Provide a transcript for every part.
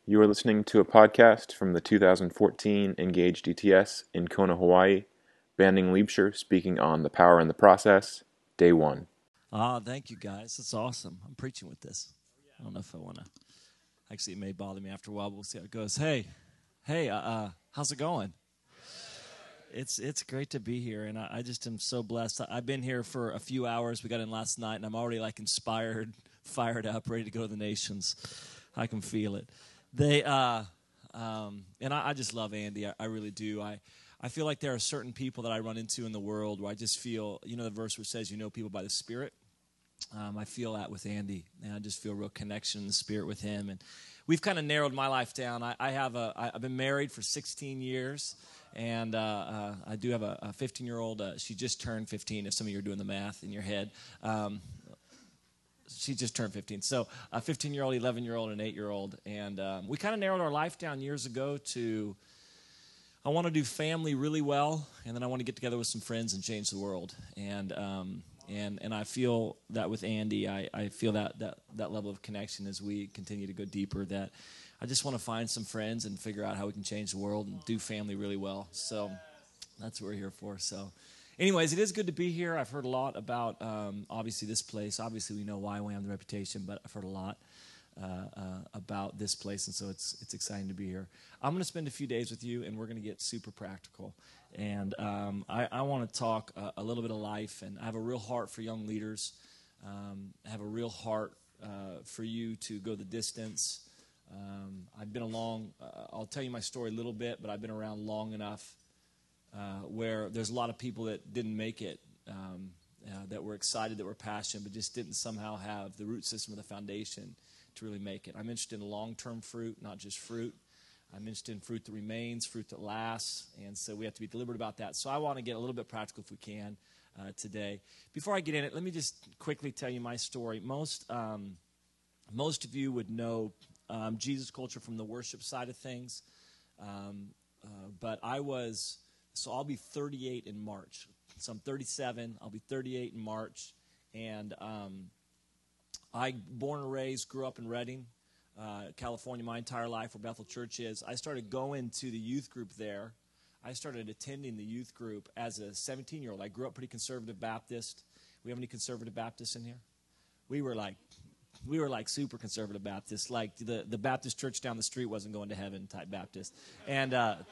You are listening to a podcast from the 2014 Engage DTS in Kona, Hawaii. Banning Liebscher speaking on the power in the process, day one. Thank you, guys. That's awesome. I'm preaching with this. I don't know if I want to. Actually, it may bother me after a while, but we'll see how it goes. Hey, how's it going? It's great to be here, and I just am so blessed. I've been here for a few hours. We got in last night, and I'm already inspired, fired up, ready to go to the nations. I can feel it. I just love Andy. I really do. I feel like there are certain people that I run into in the world where I just feel, the verse where it says, people by the Spirit. I feel that with Andy, and I just feel a real connection in the Spirit with him. And we've kind of narrowed my life down. I've been married for 16 years, and I do have a 15-year-old. She just turned 15, if some of you are doing the math in your head. She just turned 15. So a 15-year-old, 11-year-old, and an 8-year-old. And we kind of narrowed our life down years ago to, I want to do family really well, and then I want to get together with some friends and change the world. And I feel that with Andy, I feel that level of connection as we continue to go deeper, that I just want to find some friends and figure out how we can change the world and do family really well. So that's what we're here for. So anyways, it is good to be here. I've heard a lot about, obviously, this place. Obviously, we know YWAM, the reputation, but I've heard a lot about this place, and so it's exciting to be here. I'm going to spend a few days with you, and we're going to get super practical. And I want to talk a little bit of life, and I have a real heart for young leaders. I have a real heart for you to go the distance. I've been along, I'll tell you my story a little bit, but I've been around long enough where there's a lot of people that didn't make it, that were excited, that were passionate, but just didn't somehow have the root system or the foundation to really make it. I'm interested in long-term fruit, not just fruit. I'm interested in fruit that remains, fruit that lasts, and so we have to be deliberate about that. So I want to get a little bit practical if we can today. Before I get in it, let me just quickly tell you my story. Most of you would know Jesus culture from the worship side of things, but I'll be 38 in March. So I'm 37, I'll be 38 in March, and I, born and raised, grew up in Redding, California, my entire life, where Bethel Church is. I started going to the youth group there. I started attending the youth group as a 17-year-old. I grew up pretty conservative Baptist. We have any conservative Baptists in here? We were like super conservative Baptists, like the Baptist church down the street wasn't going to heaven type Baptist. And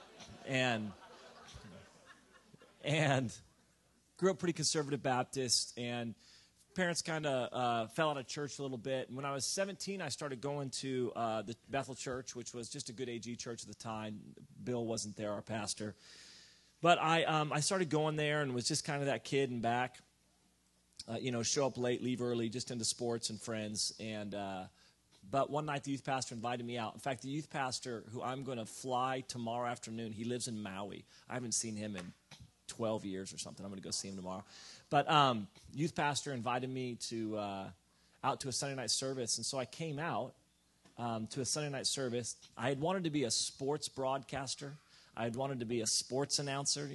grew up pretty conservative Baptist, and parents kind of fell out of church a little bit. And when I was 17, I started going to the Bethel Church, which was just a good AG church at the time. Bill wasn't there, our pastor. But I started going there and was just kind of that kid in back, show up late, leave early, just into sports and friends. But one night the youth pastor invited me out. In fact, the youth pastor, who I'm going to fly tomorrow afternoon, he lives in Maui. I haven't seen him in 12 years or something. I'm going to go see him tomorrow. But youth pastor invited me out to a Sunday night service, and so I came out to a Sunday night service. I had wanted to be a sports broadcaster. I had wanted to be a sports announcer,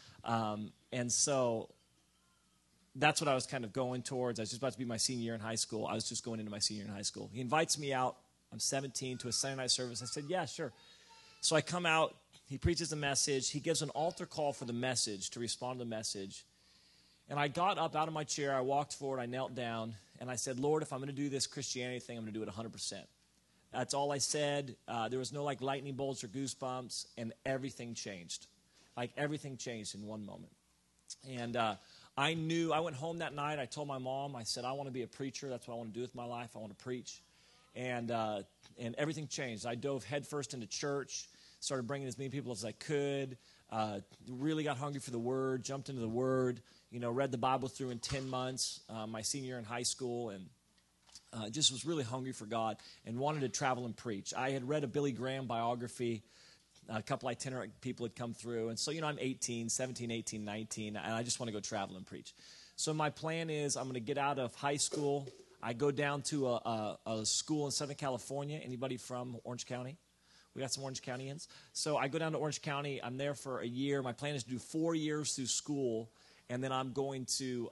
and so that's what I was kind of going towards. I was just about to be my senior year in high school. I was just going into my senior year in high school. He invites me out. I'm 17, to a Sunday night service. I said, yeah, sure. So I come out. He preaches a message. He gives an altar call for the message, to respond to the message. And I got up out of my chair. I walked forward. I knelt down. And I said, Lord, if I'm going to do this Christianity thing, I'm going to do it 100%. That's all I said. There was no lightning bolts or goosebumps. And everything changed. Everything changed in one moment. And I knew. I went home that night. I told my mom. I said, I want to be a preacher. That's what I want to do with my life. I want to preach. And everything changed. I dove headfirst into church. Started bringing as many people as I could, really got hungry for the Word, jumped into the Word, read the Bible through in 10 months, my senior year in high school, and just was really hungry for God and wanted to travel and preach. I had read a Billy Graham biography. A couple itinerant people had come through, and so, I'm 17, 18, 19, and I just want to go travel and preach. So my plan is I'm going to get out of high school. I go down to a school in Southern California. Anybody from Orange County? We got some Orange Countyans. So I go down to Orange County. I'm there for a year. My plan is to do 4 years through school, and then I'm going to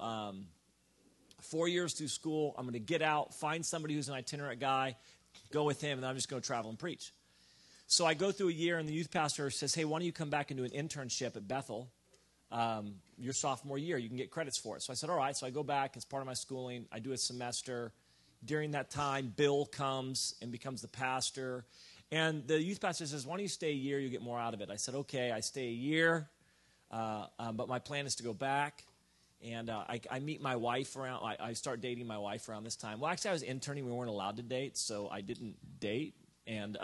4 years through school. I'm going to get out, find somebody who's an itinerant guy, go with him, and then I'm just going to travel and preach. So I go through a year, and the youth pastor says, hey, why don't you come back and do an internship at Bethel your sophomore year? You can get credits for it. So I said, all right. So I go back as part of my schooling. I do a semester. During that time, Bill comes and becomes the pastor. And the youth pastor says, why don't you stay a year? You get more out of it. I said, okay. I stay a year, but my plan is to go back. And I meet my wife around. I start dating my wife around this time. Well, actually, I was interning. We weren't allowed to date, so I didn't date. And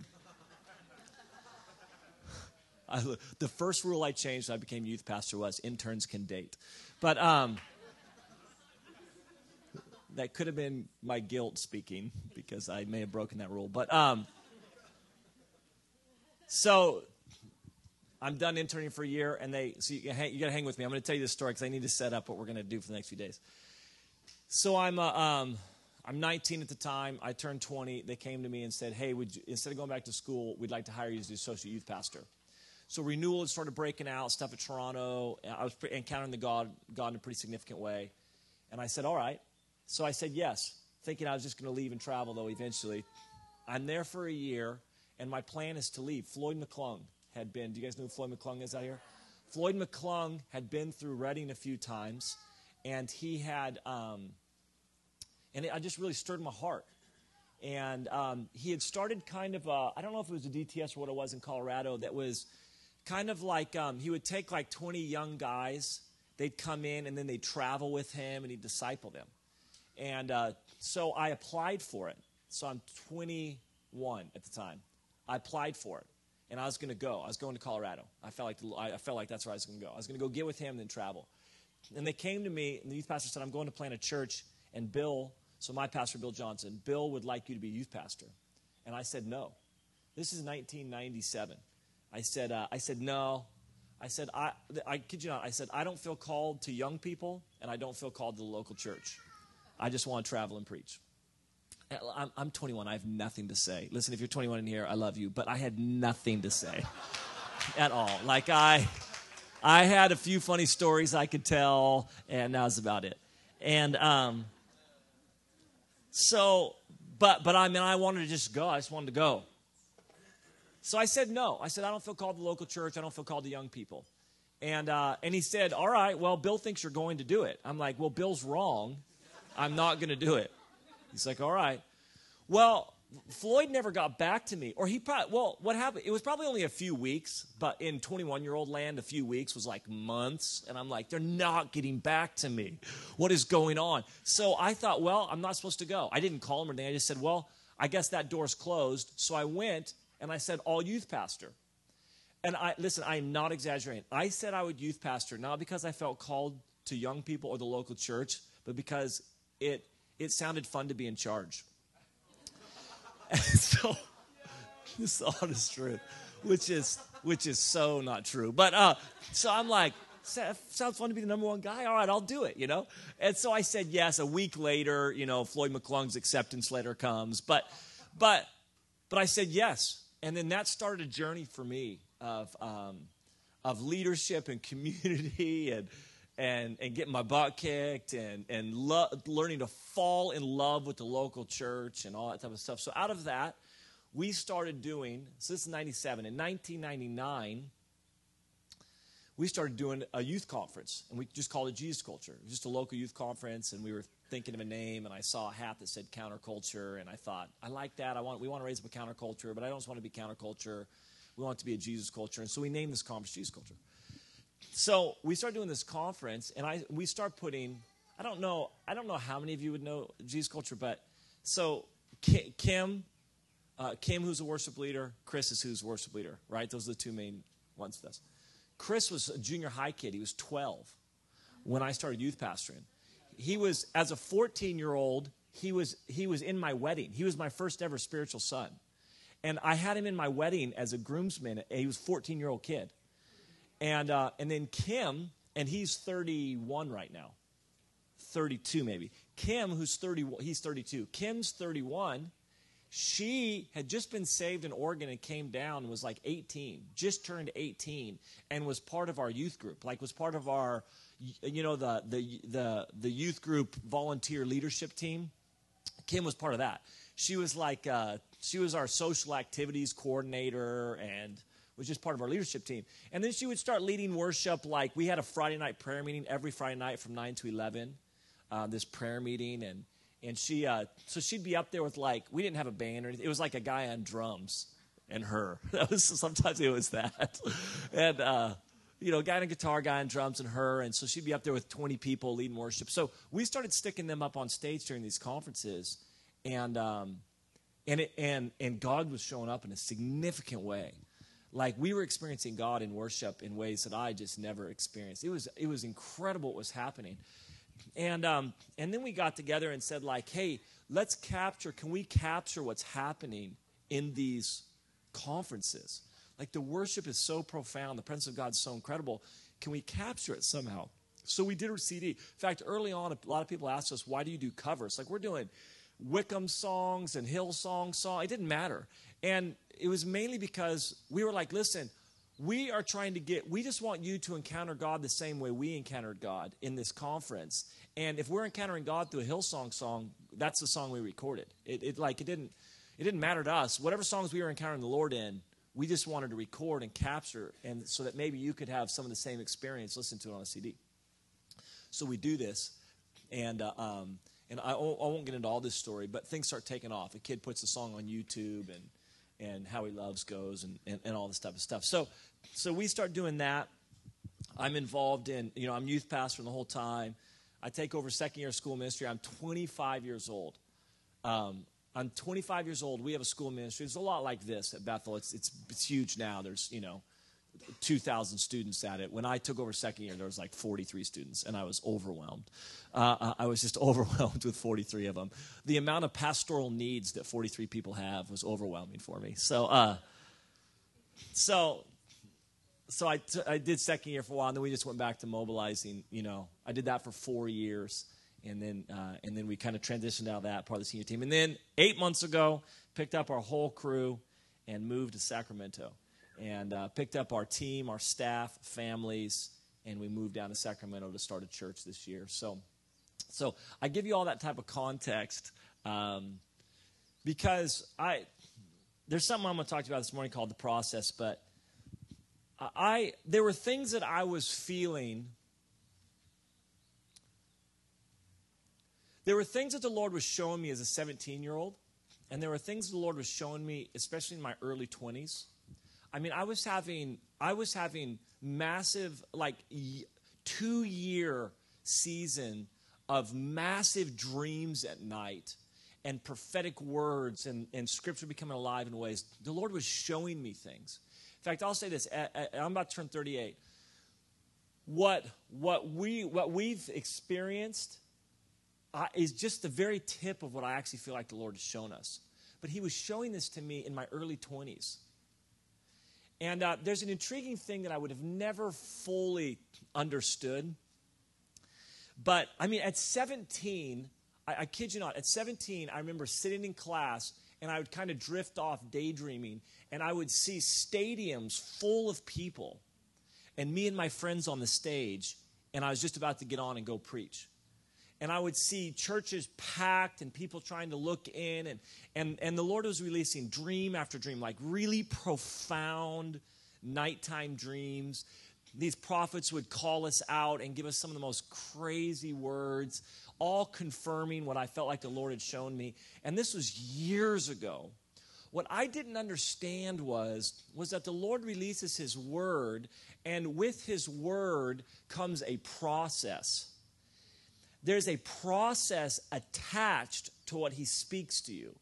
the first rule I changed when I became youth pastor was interns can date. But that could have been my guilt speaking, because I may have broken that rule. But so I'm done interning for a year, and you got to hang with me. I'm going to tell you this story because I need to set up what we're going to do for the next few days. So I'm 19 at the time. I turned 20. They came to me and said, hey, instead of going back to school, we'd like to hire you as the associate youth pastor. So renewal had started breaking out, stuff at Toronto. I was encountering the God in a pretty significant way. And I said, all right. So I said yes, thinking I was just going to leave and travel, though, eventually. I'm there for a year, and my plan is to leave. Floyd McClung had been, do you guys know who Floyd McClung is out here? Floyd McClung had been through Reading a few times, and he had, and I just really stirred my heart. And he had started kind of, I don't know if it was a DTS or what it was in Colorado, that was kind of like, he would take like 20 young guys, they'd come in, and then they'd travel with him, and he'd disciple them. And so I applied for it. So I'm 21 at the time. I applied for it, and I was going to go. I was going to Colorado. I felt like that's where I was going to go. I was going to go get with him and then travel. And they came to me, and the youth pastor said, I'm going to plant a church, and Bill, so my pastor, Bill Johnson, Bill would like you to be youth pastor. And I said, no. This is 1997. I said, no. I said, I kid you not, I said, I don't feel called to young people, and I don't feel called to the local church. I just want to travel and preach. I'm 21. I have nothing to say. Listen, if you're 21 in here, I love you, but I had nothing to say at all. Like I had a few funny stories I could tell, and that was about it. And but I mean, I wanted to just go. I just wanted to go. So I said no. I said, I don't feel called to the local church. I don't feel called to young people. And he said, all right, well, Bill thinks you're going to do it. I'm like, well, Bill's wrong. I'm not going to do it. He's like, all right. Well, Floyd never got back to me. Or what happened? It was probably only a few weeks, but in 21-year-old land, a few weeks was like months. And I'm like, they're not getting back to me. What is going on? So I thought, well, I'm not supposed to go. I didn't call him or anything. I just said, well, I guess that door's closed. So I went, and I said, all youth pastor. And listen, I'm not exaggerating. I said I would youth pastor, not because I felt called to young people or the local church, but because it sounded fun to be in charge. And so, this is the honest truth, which is so not true. But so I'm like, sounds fun to be the number one guy. All right, I'll do it, And so I said yes. A week later, Floyd McClung's acceptance letter comes. But I said yes, and then that started a journey for me of leadership and community and getting my butt kicked and learning to fall in love with the local church and all that type of stuff. So out of that, we started doing, so this is 97. In 1999, we started doing a youth conference, and we just called it Jesus Culture. It was just a local youth conference, and we were thinking of a name, and I saw a hat that said counterculture, and I thought, I like that. We want to raise up a counterculture, but I don't just want to be counterculture. We want it to be a Jesus culture. And so we named this conference Jesus Culture. So we started doing this conference, and we start putting, I don't know how many of you would know Jesus Culture, but so Kim, who's a worship leader, Chris is who's a worship leader, right? Those are the two main ones with us. Chris was a junior high kid. He was 12 when I started youth pastoring. He was, as a 14-year-old, he was in my wedding. He was my first ever spiritual son. And I had him in my wedding as a groomsman. He was a 14-year-old kid. And then Kim, and he's 31 right now. 32 maybe. Kim, who's 30, he's 32. Kim's 31. She had just been saved in Oregon and came down and was like 18, just turned 18, and was part of our youth group, like was part of our, the youth group volunteer leadership team. Kim was part of that. She was like She was our social activities coordinator and was just part of our leadership team. And then she would start leading worship. Like, we had a Friday night prayer meeting every Friday night from 9 to 11, this prayer meeting. And she, so she'd be up there with, like, we didn't have a band or anything. It was like a guy on drums and her. Sometimes it was that. And, guy on guitar, guy on drums, and her. And so she'd be up there with 20 people leading worship. So we started sticking them up on stage during these conferences. And God was showing up in a significant way. Like, we were experiencing God in worship in ways that I just never experienced. It was incredible what was happening. And then we got together and said, like, hey, can we capture what's happening in these conferences? Like, the worship is so profound. The presence of God is so incredible. Can we capture it somehow? So we did a CD. In fact, early on, a lot of people asked us, why do you do covers? Like, we're doing Wickham songs and Hillsong songs. It didn't matter. And it was mainly because we were like, listen, we just want you to encounter God the same way we encountered God in this conference. And if we're encountering God through a Hillsong song, that's the song we recorded. It didn't matter to us. Whatever songs we were encountering the Lord in, we just wanted to record and capture, and so that maybe you could have some of the same experience, listen to it on a CD. So we do this, and I won't get into all this story, but things start taking off. A kid puts a song on YouTube, and How He Loves goes, and all this type of stuff. So we start doing that. I'm involved in, I'm youth pastor the whole time. I take over second year of school ministry. I'm 25 years old. I'm 25 years old. We have a school ministry. It's a lot like this at Bethel. It's huge now. There's, 2,000 students at it. When I took over second year, there was like 43 students, and I was overwhelmed. I was just overwhelmed with 43 of them. The amount of pastoral needs that 43 people have was overwhelming for me. So I did second year for a while, and then we just went back to mobilizing. I did that for 4 years, and then we kind of transitioned out of that part of the senior team. And then 8 months ago, picked up our whole crew and moved to Sacramento. And picked up our team, our staff, families, and we moved down to Sacramento to start a church this year. So I give you all that type of context because there's something I'm going to talk to you about this morning called the process. But there were things that I was feeling. There were things that the Lord was showing me as a 17-year-old, and there were things the Lord was showing me, especially in my early 20s. I mean, I was having massive, 2-year season of massive dreams at night and prophetic words and scripture becoming alive in ways. The Lord was showing me things. In fact, I'll say this. I'm about to turn 38. What we've experienced is just the very tip of what I actually feel like the Lord has shown us. But He was showing this to me in my early 20s. And there's an intriguing thing that I would have never fully understood. But, at 17, I kid you not, at 17, I remember sitting in class, and I would kind of drift off daydreaming, and I would see stadiums full of people, and me and my friends on the stage, and I was just about to get on and go preach. And I would see churches packed and people trying to look in. And the Lord was releasing dream after dream, like really profound nighttime dreams. These prophets would call us out and give us some of the most crazy words, all confirming what I felt like the Lord had shown me. And this was years ago. What I didn't understand was that the Lord releases His word, and with His word comes a process. There's a process attached to what He speaks to you.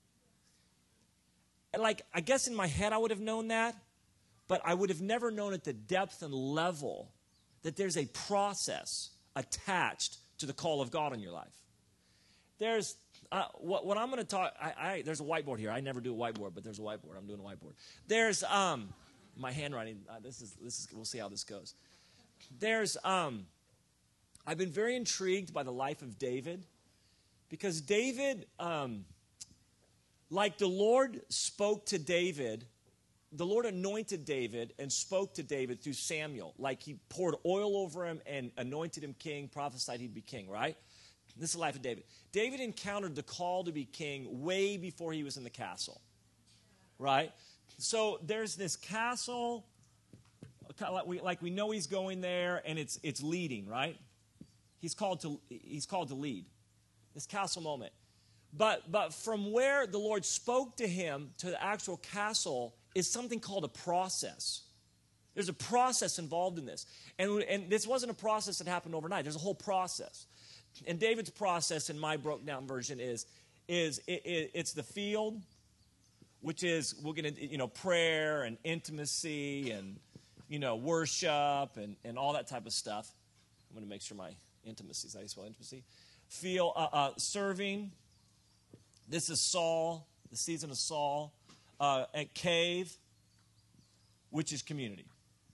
Like, I guess in my head I would have known that, but I would have never known at the depth and level that there's a process attached to the call of God in your life. There's, what I'm going to talk, there's a whiteboard here. I never do a whiteboard, but there's a whiteboard. I'm doing a whiteboard. There's, my handwriting, this is, we'll see how this goes. There's, I've been very intrigued by the life of David because David, like the Lord spoke to David, the Lord anointed David and spoke to David through Samuel. Like He poured oil over him and anointed him king, prophesied he'd be king, right? This is the life of David. David encountered the call to be king way before he was in the castle. right? So there's this castle, like we know he's going there, and it's leading, right? He's called to lead. This castle moment. But from where the Lord spoke to him to the actual castle is something called a process. There's a process involved in this. And this wasn't a process that happened overnight. There's a whole process. And David's process, in my broke down version, is it's the field, which is we're going to, prayer and intimacy and, worship and all that type of stuff. I'm going to make sure my intimacy is how you spell intimacy. Serving. This is Saul, the season of Saul. At cave, which is community.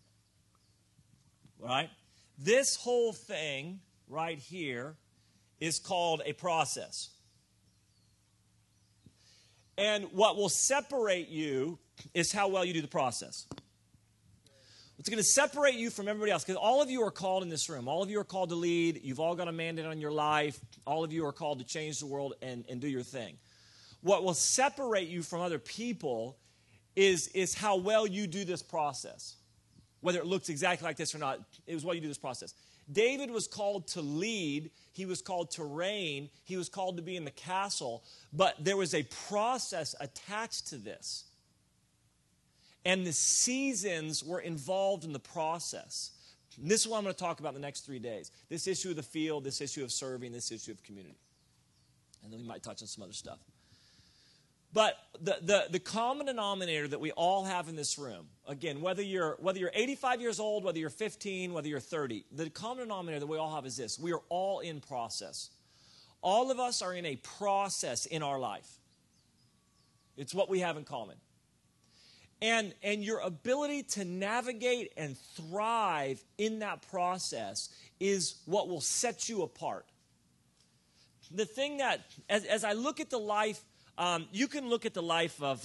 Right? This whole thing right here is called a process. And what will separate you is how well you do the process. What's going to separate you from everybody else, because all of you are called in this room. All of you are called to lead. You've all got a mandate on your life. All of you are called to change the world and do your thing. What will separate you from other people is how well you do this process. Whether it looks exactly like this or not, it was what you do this process. David was called to lead. He was called to reign. He was called to be in the castle. But there was a process attached to this. And the seasons were involved in the process. And this is what I'm going to talk about in the next 3 days. This issue of the field, this issue of serving, this issue of community. And then we might touch on some other stuff. But the common denominator that we all have in this room, again, whether you're 85 years old, whether you're 15, whether you're 30, the common denominator that we all have is this. We are all in process. All of us are in a process in our life. It's what we have in common. And your ability to navigate and thrive in that process is what will set you apart. The thing that, as I look at the life, you can look at the life of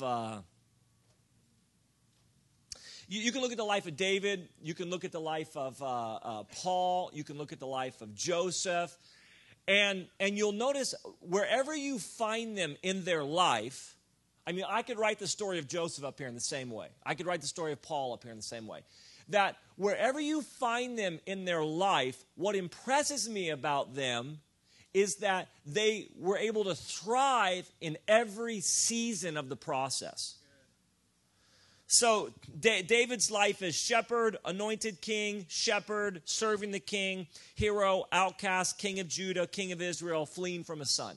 you can look at the life of David. You can look at the life of Paul. You can look at the life of Joseph, and you'll notice wherever you find them in their life. I mean, I could write the story of Joseph up here in the same way. I could write the story of Paul up here in the same way. That wherever you find them in their life, what impresses me about them is that they were able to thrive in every season of the process. So David's life is shepherd, anointed king, shepherd, serving the king, hero, outcast, king of Judah, king of Israel, fleeing from his son.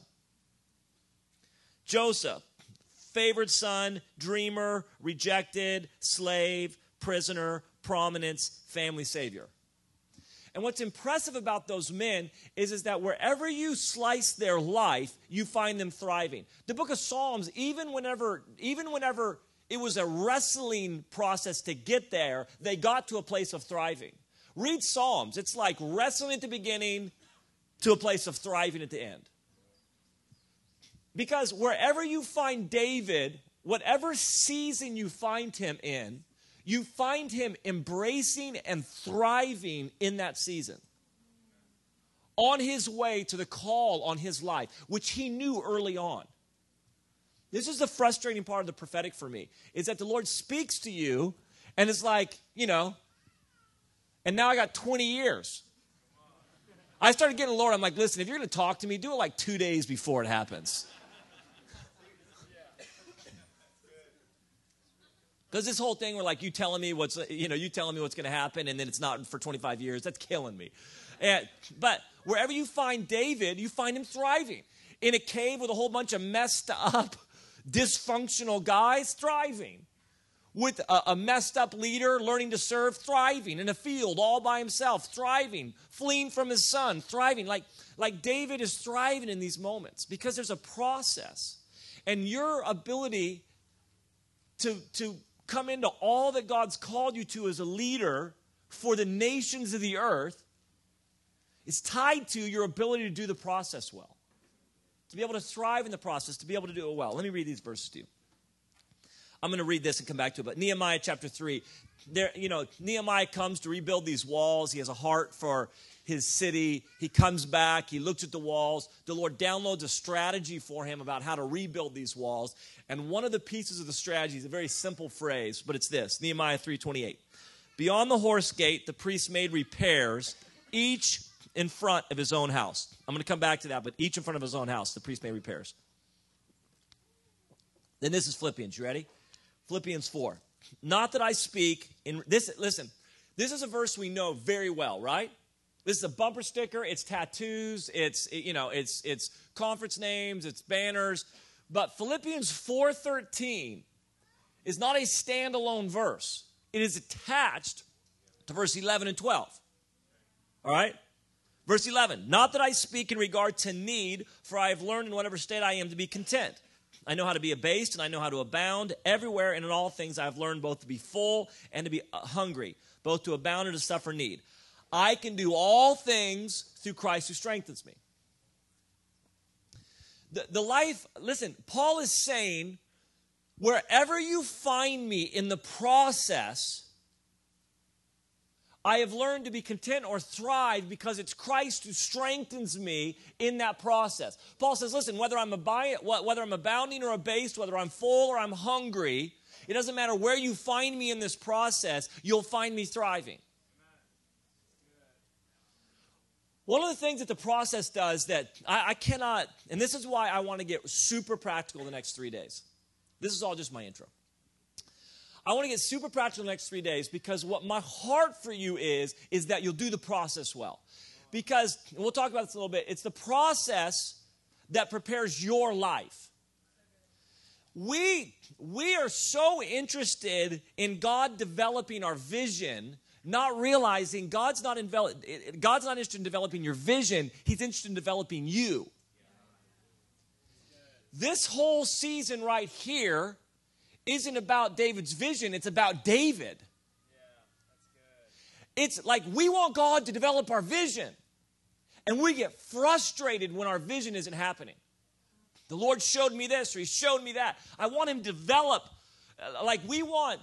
Joseph, favored son, dreamer, rejected, slave, prisoner, prominence, family savior. And what's impressive about those men is that wherever you slice their life, you find them thriving. The book of Psalms, even whenever it was a wrestling process to get there, they got to a place of thriving. Read Psalms. It's like wrestling at the beginning to a place of thriving at the end. Because wherever you find David, whatever season you find him in, you find him embracing and thriving in that season. On his way to the call on his life, which he knew early on. This is the frustrating part of the prophetic for me, is that the Lord speaks to you, and it's like, and now I got 20 years. I started getting the Lord, I'm like, listen, if you're going to talk to me, do it like 2 days before it happens. Because this whole thing where like you telling me what's going to happen and then it's not for 25 years, that's killing me. But wherever you find David, you find him thriving. In a cave with a whole bunch of messed up, dysfunctional guys, thriving. With a messed up leader learning to serve, thriving. In a field all by himself, thriving. Fleeing from his son, thriving. Like David is thriving in these moments because there's a process. And your ability to come into all that God's called you to as a leader for the nations of the earth is tied to your ability to do the process well. To be able to thrive in the process, to be able to do it well. Let me read these verses to you. I'm going to read this and come back to it. But Nehemiah chapter 3, Nehemiah comes to rebuild these walls. He has a heart for his city. He comes back. He looks at the walls. The Lord downloads a strategy for him about how to rebuild these walls. And one of the pieces of the strategy is a very simple phrase, but it's this, Nehemiah 3:28. Beyond the horse gate, the priest made repairs, each in front of his own house. I'm going to come back to that, but each in front of his own house, the priest made repairs. Then this is Philippians. You ready? Philippians 4. Not that I speak in this. Listen, this is a verse we know very well, right? This is a bumper sticker. It's tattoos. It's conference names. It's banners. But Philippians 4:13 is not a standalone verse. It is attached to verse 11 and 12. All right? Verse 11. Not that I speak in regard to need, for I have learned in whatever state I am to be content. I know how to be abased, and I know how to abound. Everywhere and in all things I have learned both to be full and to be hungry, both to abound and to suffer need. I can do all things through Christ who strengthens me. The life, listen, Paul is saying, wherever you find me in the process, I have learned to be content or thrive because it's Christ who strengthens me in that process. Paul says, listen, whether I'm abounding or abased, whether I'm full or I'm hungry, it doesn't matter where you find me in this process, you'll find me thriving. One of the things that the process does that I cannot, and this is why I want to get super practical the next 3 days. This is all just my intro. I want to get super practical the next 3 days because what my heart for you is that you'll do the process well. Because, and we'll talk about this a little bit, it's the process that prepares your life. We are so interested in God developing our vision, not realizing God's not interested in developing your vision, He's interested in developing you. This whole season right here isn't about David's vision, it's about David. It's like we want God to develop our vision, and we get frustrated when our vision isn't happening. The Lord showed me this, or He showed me that. I want Him to develop, like we want,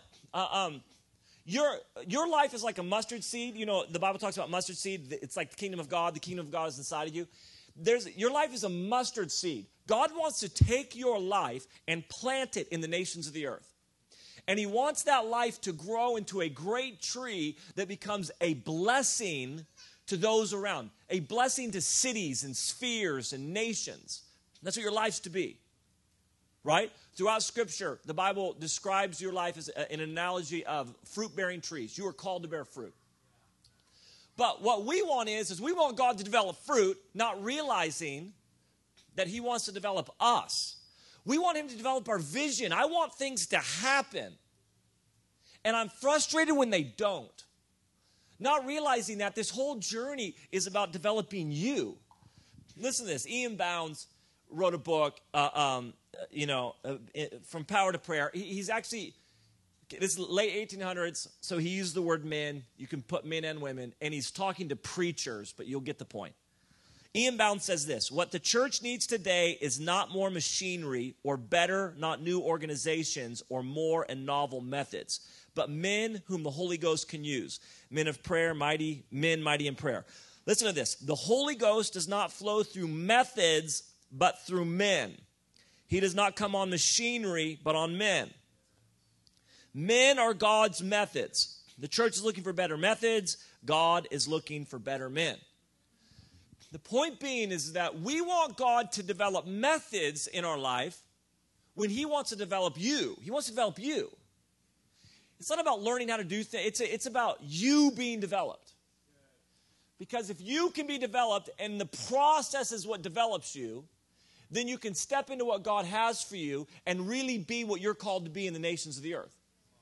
your life is like a mustard seed. You know, the Bible talks about mustard seed. It's like the kingdom of God. The kingdom of God is inside of you. Your life is a mustard seed. God wants to take your life and plant it in the nations of the earth. And He wants that life to grow into a great tree that becomes a blessing to those around, a blessing to cities and spheres and nations. That's what your life's to be, right? Throughout Scripture, the Bible describes your life as an analogy of fruit-bearing trees. You are called to bear fruit. But what we want is we want God to develop fruit, not realizing that He wants to develop us. We want Him to develop our vision. I want things to happen. And I'm frustrated when they don't. Not realizing that this whole journey is about developing you. Listen to this. Ian Bounds wrote a book, From Power to Prayer. He's actually, this is late 1800s, so he used the word men. You can put men and women. And he's talking to preachers, but you'll get the point. Ian Bounds says this: what the church needs today is not more machinery or better, not new organizations or more and novel methods, but men whom the Holy Ghost can use. Men of prayer, mighty in prayer. Listen to this. The Holy Ghost does not flow through methods, but through men. He does not come on machinery, but on men. Men are God's methods. The church is looking for better methods. God is looking for better men. The point being is that we want God to develop methods in our life when He wants to develop you. He wants to develop you. It's not about learning how to do things. It's about you being developed. Because if you can be developed and the process is what develops you, then you can step into what God has for you and really be what you're called to be in the nations of the earth.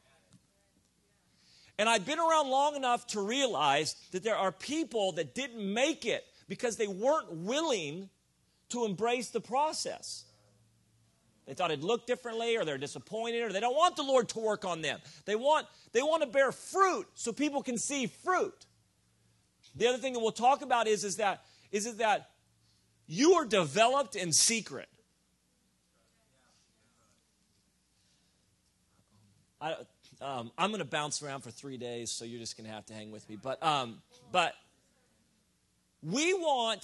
And I've been around long enough to realize that there are people that didn't make it because they weren't willing to embrace the process. They thought it'd look differently, or they're disappointed, or they don't want the Lord to work on them. They want to bear fruit so people can see fruit. The other thing that we'll talk about is that you are developed in secret. I'm going to bounce around for 3 days, so you're just going to have to hang with me. But we want,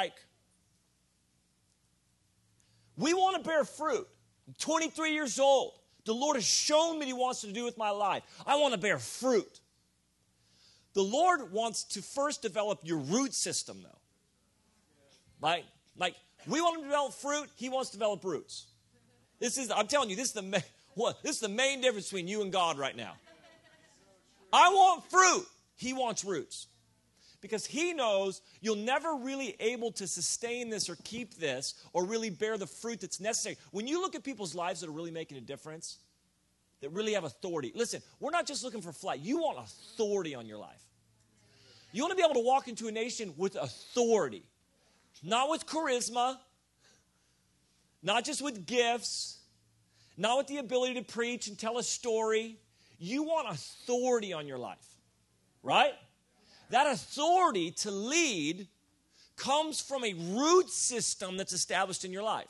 we want to bear fruit. I'm 23 years old. The Lord has shown me what He wants to do with my life. I want to bear fruit. The Lord wants to first develop your root system, though. Like we want to develop fruit, He wants to develop roots. I'm telling you, this is the main difference between you and God right now. I want fruit. He wants roots. Because He knows you'll never really able to sustain this or keep this or really bear the fruit that's necessary. When you look at people's lives that are really making a difference, that really have authority. Listen, we're not just looking for flight. You want authority on your life. You want to be able to walk into a nation with authority. Not with charisma. Not just with gifts. Not with the ability to preach and tell a story. You want authority on your life. Right? That authority to lead comes from a root system that's established in your life.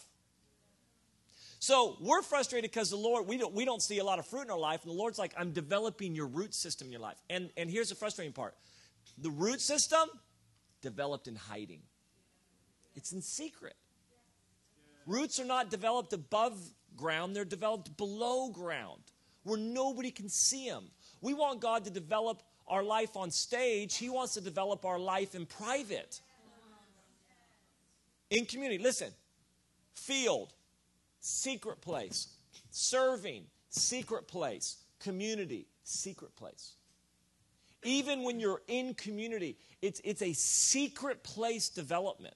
So we're frustrated because the Lord, we don't see a lot of fruit in our life, and the Lord's like, I'm developing your root system in your life. And here's the frustrating part. The root system developed in hiding. It's in secret. Roots are not developed above ground, they're developed below ground, where nobody can see them. We want God to develop our life on stage. He wants to develop our life in private. In community. Listen. Field. Secret place. Serving. Secret place. Community. Secret place. Even when you're in community, it's a secret place development.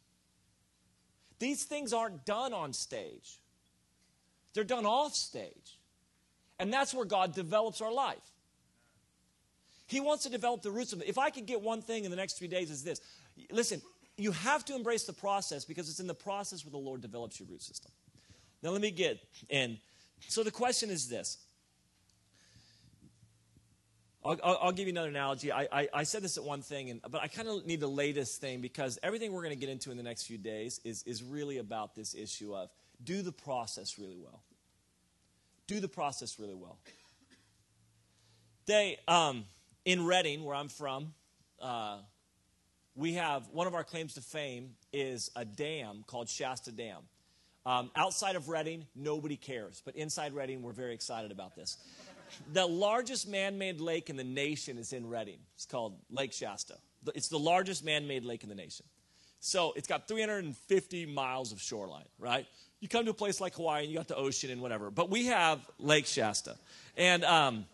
These things aren't done on stage. They're done off stage. And that's where God develops our life. He wants to develop the roots of it. If I could get one thing in the next 3 days, is this. Listen, you have to embrace the process because it's in the process where the Lord develops your root system. Now let me get in. So the question is this. I'll give you another analogy. I said this at one thing, but I kind of need to lay this thing because everything we're going to get into in the next few days is really about this issue of do the process really well. Do the process really well. In Redding, where I'm from, we have one of our claims to fame is a dam called Shasta Dam. Outside of Redding, nobody cares. But inside Redding, we're very excited about this. The largest man-made lake in the nation is in Redding. It's called Lake Shasta. It's the largest man-made lake in the nation. So it's got 350 miles of shoreline, right? You come to a place like Hawaii, and you got the ocean and whatever. But we have Lake Shasta. And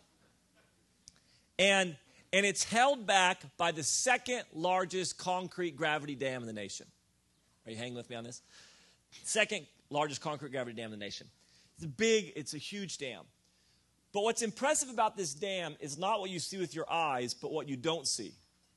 it's held back by the second largest concrete gravity dam in the nation. Are you hanging with me on this? Second largest concrete gravity dam in the nation. It's a huge dam. But what's impressive about this dam is not what you see with your eyes, but what you don't see.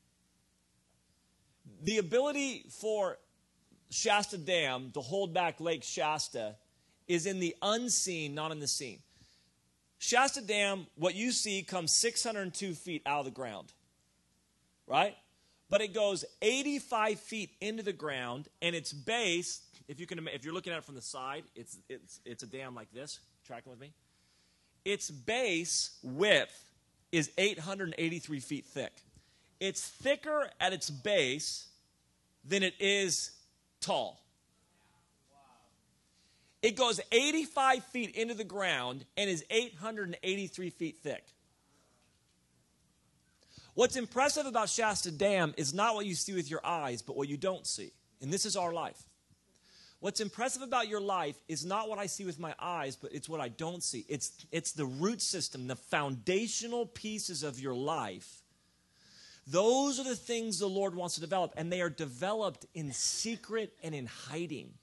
The ability for Shasta Dam to hold back Lake Shasta is in the unseen, not in the seen. Shasta Dam, what you see, comes 602 feet out of the ground, right? But it goes 85 feet into the ground, and its base, if you're looking at it from the side, it's a dam like this. Tracking with me? Its base width is 883 feet thick. It's thicker at its base than it is tall. It goes 85 feet into the ground and is 883 feet thick. What's impressive about Shasta Dam is not what you see with your eyes, but what you don't see. And this is our life. What's impressive about your life is not what I see with my eyes, but it's what I don't see. It's the root system, the foundational pieces of your life. Those are the things the Lord wants to develop, and they are developed in secret and in hiding.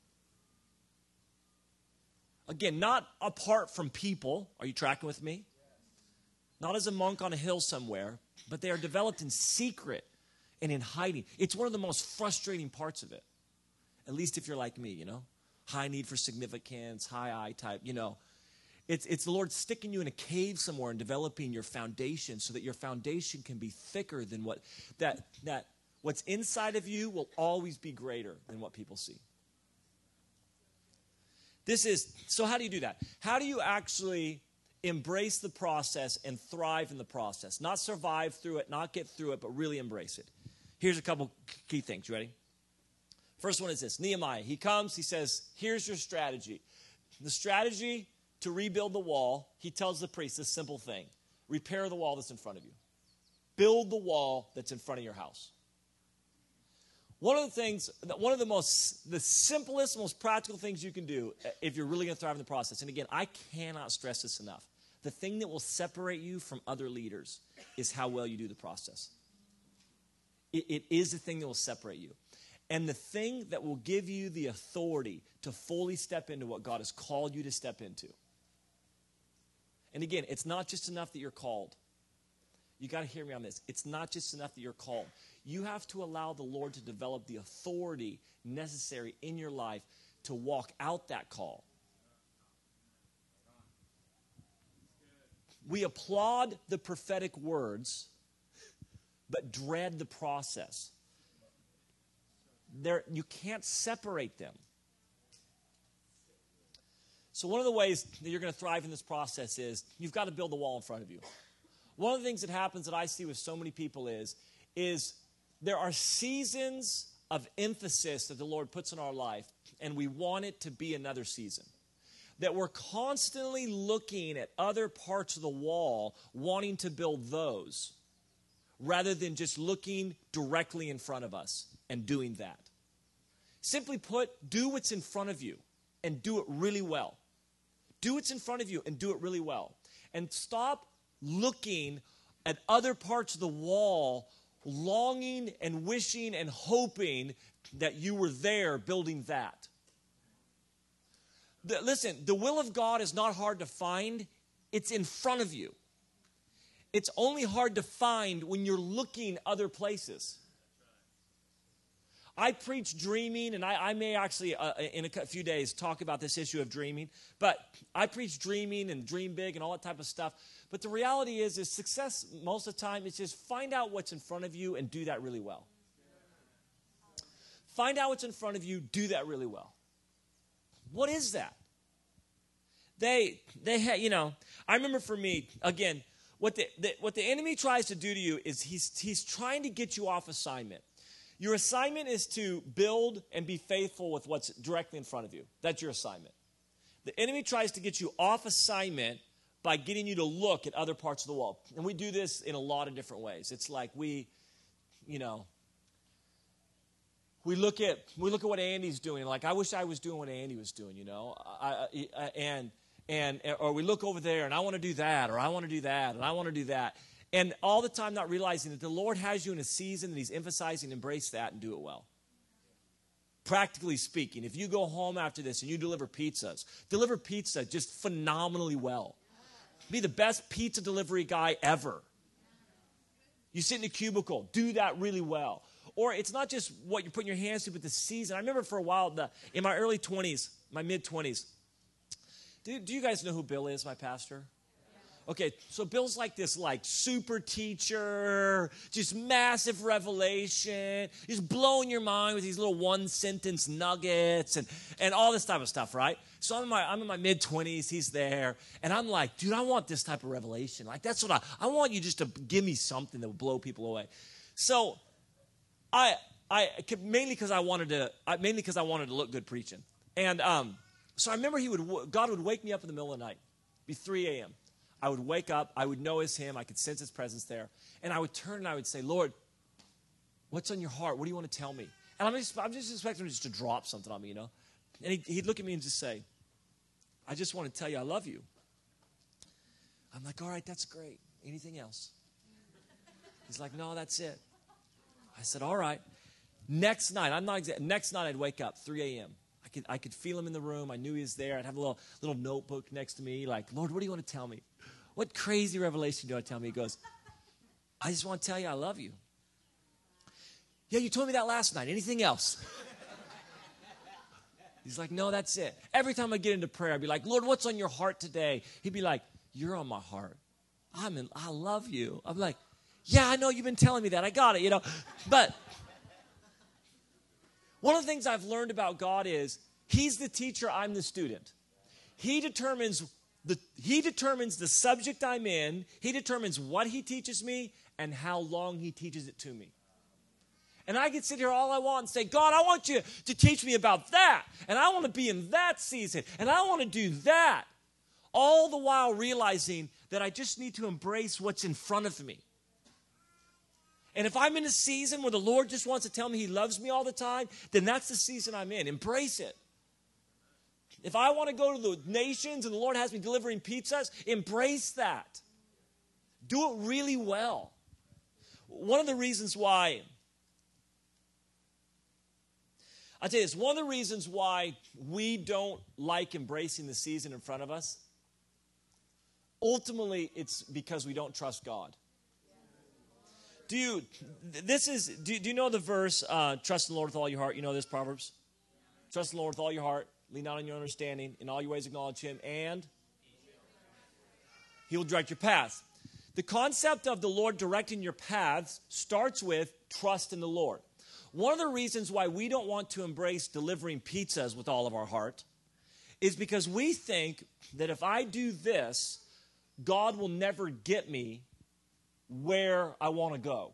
Again, not apart from people. Are you tracking with me? Not as a monk on a hill somewhere, but they are developed in secret and in hiding. It's one of the most frustrating parts of it. At least if you're like me, high need for significance, high I type, It's the Lord sticking you in a cave somewhere and developing your foundation so that your foundation can be thicker than what's inside of you will always be greater than what people see. So how do you do that? How do you actually embrace the process and thrive in the process. Not survive through it, not get through it, but really embrace it. Here's a couple key things. You ready? First one is this. Nehemiah, he comes, he says, here's your strategy. The strategy to rebuild the wall, he tells the priest this simple thing. Repair the wall that's in front of you. Build the wall that's in front of your house. One of the simplest, most practical things you can do if you're really going to thrive in the process, and again, I cannot stress this enough, the thing that will separate you from other leaders is how well you do the process. It is the thing that will separate you. And the thing that will give you the authority to fully step into what God has called you to step into. And again, it's not just enough that you're called. You got to hear me on this. It's not just enough that you're called. You have to allow the Lord to develop the authority necessary in your life to walk out that call. We applaud the prophetic words, but dread the process. You can't separate them. So one of the ways that you're going to thrive in this process is you've got to build a wall in front of you. One of the things that happens that I see with so many people is there are seasons of emphasis that the Lord puts in our life, and we want it to be another season. That we're constantly looking at other parts of the wall, wanting to build those, rather than just looking directly in front of us and doing that. Simply put, do what's in front of you and do it really well. Do what's in front of you and do it really well. And stop looking at other parts of the wall, longing and wishing and hoping that you were there building that. Listen, the will of God is not hard to find. It's in front of you. It's only hard to find when you're looking other places. I preach dreaming, and I may actually, in a few days, talk about this issue of dreaming. But I preach dreaming and dream big and all that type of stuff. But the reality is success most of the time is just find out what's in front of you and do that really well. Find out what's in front of you, do that really well. What is that? I remember for me, again, what the enemy tries to do to you is he's trying to get you off assignment. Your assignment is to build and be faithful with what's directly in front of you. That's your assignment. The enemy tries to get you off assignment by getting you to look at other parts of the wall. And we do this in a lot of different ways. It's like we look at what Andy's doing. Like, I wish I was doing what Andy was doing, or we look over there and I want to do that, or I want to do that, and I want to do that. And all the time not realizing that the Lord has you in a season that he's emphasizing, embrace that and do it well. Practically speaking, if you go home after this and you deliver pizza just phenomenally well. Be the best pizza delivery guy ever. You sit in a cubicle, do that really well. Or it's not just what you're putting your hands to, but the season. I remember for a while, in my early 20s, my mid-20s, do you guys know who Bill is, my pastor? Okay, so Bill's like this super teacher, just massive revelation, just blowing your mind with these little one-sentence nuggets and all this type of stuff, right? So I'm in my mid-20s, he's there, and I'm like, dude, I want this type of revelation. Like, that's what I want you just to give me something that will blow people away. So mainly because I wanted to look good preaching. And so I remember God would wake me up in the middle of the night, it'd be 3 a.m., I would wake up, I would know it's him, I could sense his presence there, and I would turn and I would say, Lord, what's on your heart? What do you want to tell me? And I'm just expecting him just to drop something on me, And he'd look at me and just say, I just want to tell you I love you. I'm like, all right, that's great. Anything else? He's like, no, that's it. I said, all right. Next night I'd wake up, 3 a.m. I could feel him in the room. I knew he was there. I'd have a little notebook next to me, like, Lord, what do you want to tell me? What crazy revelation do you want to tell me? He goes, I just want to tell you I love you. Yeah, you told me that last night. Anything else? He's like, no, that's it. Every time I get into prayer, I'd be like, Lord, what's on your heart today? He'd be like, you're on my heart. I love you. I'm like, yeah, I know you've been telling me that. I got it, But one of the things I've learned about God is he's the teacher, I'm the student. He determines He determines the subject I'm in. He determines what he teaches me and how long he teaches it to me. And I can sit here all I want and say, God, I want you to teach me about that. And I want to be in that season. And I want to do that. All the while realizing that I just need to embrace what's in front of me. And if I'm in a season where the Lord just wants to tell me he loves me all the time, then that's the season I'm in. Embrace it. If I want to go to the nations and the Lord has me delivering pizzas, embrace that. Do it really well. One of the reasons why, I'll tell you this, one of the reasons why we don't like embracing the season in front of us, ultimately it's because we don't trust God. Do you know the verse, trust in the Lord with all your heart? You know this, Proverbs? Trust in the Lord with all your heart. Lean not on your understanding. In all your ways acknowledge him. And he will direct your paths. The concept of the Lord directing your paths starts with trust in the Lord. One of the reasons why we don't want to embrace delivering pizzas with all of our heart is because we think that if I do this, God will never get me where I want to go.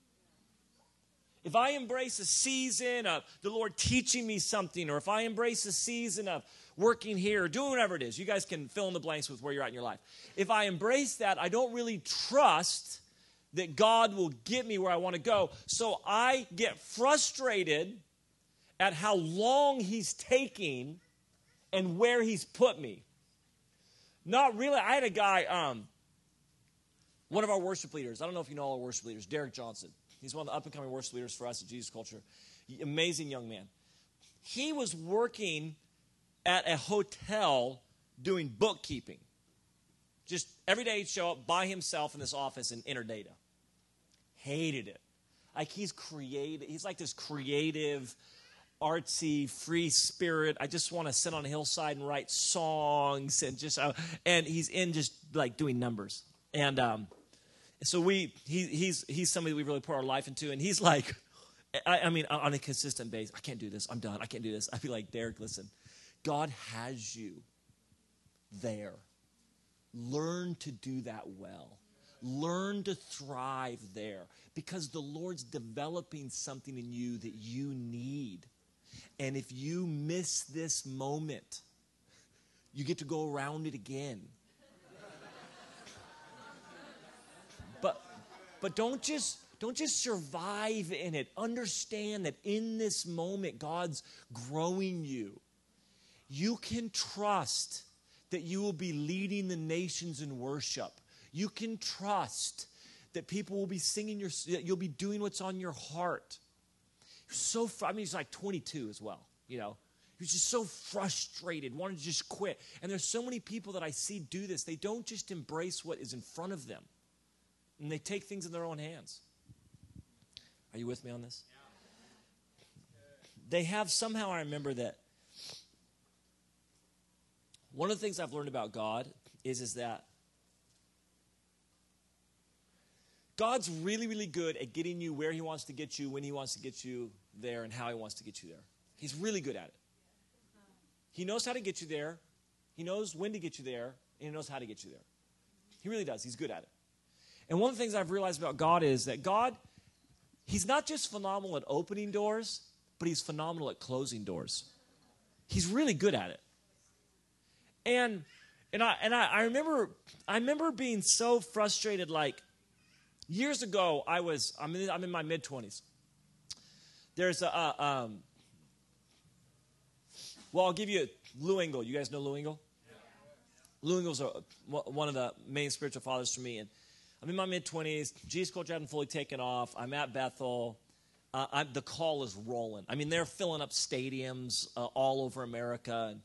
If I embrace a season of the Lord teaching me something, or if I embrace a season of working here, doing whatever it is, you guys can fill in the blanks with where you're at in your life. If I embrace that, I don't really trust that God will get me where I want to go. So I get frustrated at how long he's taking and where he's put me. Not really. I had a guy, one of our worship leaders. I don't know if you know all our worship leaders, Derek Johnson. He's one of the up-and-coming worship leaders for us at Jesus Culture. Amazing young man. He was working at a hotel doing bookkeeping. Just every day he'd show up by himself in this office and enter data. Hated it. Like he's creative. He's like this creative, artsy, free spirit. I just want to sit on a hillside and write songs and just and he's in just like doing numbers. And so he's somebody we really pour our life into, and he's like, I mean, on a consistent basis, I can't do this. I'm done. I can't do this. I feel like, Derek, listen, God has you there. Learn to do that well. Learn to thrive there because the Lord's developing something in you that you need. And if you miss this moment, you get to go around it again. But don't just survive in it. Understand that in this moment, God's growing you. You can trust that you will be leading the nations in worship. You can trust that people will be singing that you'll be doing what's on your heart. He's like 22 as well, you know. He was just so frustrated, wanted to just quit. And there's so many people that I see do this. They don't just embrace what is in front of them. And they take things in their own hands. Are you with me on this? They have somehow, I remember that one of the things I've learned about God is that God's really, really good at getting you where he wants to get you, when he wants to get you there, and how he wants to get you there. He's really good at it. He knows how to get you there. He knows when to get you there, and he knows how to get you there. He really does. He's good at it. And one of the things I've realized about God is that God, he's not just phenomenal at opening doors, but he's phenomenal at closing doors. He's really good at it. And I remember being so frustrated. Like years ago, I'm in my mid-20s. There's well, I'll give you Lou Engle. You guys know Lou Engle? Lou Engle's one of the main spiritual fathers for me, and I'm in my mid-20s. Jesus Culture hadn't fully taken off. I'm at Bethel. The call is rolling. I mean, they're filling up stadiums all over America.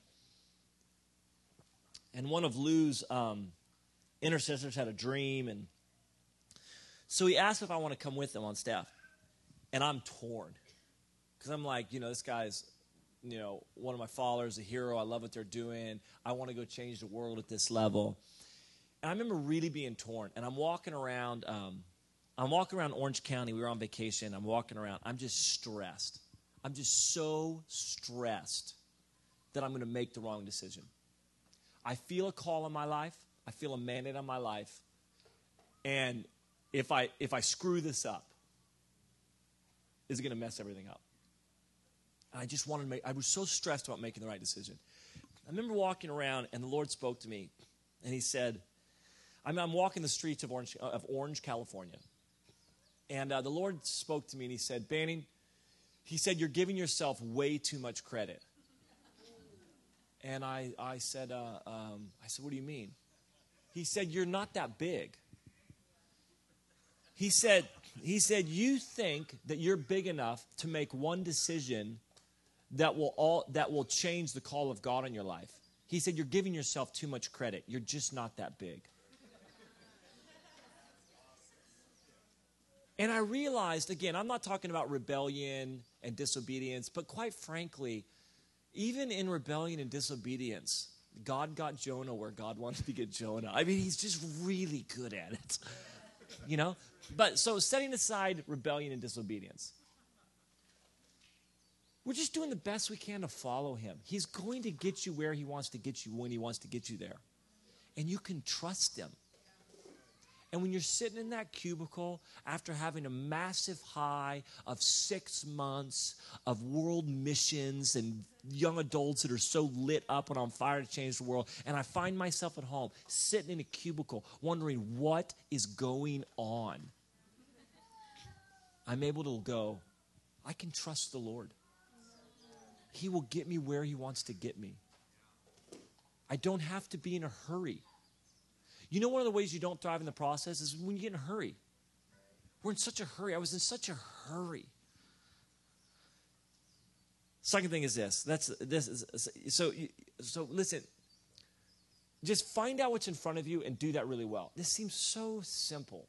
And one of Lou's intercessors had a dream. And so he asked if I want to come with him on staff. And I'm torn. Because I'm like, this guy's, one of my followers, a hero. I love what they're doing. I want to go change the world at this level. And I remember really being torn. And I'm walking around Orange County. We were on vacation. I'm walking around. I'm just stressed. I'm just so stressed that I'm going to make the wrong decision. I feel a call in my life. I feel a mandate on my life. And if I screw this up, is it going to mess everything up? And I just wanted to I was so stressed about making the right decision. I remember walking around, and the Lord spoke to me, and he said, I'm walking the streets of Orange, California. And the Lord spoke to me, and he said, Banning, he said, you're giving yourself way too much credit. And I said, what do you mean? He said, you're not that big. He said, you think that you're big enough to make one decision that will change the call of God in your life. He said, you're giving yourself too much credit. You're just not that big. And I realized, again, I'm not talking about rebellion and disobedience, but quite frankly, even in rebellion and disobedience, God got Jonah where God wanted to get Jonah. I mean, he's just really good at it, you know? But so setting aside rebellion and disobedience, we're just doing the best we can to follow him. He's going to get you where he wants to get you when he wants to get you there. And you can trust him. And when you're sitting in that cubicle after having a massive high of 6 months of world missions and young adults that are so lit up and on fire to change the world, and I find myself at home sitting in a cubicle wondering what is going on, I'm able to go, I can trust the Lord. He will get me where he wants to get me. I don't have to be in a hurry. You know, one of the ways you don't thrive in the process is when you get in a hurry. We're in such a hurry. I was in such a hurry. Second thing is this. So listen. Just find out what's in front of you and do that really well. This seems so simple.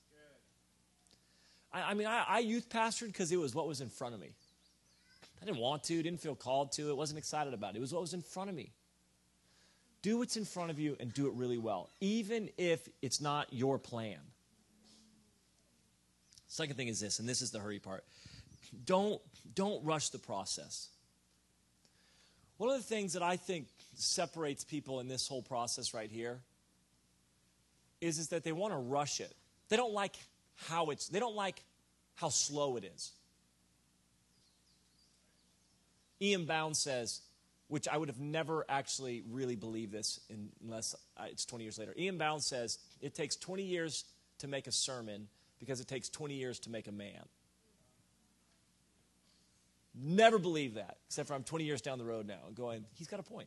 I youth pastored because it was what was in front of me. I didn't want to, didn't feel called to, it wasn't excited about it. It was what was in front of me. Do what's in front of you and do it really well, even if it's not your plan. Second thing is this, and this is the hurry part. Don't rush the process. One of the things that I think separates people in this whole process right here is that they want to rush it. They don't like how slow it is. Ian Bound says, which I would have never actually really believed this unless it's 20 years later. Ian Bound says, it takes 20 years to make a sermon because it takes 20 years to make a man. Never believed that, except for I'm 20 years down the road now and going, he's got a point.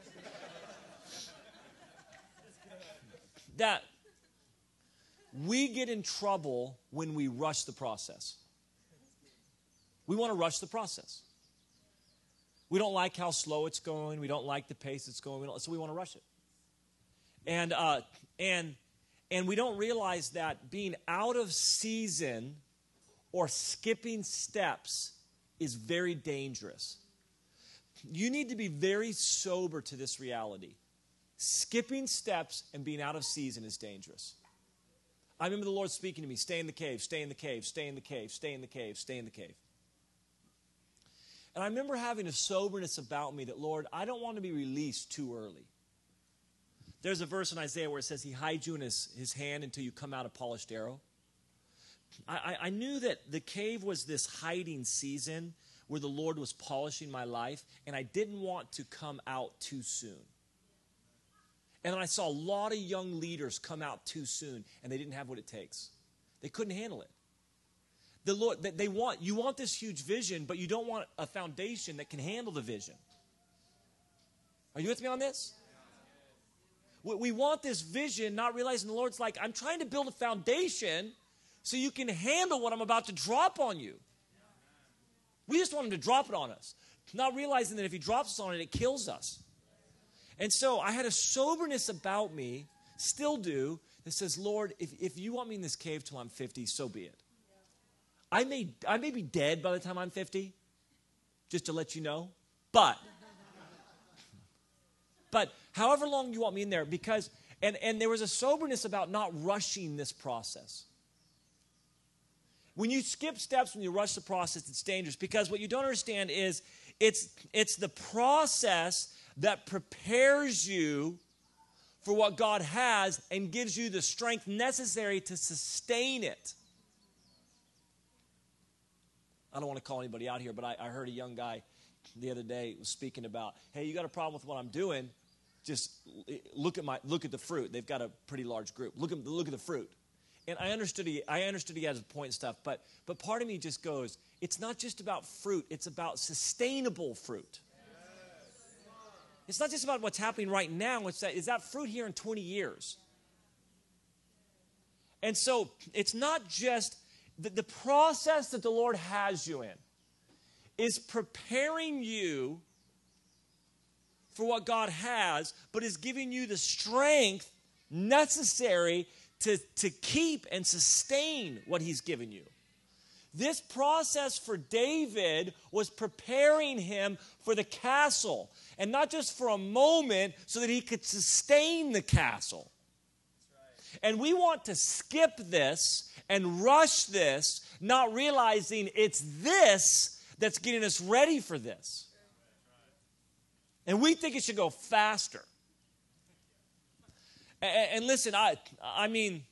That we get in trouble when we rush the process. We want to rush the process. We don't like how slow it's going. We don't like the pace it's going. So we want to rush it. And we don't realize that being out of season or skipping steps is very dangerous. You need to be very sober to this reality. Skipping steps and being out of season is dangerous. I remember the Lord speaking to me, stay in the cave, stay in the cave, stay in the cave, stay in the cave, stay in the cave. And I remember having a soberness about me that, Lord, I don't want to be released too early. There's a verse in Isaiah where it says he hides you in his hand until you come out a polished arrow. I knew that the cave was this hiding season where the Lord was polishing my life, and I didn't want to come out too soon. And then I saw a lot of young leaders come out too soon, and they didn't have what it takes. They couldn't handle it. The Lord, you want this huge vision, but you don't want a foundation that can handle the vision. Are you with me on this? We want this vision, not realizing the Lord's like, I'm trying to build a foundation so you can handle what I'm about to drop on you. We just want him to drop it on us, not realizing that if he drops us on it, it kills us. And so I had a soberness about me, still do, that says, Lord, if you want me in this cave till I'm 50, so be it. I may be dead by the time I'm 50, just to let you know. But however long you want me in there, because, and there was a soberness about not rushing this process. When you skip steps, when you rush the process, it's dangerous, because what you don't understand is it's the process that prepares you for what God has and gives you the strength necessary to sustain it. I don't want to call anybody out here, but I heard a young guy the other day was speaking about, hey, you got a problem with what I'm doing? Just look at the fruit. They've got a pretty large group. Look at the fruit. And I understood he had his point and stuff, but part of me just goes, it's not just about fruit, it's about sustainable fruit. It's not just about what's happening right now, is that fruit here in 20 years. And so it's not just the process that the Lord has you in is preparing you for what God has, but is giving you the strength necessary to keep and sustain what he's given you. This process for David was preparing him for the castle, and not just for a moment so that he could sustain the castle. And we want to skip this and rush this, not realizing it's this that's getting us ready for this. And we think it should go faster. And listen, I mean,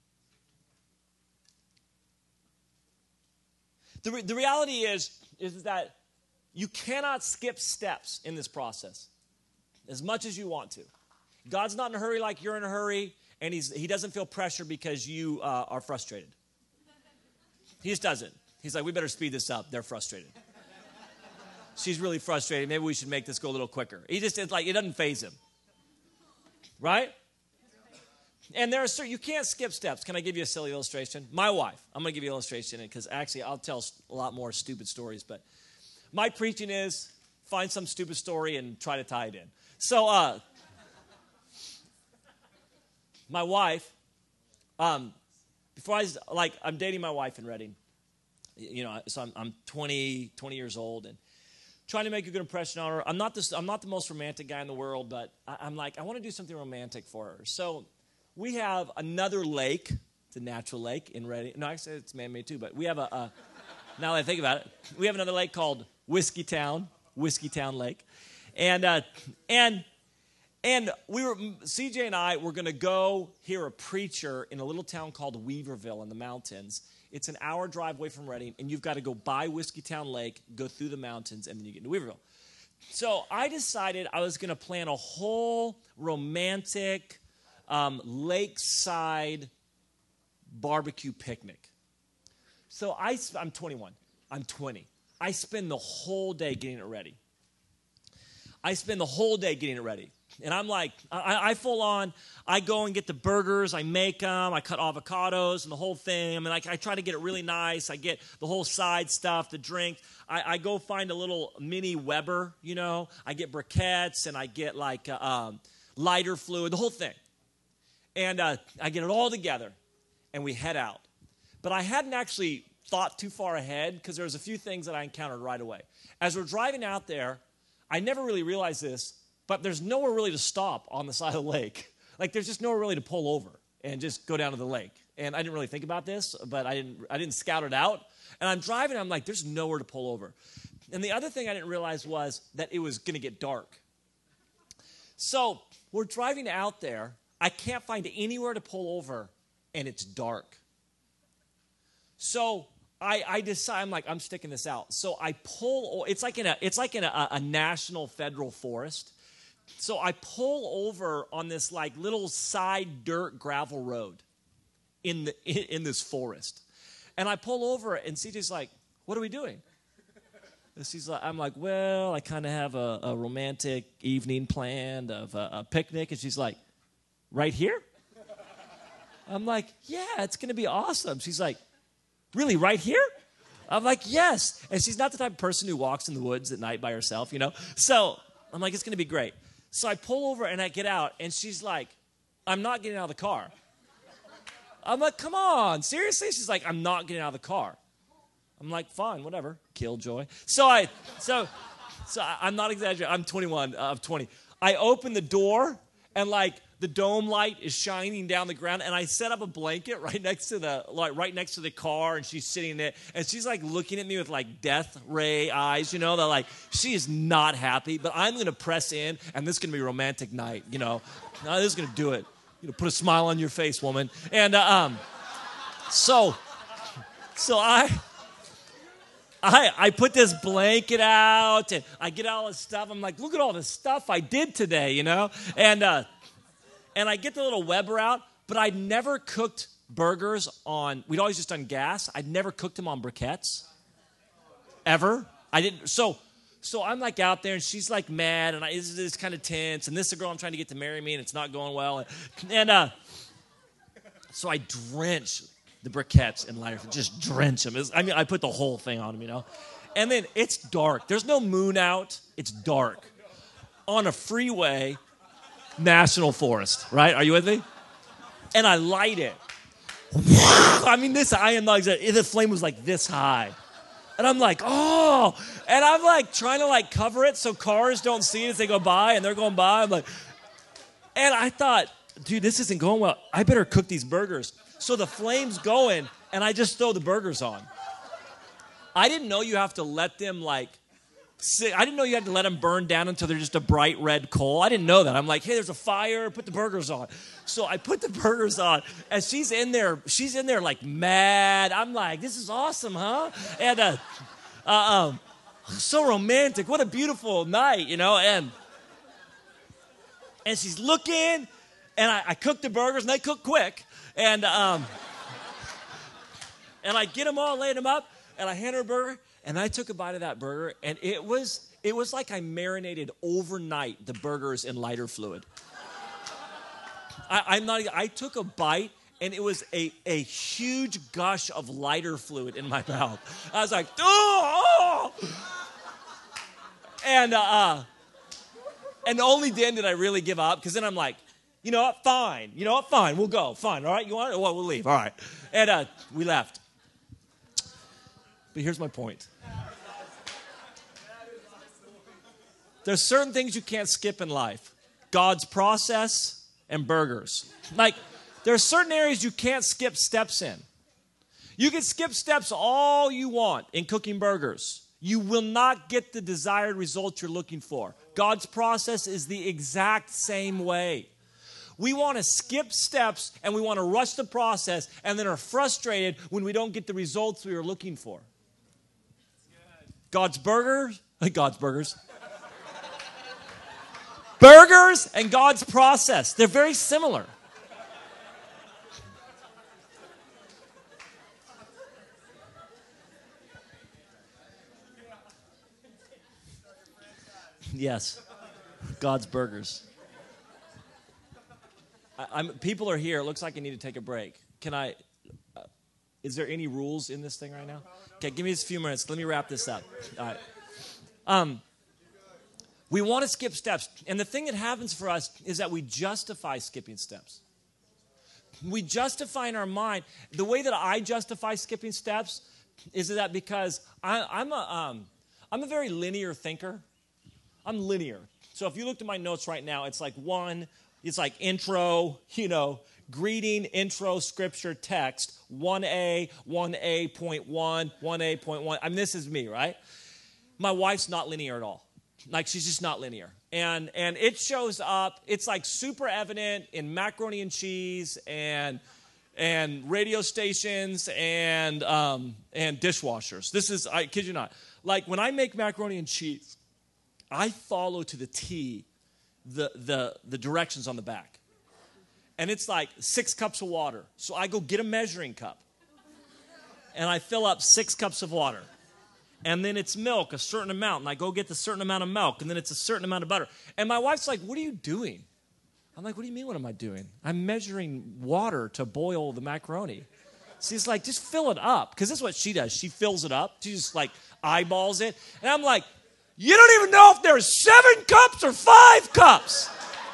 the reality is that you cannot skip steps in this process as much as you want to. God's not in a hurry like you're in a hurry, and he doesn't feel pressure because you are frustrated. He just doesn't. He's like, we better speed this up. They're frustrated. She's really frustrated. Maybe we should make this go a little quicker. It's like, it doesn't faze him. Right? And you can't skip steps. Can I give you a silly illustration? My wife. I'm going to give you an illustration because actually I'll tell a lot more stupid stories. But my preaching is find some stupid story and try to tie it in. So my wife, I'm dating my wife in Reading. So I'm 20 years old and trying to make a good impression on her. I'm not the most romantic guy in the world, but I'm like, I want to do something romantic for her. So we have another lake. It's a natural lake in Reading. No, actually, it's man-made too, but we have now that I think about it, we have another lake called Whiskeytown Lake. And CJ and I were going to go hear a preacher in a little town called Weaverville in the mountains. It's an hour drive away from Reading, and you've got to go by Whiskeytown Lake, go through the mountains, and then you get into Weaverville. So I decided I was going to plan a whole romantic lakeside barbecue picnic. So I'm 21. I'm 20. I spend the whole day getting it ready. And I'm like, I full on, I go and get the burgers, I make them, I cut avocados and the whole thing. I mean, I try to get it really nice. I get the whole side stuff, the drink. I go find a little mini Weber, I get briquettes and I get lighter fluid, the whole thing. And I get it all together and we head out. But I hadn't actually thought too far ahead because there was a few things that I encountered right away. As we're driving out there, I never really realized this, but there's nowhere really to stop on the side of the lake. Like there's just nowhere really to pull over and just go down to the lake. And I didn't really think about this, but I didn't scout it out. And I'm driving, I'm like, there's nowhere to pull over. And the other thing I didn't realize was that it was going to get dark. So we're driving out there. I can't find anywhere to pull over, and it's dark. So I decide, I'm like, I'm sticking this out. So I pull, it's like in a national federal forest. So I pull over on this little side dirt gravel road in this forest. And I pull over and CJ's like, what are we doing? And I'm like, well, I kind of have a romantic evening planned of a picnic. And she's like, right here? I'm like, yeah, it's going to be awesome. She's like, really, right here? I'm like, yes. And she's not the type of person who walks in the woods at night by herself, So I'm like, it's going to be great. So I pull over and I get out, and she's like, I'm not getting out of the car. I'm like, come on, seriously? She's like, I'm not getting out of the car. I'm like, fine, whatever, killjoy. So I'm not exaggerating. I'm 21 of 20. I open the door, and like the dome light is shining down the ground, and I set up a blanket right next to the car, and she's sitting there, and she's like looking at me with like death ray eyes, you know, that like she is not happy, but I'm gonna press in, and this is gonna be a romantic night, you know. This is gonna do it. You know, put a smile on your face, woman. And so I put this blanket out, and I get all this stuff. I'm like, look at all the stuff I did today, you know? And I get the little Weber out, but I'd never cooked burgers we'd always just done gas. I'd never cooked them on briquettes, ever. I didn't, so I'm like out there, and she's like mad, and it's kind of tense, and this is a girl I'm trying to get to marry me, and it's not going well. And so I drench the briquettes in lighter, just drench them. I put the whole thing on them, you know. And then it's dark. There's no moon out. It's dark. On a freeway, national forest, right? Are you with me? And I light it. I am not exaggerating. The flame was like this high. And I'm like, oh. And I'm like trying to like cover it so cars don't see it as they go by, and they're going by. I'm like, and I thought, dude, this isn't going well. I better cook these burgers. So the flame's going, and I just throw the burgers on. I didn't know you have to let them I didn't know you had to let them burn down until they're just a bright red coal. I didn't know that. I'm like, hey, there's a fire. Put the burgers on. So I put the burgers on, and she's in there like mad. I'm like, this is awesome, huh? And so romantic. What a beautiful night, you know. And she's looking, and I cook the burgers, and they cook quick. And I get them all, laid them up, and I hand her a burger, and I took a bite of that burger, and it was like I marinated overnight the burgers in lighter fluid. I took a bite, and it was a huge gush of lighter fluid in my mouth. I was like, oh! And only then did I really give up, because then I'm like, you know what? Fine. You know what? Fine. We'll go. Fine. All right. You want it? Well, we'll leave. All right. And we left. But here's my point. There's certain things you can't skip in life. God's process and burgers. Like, there are certain areas you can't skip steps in. You can skip steps all you want in cooking burgers. You will not get the desired result you're looking for. God's process is the exact same way. We want to skip steps, and we want to rush the process, and then are frustrated when we don't get the results we are looking for. God's burgers. Burgers and God's process, they're very similar. Yes, God's burgers. People are here. It looks like I need to take a break. Is there any rules in this thing right now? Okay, give me just a few minutes. Let me wrap this up. All right. We want to skip steps. And the thing that happens for us is that we justify skipping steps. We justify in our mind. The way that I justify skipping steps is that because I'm a very linear thinker. I'm linear. So if you looked at my notes right now, it's like intro, greeting, intro, scripture, text, 1A, 1A.1, 1A.1. This is me, right? My wife's not linear at all. Like, she's just not linear. And it shows up, it's like super evident in macaroni and cheese and radio stations and dishwashers. I kid you not. Like, when I make macaroni and cheese, I follow to the T the directions on the back. And it's like 6 cups of water. So I go get a measuring cup. And I fill up 6 cups of water. And then it's milk, a certain amount. And I go get the certain amount of milk. And then it's a certain amount of butter. And my wife's like, what are you doing? I'm like, what do you mean, what am I doing? I'm measuring water to boil the macaroni. She's like, just fill it up. Because this is what she does. She fills it up. She just like eyeballs it. And I'm like, you don't even know if there's 7 cups or 5 cups.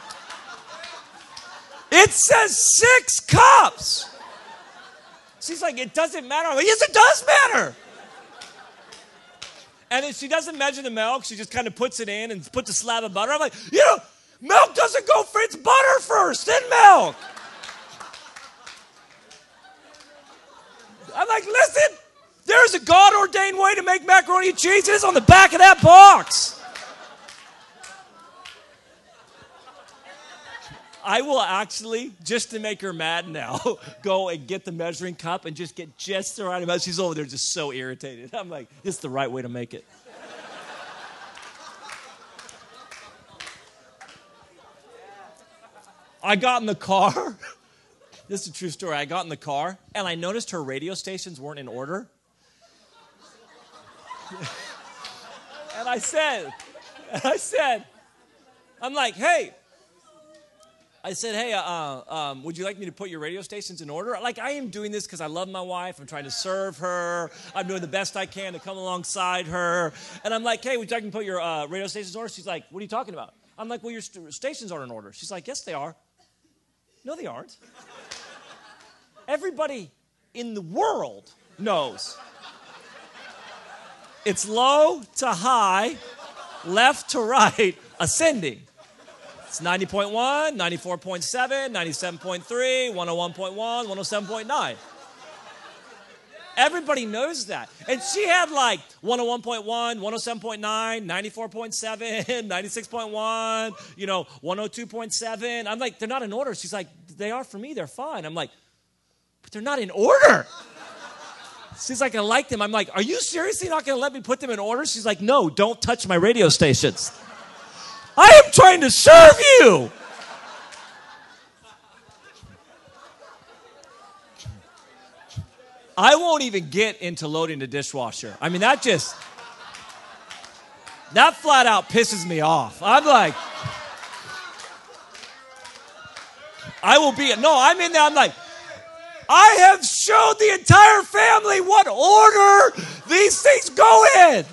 It says 6 cups. She's like, it doesn't matter. I'm like, yes, it does matter. And then she doesn't measure the milk. She just kind of puts it in and puts a slab of butter. I'm like, Milk doesn't go for its butter first, then milk. I'm like, listen, there's a God-ordained way to make macaroni and cheese. It is on the back of that box. I will actually, just to make her mad now, go and get the measuring cup and just get just the right amount. She's over there just so irritated. I'm like, this is the right way to make it. I got in the car. This is a true story. I got in the car, and I noticed her radio stations weren't in order. And I said, I'm like, hey. I said, hey, would you like me to put your radio stations in order? Like, I am doing this because I love my wife. I'm trying to serve her. I'm doing the best I can to come alongside her. And I'm like, hey, would you like me to put your radio stations in order? She's like, what are you talking about? I'm like, well, your stations aren't in order. She's like, yes, they are. No, they aren't. Everybody in the world knows. It's low to high, left to right, ascending. It's 90.1, 94.7, 97.3, 101.1, 107.9. Everybody knows that. And she had like 101.1, 107.9, 94.7, 96.1, 102.7. I'm like, they're not in order. She's like, they are for me. They're fine. I'm like, but they're not in order. She's like, I like them. I'm like, are you seriously not going to let me put them in order? She's like, no, don't touch my radio stations. I am trying to serve you. I won't even get into loading the dishwasher. I mean, that flat out pisses me off. I'm like, I'm in there, I'm like, I have showed the entire family what order these things go in.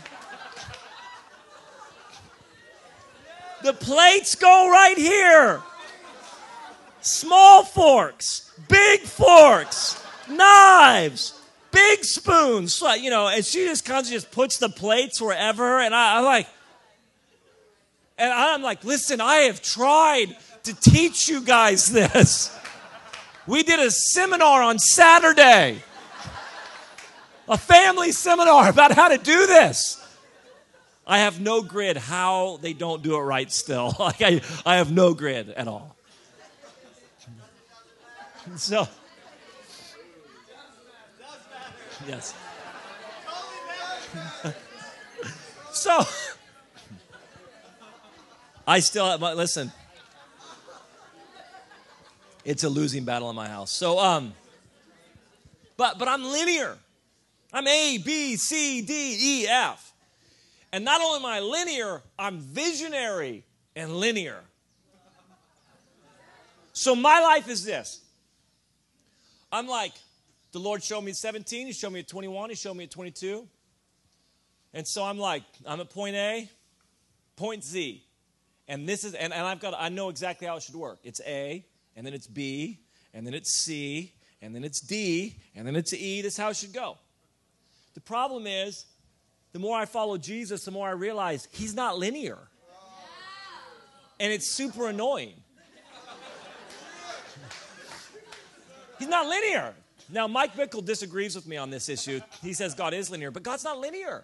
The plates go right here. Small forks, big forks, knives, big spoons, and she just comes and just puts the plates wherever, and I'm like, listen, I have tried to teach you guys this. We did a seminar on Saturday, a family seminar about how to do this. I have no grid how they don't do it right still. Like I have no grid at all. So, yes. So, listen, it's a losing battle in my house. So, but I'm linear. I'm A, B, C, D, E, F. And not only am I linear, I'm visionary and linear. So my life is this. I'm like, the Lord showed me at 17, He showed me at 21, He showed me at 22. And so I'm like, I'm at point A, point Z. And this is, and I know exactly how it should work. It's A, and then it's B, and then it's C, and then it's D, and then it's E. This is how it should go. The problem is, the more I follow Jesus, the more I realize He's not linear. And it's super annoying. He's not linear. Now, Mike Bickle disagrees with me on this issue. He says God is linear, but God's not linear.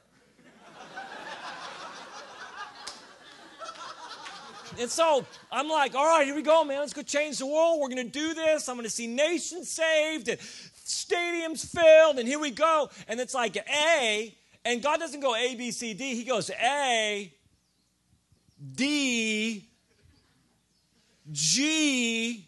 And so I'm like, all right, here we go, man. Let's go change the world. We're going to do this. I'm going to see nations saved and stadiums filled, and here we go. And it's like A, and God doesn't go A, B, C, D. He goes A, D, G,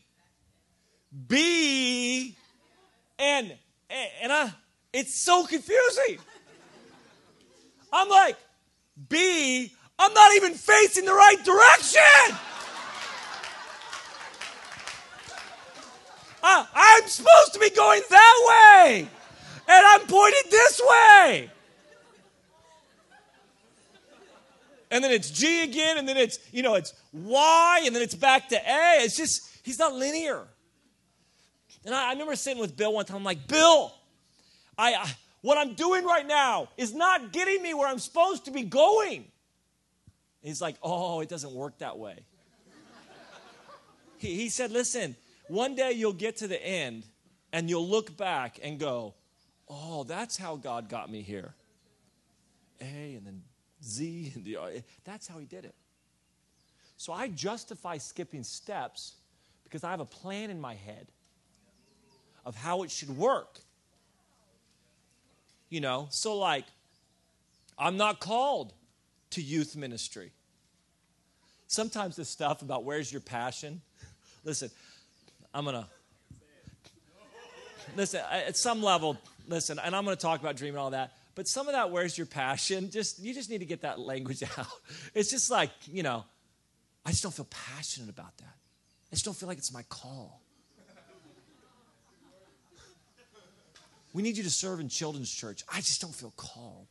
B, and it's so confusing. I'm like, B, I'm not even facing the right direction. I'm supposed to be going that way, and I'm pointed this way. And then it's G again, and then it's, it's Y, and then it's back to A. It's just, He's not linear. And I remember sitting with Bill one time. I'm like, Bill, what I'm doing right now is not getting me where I'm supposed to be going. And he's like, oh, it doesn't work that way. He said, listen, one day you'll get to the end and you'll look back and go, oh, that's how God got me here. A and then Z. And that's how he did it. So I justify skipping steps because I have a plan in my head of how it should work. You know, so like, I'm not called to youth ministry. Sometimes this stuff about where's your passion, listen, listen, at some level, listen, and I'm going to talk about dreaming and all that, but some of that where's your passion, you just need to get that language out. It's just like, you know, I just don't feel passionate about that. I just don't feel like it's my call. We need you to serve in children's church. I just don't feel called.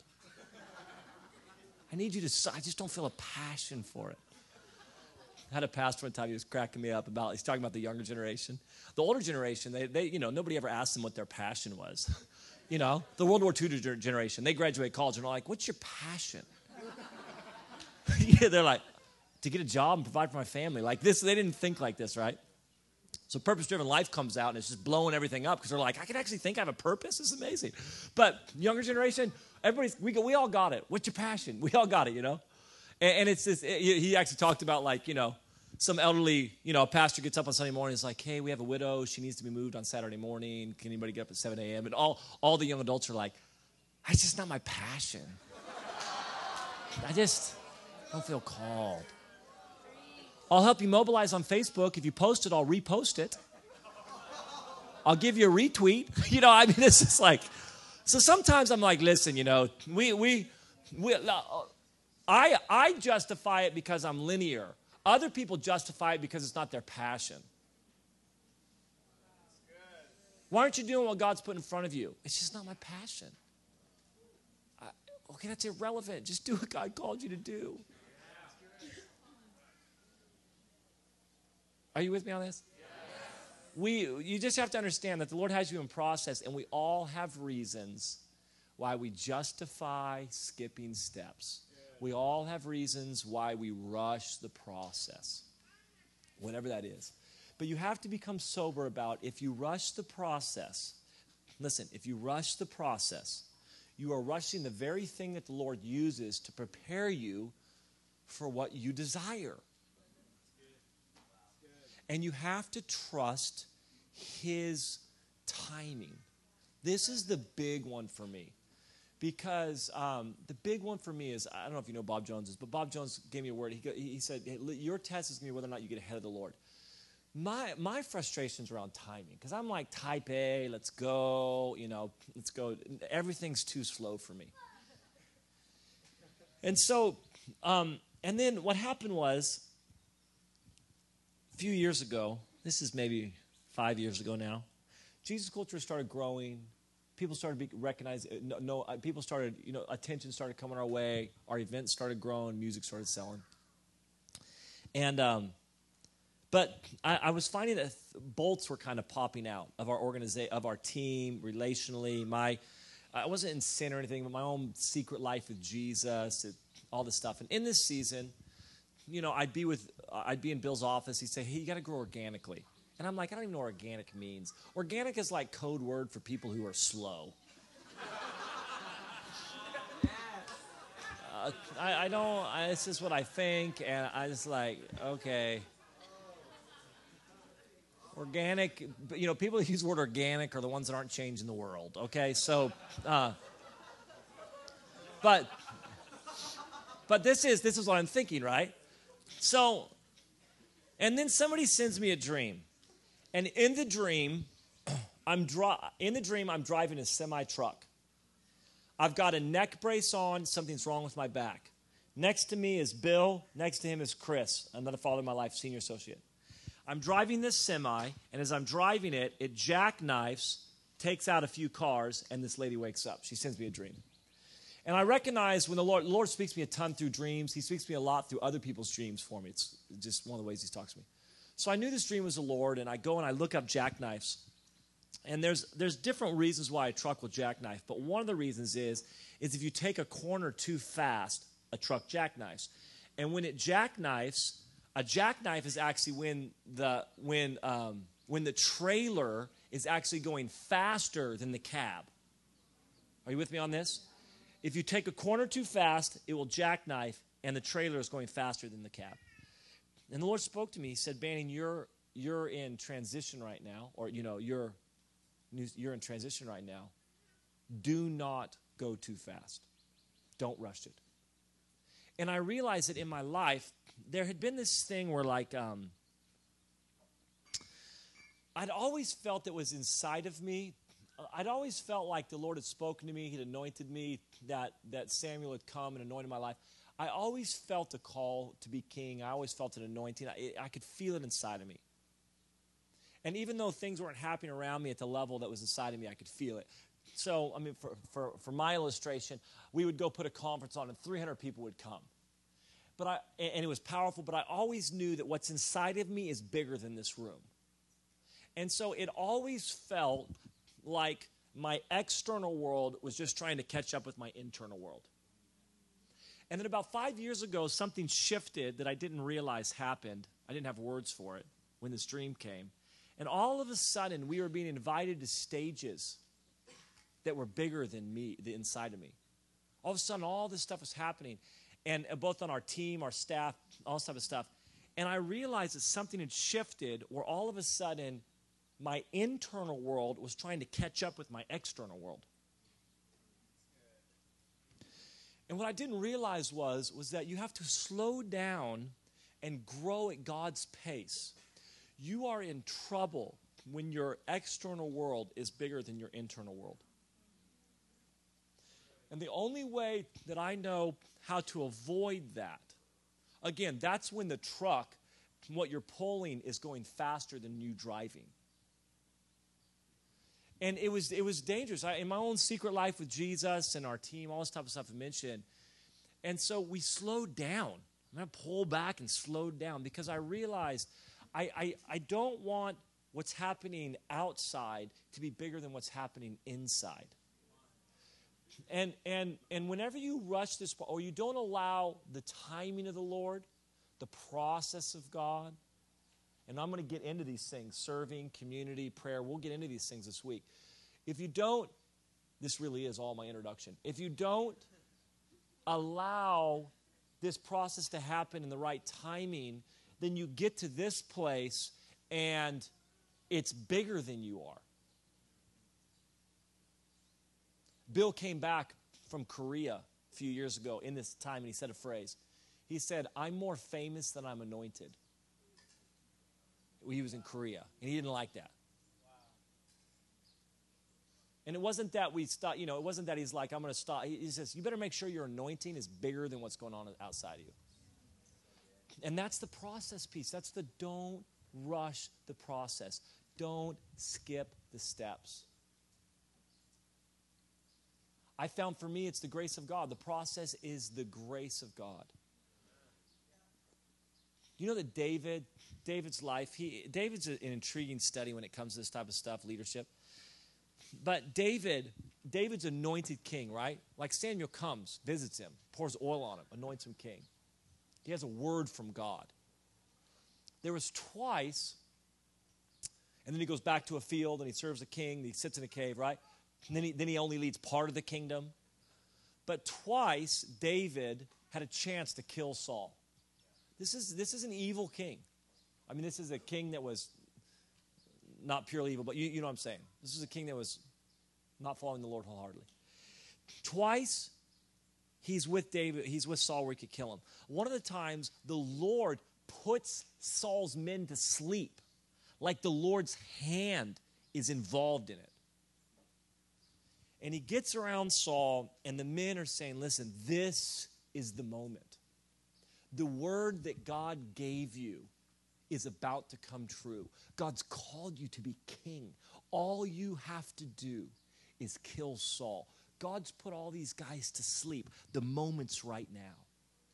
I just don't feel a passion for it. I had a pastor one time, he was cracking me up he's talking about the younger generation. The older generation, they you know, nobody ever asked them what their passion was. You know, the World War II generation, they graduate college and they're like, what's your passion? Yeah, they're like, to get a job and provide for my family. Like this, they didn't think like this, right? So purpose-driven life comes out and it's just blowing everything up because they're like, I can actually think I have a purpose? This is amazing. But younger generation, we all got it. What's your passion? We all got it, you know? And it's this, he actually talked about like, you know, some elderly, you know, a pastor gets up on Sunday morning and is like, hey, we have a widow. She needs to be moved on Saturday morning. Can anybody get up at 7 a.m.? And all the young adults are like, it's just not my passion. I just don't feel called. I'll help you mobilize on Facebook. If you post it, I'll repost it. I'll give you a retweet. You know, I mean, it's just like, so sometimes I'm like, listen, you know, I justify it because I'm linear. Other people justify it because it's not their passion. Why aren't you doing what God's put in front of you? It's just not my passion. Okay, that's irrelevant. Just do what God called you to do. Are you with me on this? You just have to understand that the Lord has you in process, and we all have reasons why we justify skipping steps. We all have reasons why we rush the process, whatever that is. But you have to become sober about if you rush the process. Listen, if you rush the process, you are rushing the very thing that the Lord uses to prepare you for what you desire. And you have to trust His timing. This is the big one for me. Because the big one for me is, I don't know if you know Bob Jones is, but Bob Jones gave me a word. He said, hey, your test is going to be whether or not you get ahead of the Lord. My frustration's around timing. Because I'm like, type A, let's go, you know, let's go. Everything's too slow for me. And so, and then what happened was, a few years ago, this is maybe 5 years ago now, Jesus culture started growing. People started being recognized. People started, you know, attention started coming our way. Our events started growing. Music started selling. And, but I was finding that bolts were kind of popping out of our organization, of our team, relationally. I wasn't in sin or anything, but my own secret life with Jesus, all this stuff. And in this season, you know, I'd be in Bill's office. He'd say, hey, you got to grow organically. And I'm like, I don't even know what organic means. Organic is like code word for people who are slow. This is what I think, and I just like, okay. Organic, you know, people who use the word organic are the ones that aren't changing the world, okay? So, but this is what I'm thinking, right? So, and then somebody sends me a dream. And in the dream, I'm driving a semi-truck. I've got a neck brace on. Something's wrong with my back. Next to me is Bill. Next to him is Chris, another father in my life, senior associate. I'm driving this semi, and as I'm driving it, it jackknifes, takes out a few cars, and this lady wakes up. She sends me a dream. And I recognize when the Lord speaks to me a ton through dreams. He speaks to me a lot through other people's dreams for me. It's just one of the ways He talks to me. So I knew this dream was the Lord, and I go and I look up jackknifes. And there's different reasons why a truck will jackknife, but one of the reasons is if you take a corner too fast, a truck jackknifes. And when it jackknifes, A jackknife is actually when the trailer is actually going faster than the cab. Are you with me on this? If you take a corner too fast, it will jackknife, and the trailer is going faster than the cab. And the Lord spoke to me. He said, Banning, you're in transition right now, or you're in transition right now. Do not go too fast. Don't rush it. And I realized that in my life, there had been this thing where I'd always felt it was inside of me. I'd always felt like the Lord had spoken to me. He'd anointed me, that Samuel had come and anointed my life. I always felt a call to be king. I always felt an anointing. I could feel it inside of me. And even though things weren't happening around me at the level that was inside of me, I could feel it. So, I mean, for my illustration, we would go put a conference on and 300 people would come. And it was powerful, but I always knew that what's inside of me is bigger than this room. And so it always felt like my external world was just trying to catch up with my internal world. And then about 5 years ago, something shifted that I didn't realize happened. I didn't have words for it when this dream came. And all of a sudden, we were being invited to stages that were bigger than me, the inside of me. All of a sudden, all this stuff was happening. And both on our team, our staff, all this type of stuff. And I realized that something had shifted where all of a sudden, my internal world was trying to catch up with my external world. And what I didn't realize was that you have to slow down and grow at God's pace. You are in trouble when your external world is bigger than your internal world. And the only way that I know how to avoid that, again, that's when the truck, what you're pulling, is going faster than you driving. And it was dangerous. In my own secret life with Jesus and our team, all this type of stuff I mentioned. And so we slowed down. I'm going to pull back and slow down because I realized I don't want what's happening outside to be bigger than what's happening inside. And whenever you rush this, or you don't allow the timing of the Lord, the process of God, and I'm going to get into these things, serving, community, prayer. We'll get into these things this week. If you don't, this really is all my introduction. If you don't allow this process to happen in the right timing, then you get to this place and it's bigger than you are. Bill came back from Korea a few years ago in this time, and he said a phrase. He said, "I'm more famous than I'm anointed." He was in Korea, and he didn't like that. And it wasn't that we stopped, it wasn't that he's like, I'm going to stop. He says, you better make sure your anointing is bigger than what's going on outside of you. And that's the process piece. That's the don't rush the process. Don't skip the steps. I found for me, it's the grace of God. The process is the grace of God. You know that David's life, David's an intriguing study when it comes to this type of stuff, leadership. But David's anointed king, right? Like Samuel comes, visits him, pours oil on him, anoints him king. He has a word from God. There was twice, and then he goes back to a field and he serves a king, and he sits in a cave, right? And then he only leads part of the kingdom. But twice, David had a chance to kill Saul. This is an evil king. I mean, this is a king that was not purely evil, but you know what I'm saying. This is a king that was not following the Lord wholeheartedly. Twice, he's with Saul where he could kill him. One of the times, the Lord puts Saul's men to sleep, like the Lord's hand is involved in it. And he gets around Saul, and the men are saying, listen, this is the moment. The word that God gave you is about to come true. God's called you to be king. All you have to do is kill Saul. God's put all these guys to sleep. The moment's right now.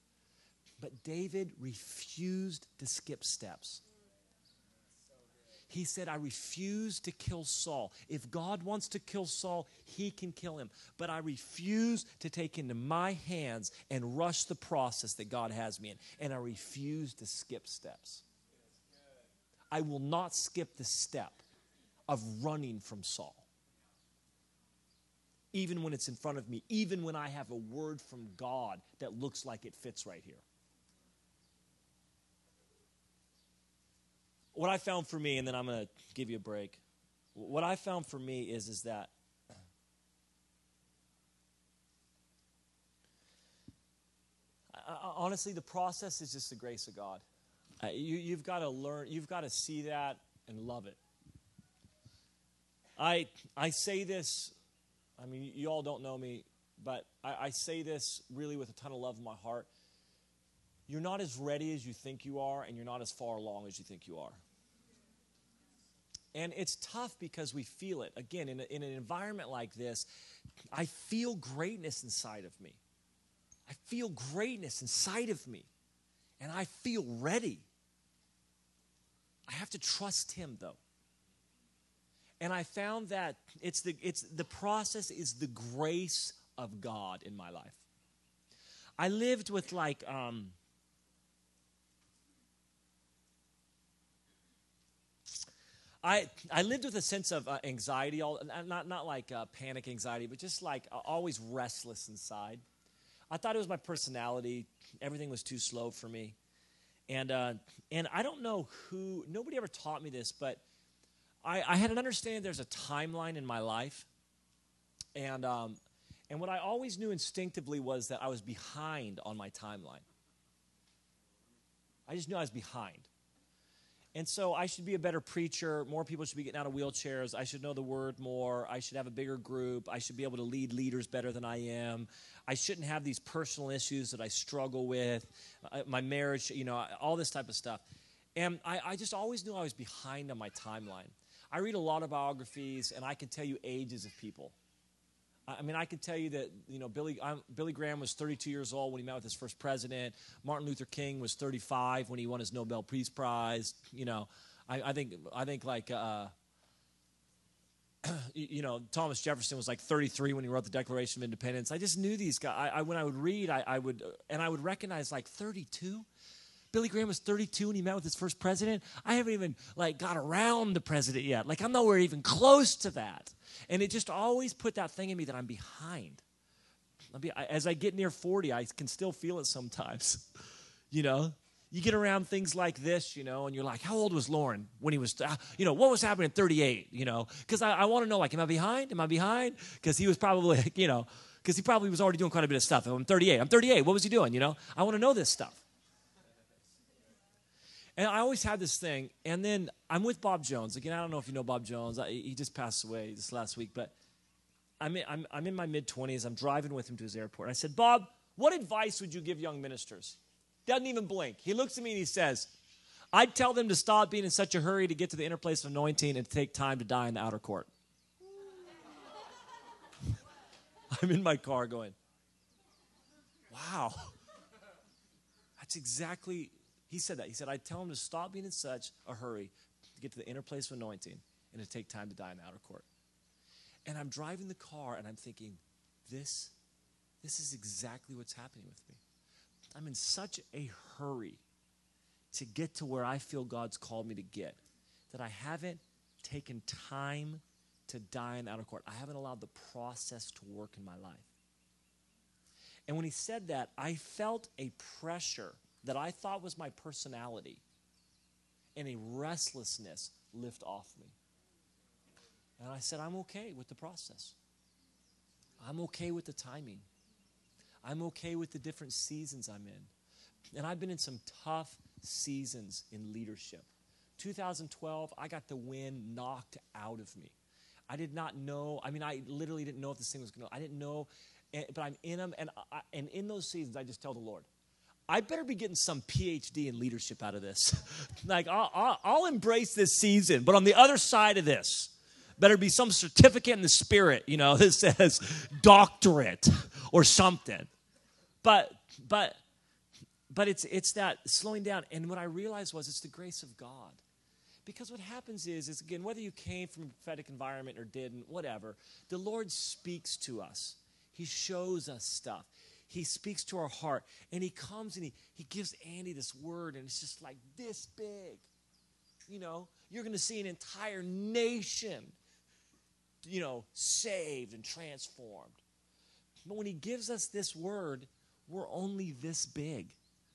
But David refused to skip steps. He said, I refuse to kill Saul. If God wants to kill Saul, he can kill him. But I refuse to take into my hands and rush the process that God has me in. And I refuse to skip steps. I will not skip the step of running from Saul. Even when it's in front of me, even when I have a word from God that looks like it fits right here. What I found for me, and then I'm going to give you a break. What I found for me is that honestly, the process is just the grace of God. You've got to learn, you've got to see that and love it. I say this, I mean, you all don't know me, but I say this really with a ton of love in my heart. You're not as ready as you think you are, and you're not as far along as you think you are. And it's tough because we feel it. Again, in an environment like this, I feel greatness inside of me. I feel greatness inside of me. And I feel ready. I have to trust him, though. And I found that the process is the grace of God in my life. I lived with I lived with a sense of anxiety, not like panic anxiety, but just like always restless inside. I thought it was my personality. Everything was too slow for me. And I don't know who, nobody ever taught me this, but I had an understanding there's a timeline in my life. And what I always knew instinctively was that I was behind on my timeline. I just knew I was behind. And so I should be a better preacher. More people should be getting out of wheelchairs. I should know the word more. I should have a bigger group. I should be able to lead leaders better than I am. I shouldn't have these personal issues that I struggle with. My marriage, all this type of stuff. And I just always knew I was behind on my timeline. I read a lot of biographies, and I can tell you ages of people. I mean, I can tell you that, Billy Graham was 32 years old when he met with his first president. Martin Luther King was 35 when he won his Nobel Peace Prize. I think Thomas Jefferson was like 33 when he wrote the Declaration of Independence. I just knew these guys. When I would read, I would recognize 32. Billy Graham was 32 when he met with his first president. I haven't even got around the president yet. I'm nowhere even close to that. And it just always put that thing in me that I'm behind. As I get near 40, I can still feel it sometimes. You get around things like this, and you're like, how old was Lauren when he was, what was happening at 38, Because I want to know, am I behind? Am I behind? Because he was probably, because he probably was already doing quite a bit of stuff. I'm 38. What was he doing, I want to know this stuff. And I always had this thing, and then I'm with Bob Jones. Again, I don't know if you know Bob Jones. He just passed away this last week, but I'm in my mid-20s. I'm driving with him to his airport. I said, Bob, what advice would you give young ministers? Doesn't even blink. He looks at me and he says, I'd tell them to stop being in such a hurry to get to the inner place of anointing and to take time to die in the outer court. I'm in my car going, wow. That's exactly... He said that. He said, I'd tell him to stop being in such a hurry to get to the inner place of anointing and to take time to die in the outer court. And I'm driving the car, and I'm thinking, this is exactly what's happening with me. I'm in such a hurry to get to where I feel God's called me to get that I haven't taken time to die in the outer court. I haven't allowed the process to work in my life. And when he said that, I felt a pressure that I thought was my personality and a restlessness lift off me. And I said, I'm okay with the process. I'm okay with the timing. I'm okay with the different seasons I'm in. And I've been in some tough seasons in leadership. 2012, I got the wind knocked out of me. I did not know. I literally didn't know if this thing was going to. I didn't know, but I'm in them. And in those seasons, I just tell the Lord, I better be getting some PhD in leadership out of this. I'll embrace this season, but on the other side of this, better be some certificate in the spirit, that says doctorate or something. But it's that slowing down. And what I realized was it's the grace of God. Because what happens is again, whether you came from a prophetic environment or didn't, whatever, the Lord speaks to us. He shows us stuff. He speaks to our heart. And he comes and he gives Andy this word, and it's just like this big. You know, you're going to see an entire nation, saved and transformed. But when he gives us this word, we're only this big.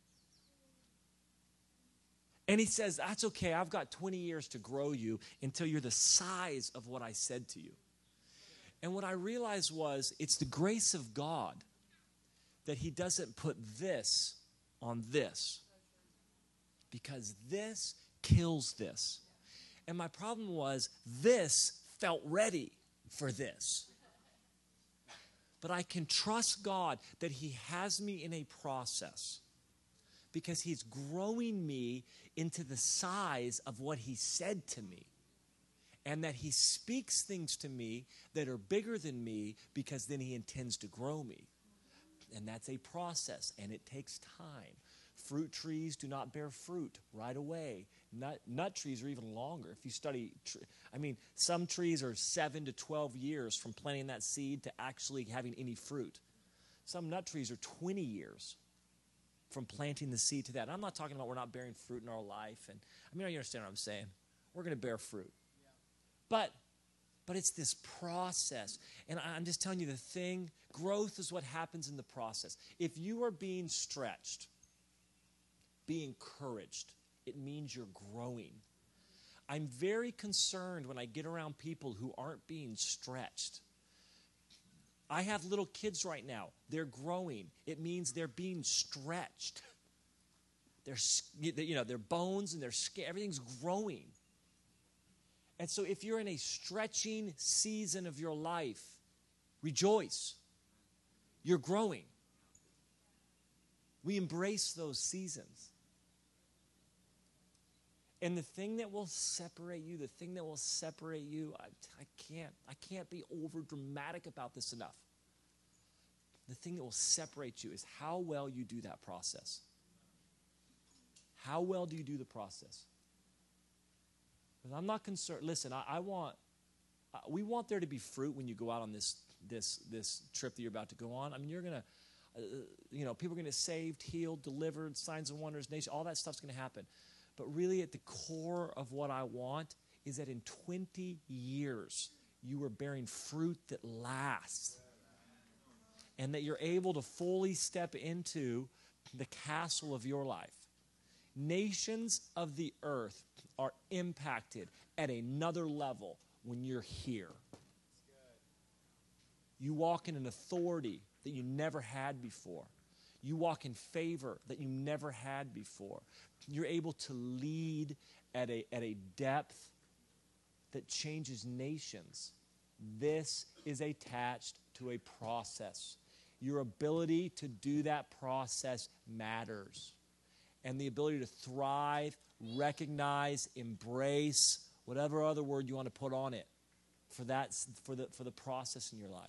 And he says, that's okay, I've got 20 years to grow you until you're the size of what I said to you. And what I realized was, it's the grace of God that he doesn't put this on this. Because this kills this. And my problem was, this felt ready for this. But I can trust God that he has me in a process, because he's growing me into the size of what he said to me. And that he speaks things to me that are bigger than me, because then he intends to grow me. And that's a process, and it takes time. Fruit trees do not bear fruit right away. Nut trees are even longer. If you study, some trees are 7 to 12 years from planting that seed to actually having any fruit. Some nut trees are 20 years from planting the seed to that. And I'm not talking about we're not bearing fruit in our life. And you understand what I'm saying. We're going to bear fruit. But it's this process. And I'm just telling you, growth is what happens in the process. If you are being stretched, be encouraged. It means you're growing. I'm very concerned when I get around people who aren't being stretched. I have little kids right now. They're growing. It means they're being stretched. Their bones and their skin, everything's growing. And so if you're in a stretching season of your life, rejoice. You're growing. We embrace those seasons. And the thing that will separate you, I can't be over dramatic about this enough. The thing that will separate you is how well you do that process. How well do you do the process? Because I'm not concerned. Listen, we want there to be fruit when you go out on this trip that you're about to go on. You're going to, people are going to get saved, healed, delivered, signs and wonders, nation, all that stuff's going to happen. But really at the core of what I want is that in 20 years, you are bearing fruit that lasts. And that you're able to fully step into the castle of your life. Nations of the earth are impacted at another level when you're here. You walk in an authority that you never had before. You walk in favor that you never had before. You're able to lead at a depth that changes nations. This is attached to a process. Your ability to do that process matters. And the ability to thrive, recognize, embrace, whatever other word you want to put on it, for the process in your life.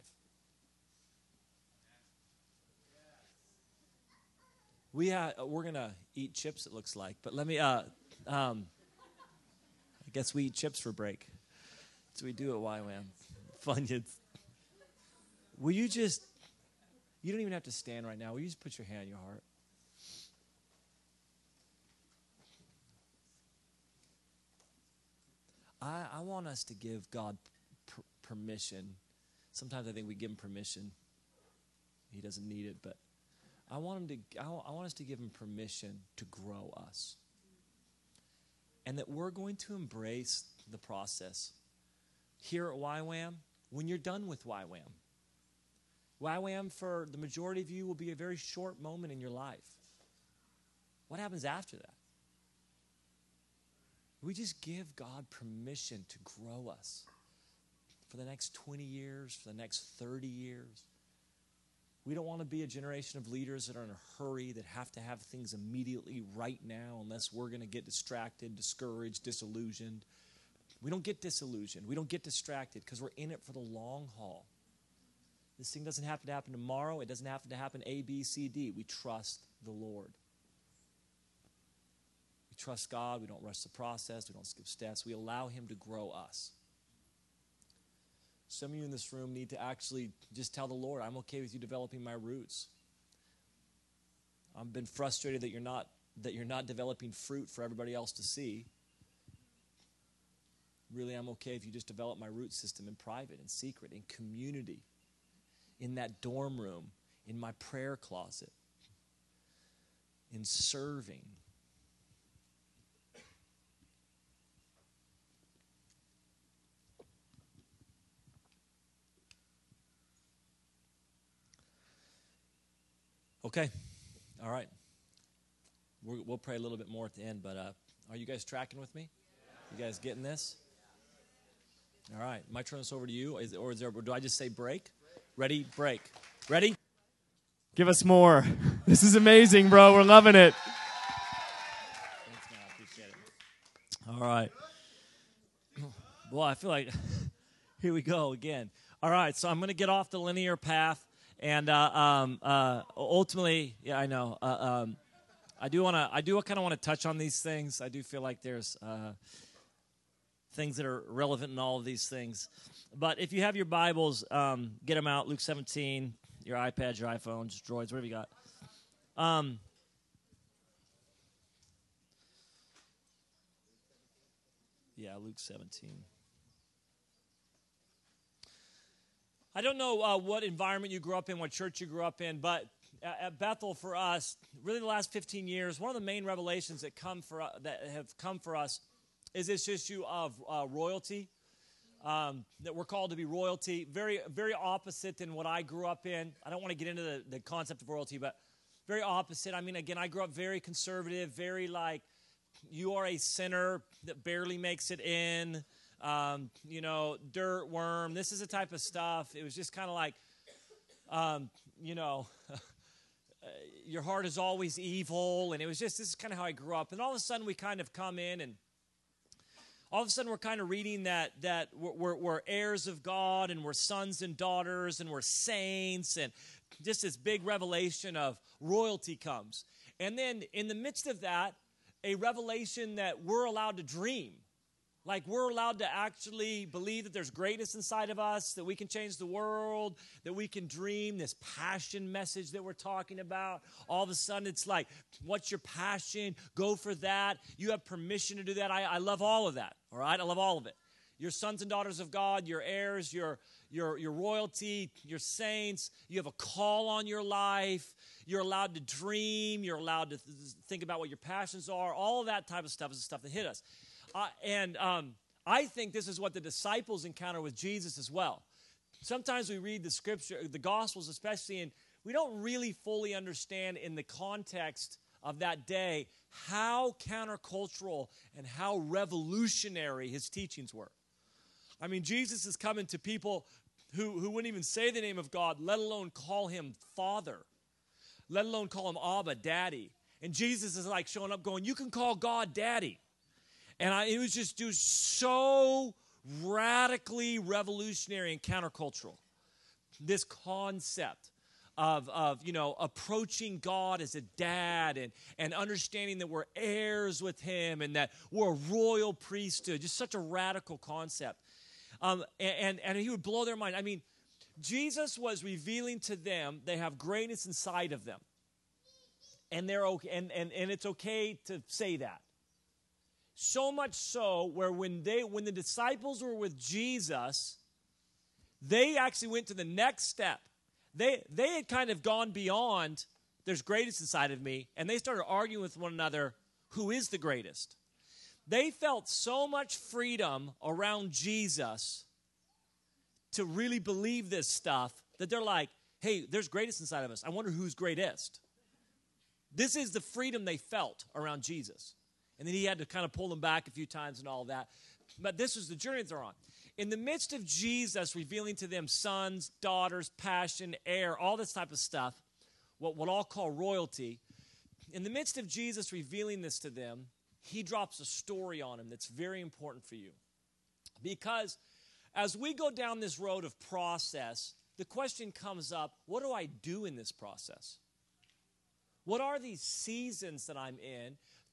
We're gonna eat chips, it looks like. But let me. I guess we eat chips for break. So we do at YWAM. Funyuns. Will you just? You don't even have to stand right now. Will you just put your hand on your heart? I want us to give God permission. Sometimes I think we give him permission. He doesn't need it, but I want us to give him permission to grow us. And that we're going to embrace the process. Here at YWAM, when you're done with YWAM, YWAM for the majority of you will be a very short moment in your life. What happens after that? We just give God permission to grow us for the next 20 years, for the next 30 years. We don't want to be a generation of leaders that are in a hurry, that have to have things immediately right now unless we're going to get distracted, discouraged, disillusioned. We don't get disillusioned. We don't get distracted because we're in it for the long haul. This thing doesn't have to happen tomorrow. It doesn't have to happen A, B, C, D. We trust the Lord. We We trust God. We don't rush the process. We don't skip steps. We allow him to grow us. Some of you in this room need to actually just tell the Lord, I'm okay with you developing my roots. I've been frustrated that you're not developing fruit for everybody else to see. Really, I'm okay if you just develop my root system in private, in secret, in community, in that dorm room, in my prayer closet, in serving. Okay, all right. We'll pray a little bit more at the end, but are you guys tracking with me? You guys getting this? All right, am I turning this over to you, or do I just say break? Ready, break. Ready? Give us more. This is amazing, bro. We're loving it. Thanks, man. I appreciate it. All right. Well, I feel like here we go again. All right, so I'm going to get off the linear path, and ultimately, yeah, I know. I do kind of want to touch on these things. I do feel like there's things that are relevant in all of these things. But if you have your Bibles, get them out. Luke 17, your iPads, your iPhones, Droids, whatever you got. Yeah, Luke 17. I don't know what environment you grew up in, what church you grew up in, but at Bethel, for us, really the last 15 years, one of the main revelations that have come for us is this issue of royalty, that we're called to be royalty. Very, very opposite than what I grew up in. I don't want to get into the concept of royalty, but very opposite. I mean, again, I grew up very conservative, very like, you are a sinner that barely makes it in, dirt worm. This is the type of stuff. It was just kind of like, your heart is always evil, and this is kind of how I grew up. And all of a sudden we kind of come in, and all of a sudden we're kind of reading that we're heirs of God, and we're sons and daughters, and we're saints, and just this big revelation of royalty comes. And then in the midst of that, a revelation that we're allowed to dream. Like we're allowed to actually believe that there's greatness inside of us, that we can change the world, that we can dream, this passion message that we're talking about. All of a sudden it's like, what's your passion? Go for that. You have permission to do that. I love all of that, all right? I love all of it. You're sons and daughters of God, you're heirs, you're royalty, you're saints, you have a call on your life, you're allowed to dream, you're allowed to think about what your passions are. All of that type of stuff is the stuff that hit us. I think this is what the disciples encounter with Jesus as well. Sometimes we read the scripture, the Gospels especially, and we don't really fully understand in the context of that day how countercultural and how revolutionary his teachings were. I mean, Jesus is coming to people who wouldn't even say the name of God, let alone call him Father, let alone call him Abba, Daddy. And Jesus is like showing up going, you can call God Daddy. And it was just so radically revolutionary and countercultural. This concept of approaching God as a dad and understanding that we're heirs with him and that we're a royal priesthood. Just such a radical concept. And he would blow their mind. I mean, Jesus was revealing to them they have greatness inside of them. And they're okay, and it's okay to say that. So much so where when the disciples were with Jesus, they actually went to the next step. They had kind of gone beyond there's greatest inside of me, and they started arguing with one another who is the greatest. They felt so much freedom around Jesus to really believe this stuff that they're like, hey, there's greatest inside of us. I wonder who's greatest. This is the freedom they felt around Jesus. And then he had to kind of pull them back a few times and all that. But this was the journey they're on. In the midst of Jesus revealing to them sons, daughters, passion, heir, all this type of stuff, what I'll call royalty, in the midst of Jesus revealing this to them, he drops a story on them that's very important for you. Because as we go down this road of process, the question comes up, what do I do in this process? What are these seasons that I'm in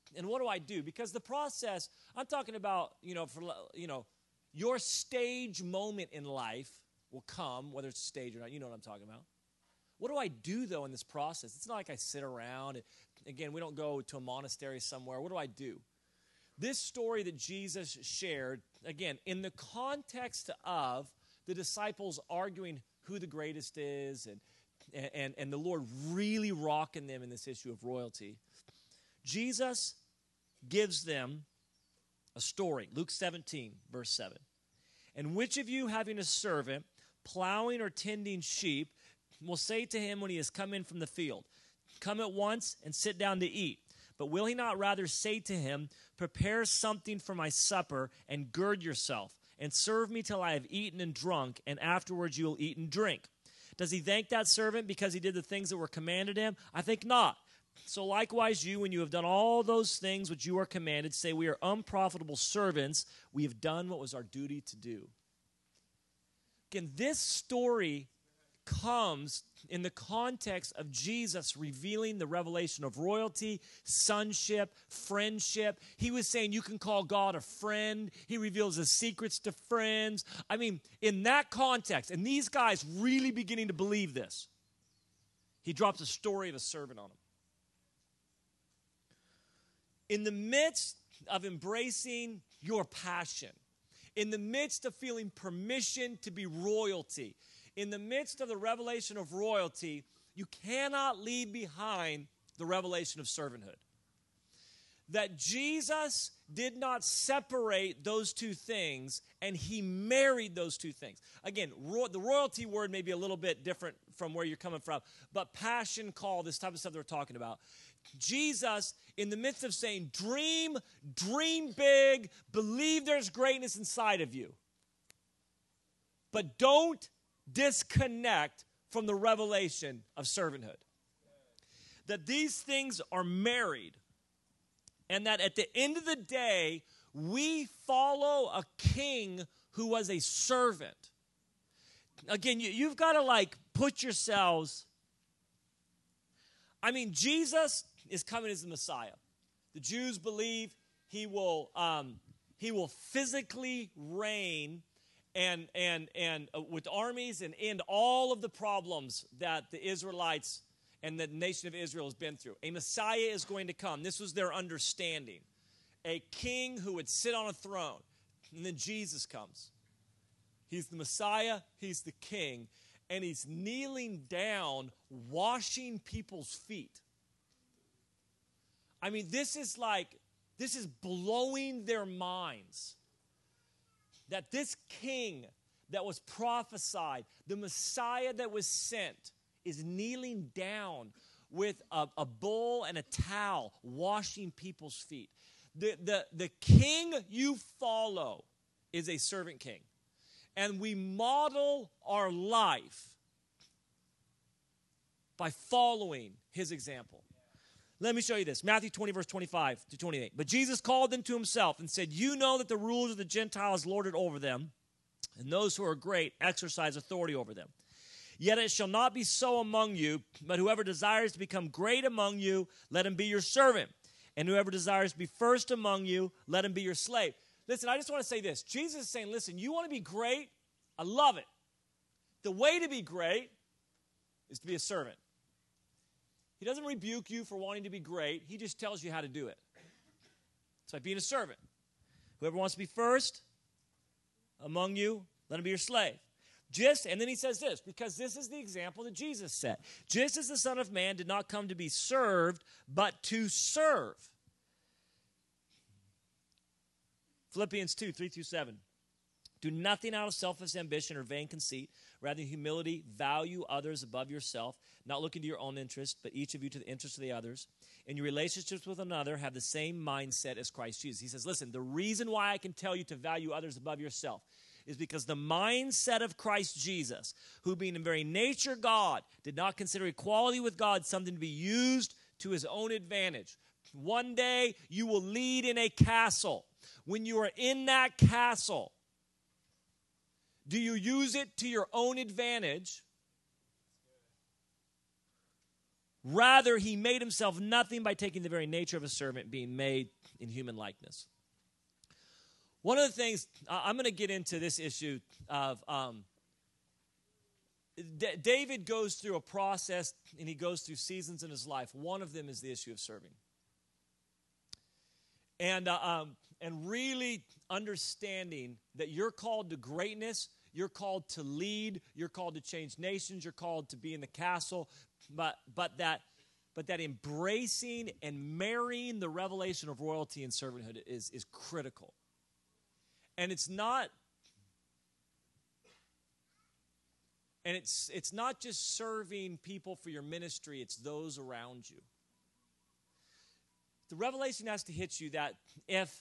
And what do I do? Because the process, I'm talking about, your stage moment in life will come, whether it's a stage or not. You know what I'm talking about. What do I do, though, in this process? It's not like I sit around. Again, we don't go to a monastery somewhere. What do I do? This story that Jesus shared, again, in the context of the disciples arguing who the greatest is and the Lord really rocking them in this issue of royalty, Jesus gives them a story. Luke 17, verse 7. And which of you, having a servant, plowing or tending sheep, will say to him when he has come in from the field, come at once and sit down to eat? But will he not rather say to him, prepare something for my supper and gird yourself, and serve me till I have eaten and drunk, and afterwards you will eat and drink? Does he thank that servant because he did the things that were commanded him? I think not. So likewise you, when you have done all those things which you are commanded, say, we are unprofitable servants. We have done what was our duty to do. Again, this story comes in the context of Jesus revealing the revelation of royalty, sonship, friendship. He was saying you can call God a friend. He reveals his secrets to friends. I mean, in that context, and these guys really beginning to believe this, he drops a story of a servant on them. In the midst of embracing your passion, in the midst of feeling permission to be royalty, in the midst of the revelation of royalty, you cannot leave behind the revelation of servanthood. That Jesus did not separate those two things, and he married those two things. Again, the royalty word may be a little bit different from where you're coming from, but passion, call, this type of stuff that we're talking about. Jesus, in the midst of saying, dream big, believe there's greatness inside of you, but don't disconnect from the revelation of servanthood. That these things are married, and that at the end of the day, we follow a king who was a servant. Again, you've got to put yourselves. I mean, Jesus is coming as the Messiah. The Jews believe he will physically reign and with armies and end all of the problems that the Israelites and the nation of Israel has been through. A Messiah is going to come. This was their understanding. A king who would sit on a throne. And then Jesus comes. He's the Messiah. He's the king. And he's kneeling down, washing people's feet. I mean, this is blowing their minds. That this king that was prophesied, the Messiah that was sent, is kneeling down with a bowl and a towel, washing people's feet. The king you follow is a servant king. And we model our life by following his example. Let me show you this. Matthew 20, verse 25 to 28. But Jesus called them to himself and said, you know that the rulers of the Gentiles lord it over them, and those who are great exercise authority over them. Yet it shall not be so among you, but whoever desires to become great among you, let him be your servant. And whoever desires to be first among you, let him be your slave. Listen, I just want to say this. Jesus is saying, listen, you want to be great? I love it. The way to be great is to be a servant. He doesn't rebuke you for wanting to be great. He just tells you how to do it. It's like being a servant. Whoever wants to be first among you, let him be your slave. And then he says this, because this is the example that Jesus set. Just as the Son of Man did not come to be served, but to serve. Philippians 2, 3 through 7. Do nothing out of selfish ambition or vain conceit. Rather, in humility, value others above yourself, not looking to your own interest, but each of you to the interest of the others. In your relationships with another, have the same mindset as Christ Jesus. He says, listen, the reason why I can tell you to value others above yourself is because the mindset of Christ Jesus, who being in very nature God, did not consider equality with God something to be used to his own advantage. One day, you will lead in a castle. When you are in that castle, do you use it to your own advantage? Rather, he made himself nothing by taking the very nature of a servant, being made in human likeness. One of the things, I'm going to get into this issue of David goes through a process and he goes through seasons in his life. One of them is the issue of serving. And really understanding that you're called to greatness, you're called to lead, you're called to change nations, you're called to be in the castle, but that embracing and marrying the revelation of royalty and servanthood is critical. And it's not just serving people for your ministry, it's those around you. The revelation has to hit you that if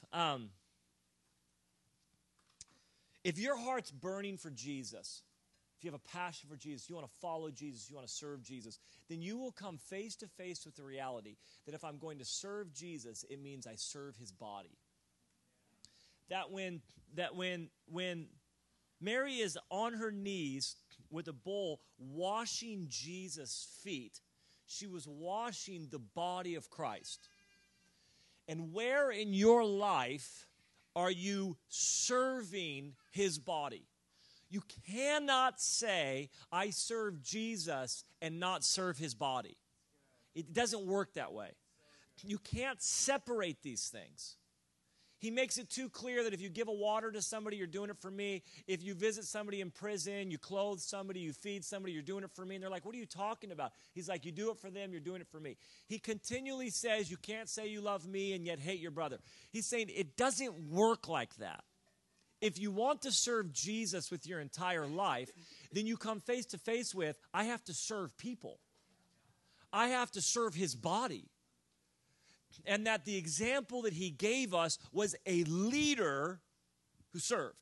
your heart's burning for Jesus, if you have a passion for Jesus, you want to follow Jesus, you want to serve Jesus, then you will come face to face with the reality that if I'm going to serve Jesus, it means I serve his body. That when Mary is on her knees with a bowl washing Jesus' feet, she was washing the body of Christ. And where in your life are you serving his body? You cannot say, I serve Jesus and not serve his body. It doesn't work that way. You can't separate these things. He makes it too clear that if you give a water to somebody, you're doing it for me. If you visit somebody in prison, you clothe somebody, you feed somebody, you're doing it for me. And they're like, what are you talking about? He's like, you do it for them, you're doing it for me. He continually says, you can't say you love me and yet hate your brother. He's saying it doesn't work like that. If you want to serve Jesus with your entire life, then you come face to face with, I have to serve people. I have to serve his body. And that the example that he gave us was a leader who served.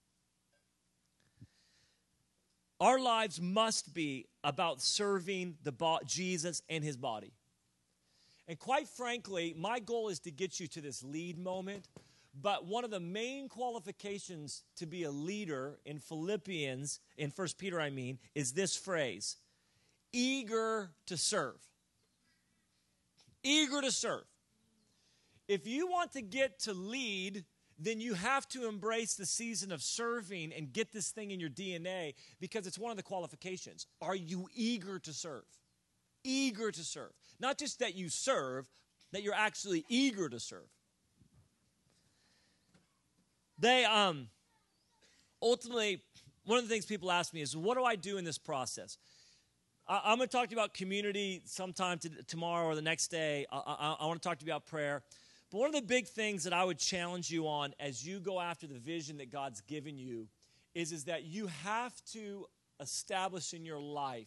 Our lives must be about serving Jesus and his body. And quite frankly, my goal is to get you to this lead moment. But one of the main qualifications to be a leader in Philippians, in 1 Peter I mean, is this phrase, eager to serve. Eager to serve. If you want to get to lead, then you have to embrace the season of serving and get this thing in your DNA because it's one of the qualifications. Are you eager to serve? Eager to serve. Not just that you serve, that you're actually eager to serve. They, ultimately, one of the things people ask me is, what do I do in this process? I'm going to talk to you about community sometime tomorrow or the next day. I want to talk to you about prayer. But one of the big things that I would challenge you on as you go after the vision that God's given you is that you have to establish in your life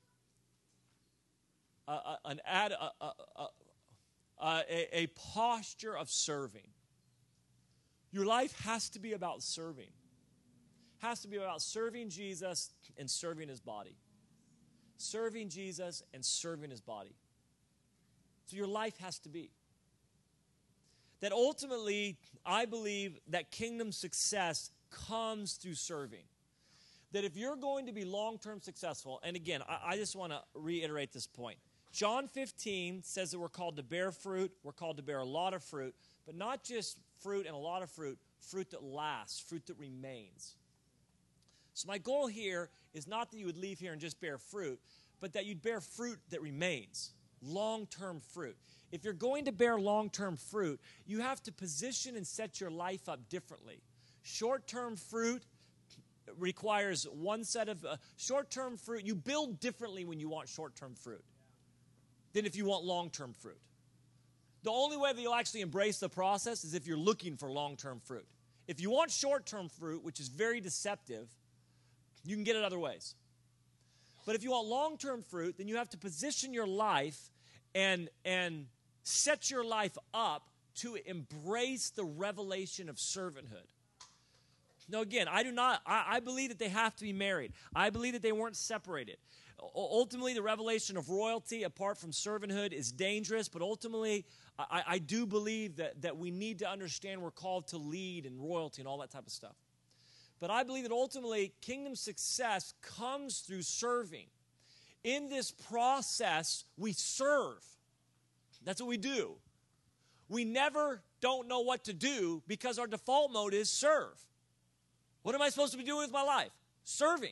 a posture of serving. Your life has to be about serving. Has to be about serving Jesus and serving his body. Serving Jesus and serving his body. So your life has to be. That ultimately, I believe that kingdom success comes through serving. That if you're going to be long-term successful, and again, I just want to reiterate this point. John 15 says that we're called to bear fruit, we're called to bear a lot of fruit, but not just fruit and a lot of fruit, fruit that lasts, fruit that remains. So my goal here is not that you would leave here and just bear fruit, but that you'd bear fruit that remains, long-term fruit. If you're going to bear long-term fruit, you have to position and set your life up differently. Short-term fruit requires one set of short-term fruit. You build differently when you want short-term fruit than if you want long-term fruit. The only way that you'll actually embrace the process is if you're looking for long-term fruit. If you want short-term fruit, which is very deceptive, you can get it other ways. But if you want long-term fruit, then you have to position your life and set your life up to embrace the revelation of servanthood. Now, again, I believe that they have to be married. I believe that they weren't separated. Ultimately, the revelation of royalty apart from servanthood is dangerous, but ultimately, I do believe that we need to understand we're called to lead and royalty and all that type of stuff. But I believe that ultimately, kingdom success comes through serving. in this process, we serve. That's what we do. We never don't know what to do because our default mode is serve. What am I supposed to be doing with my life? Serving.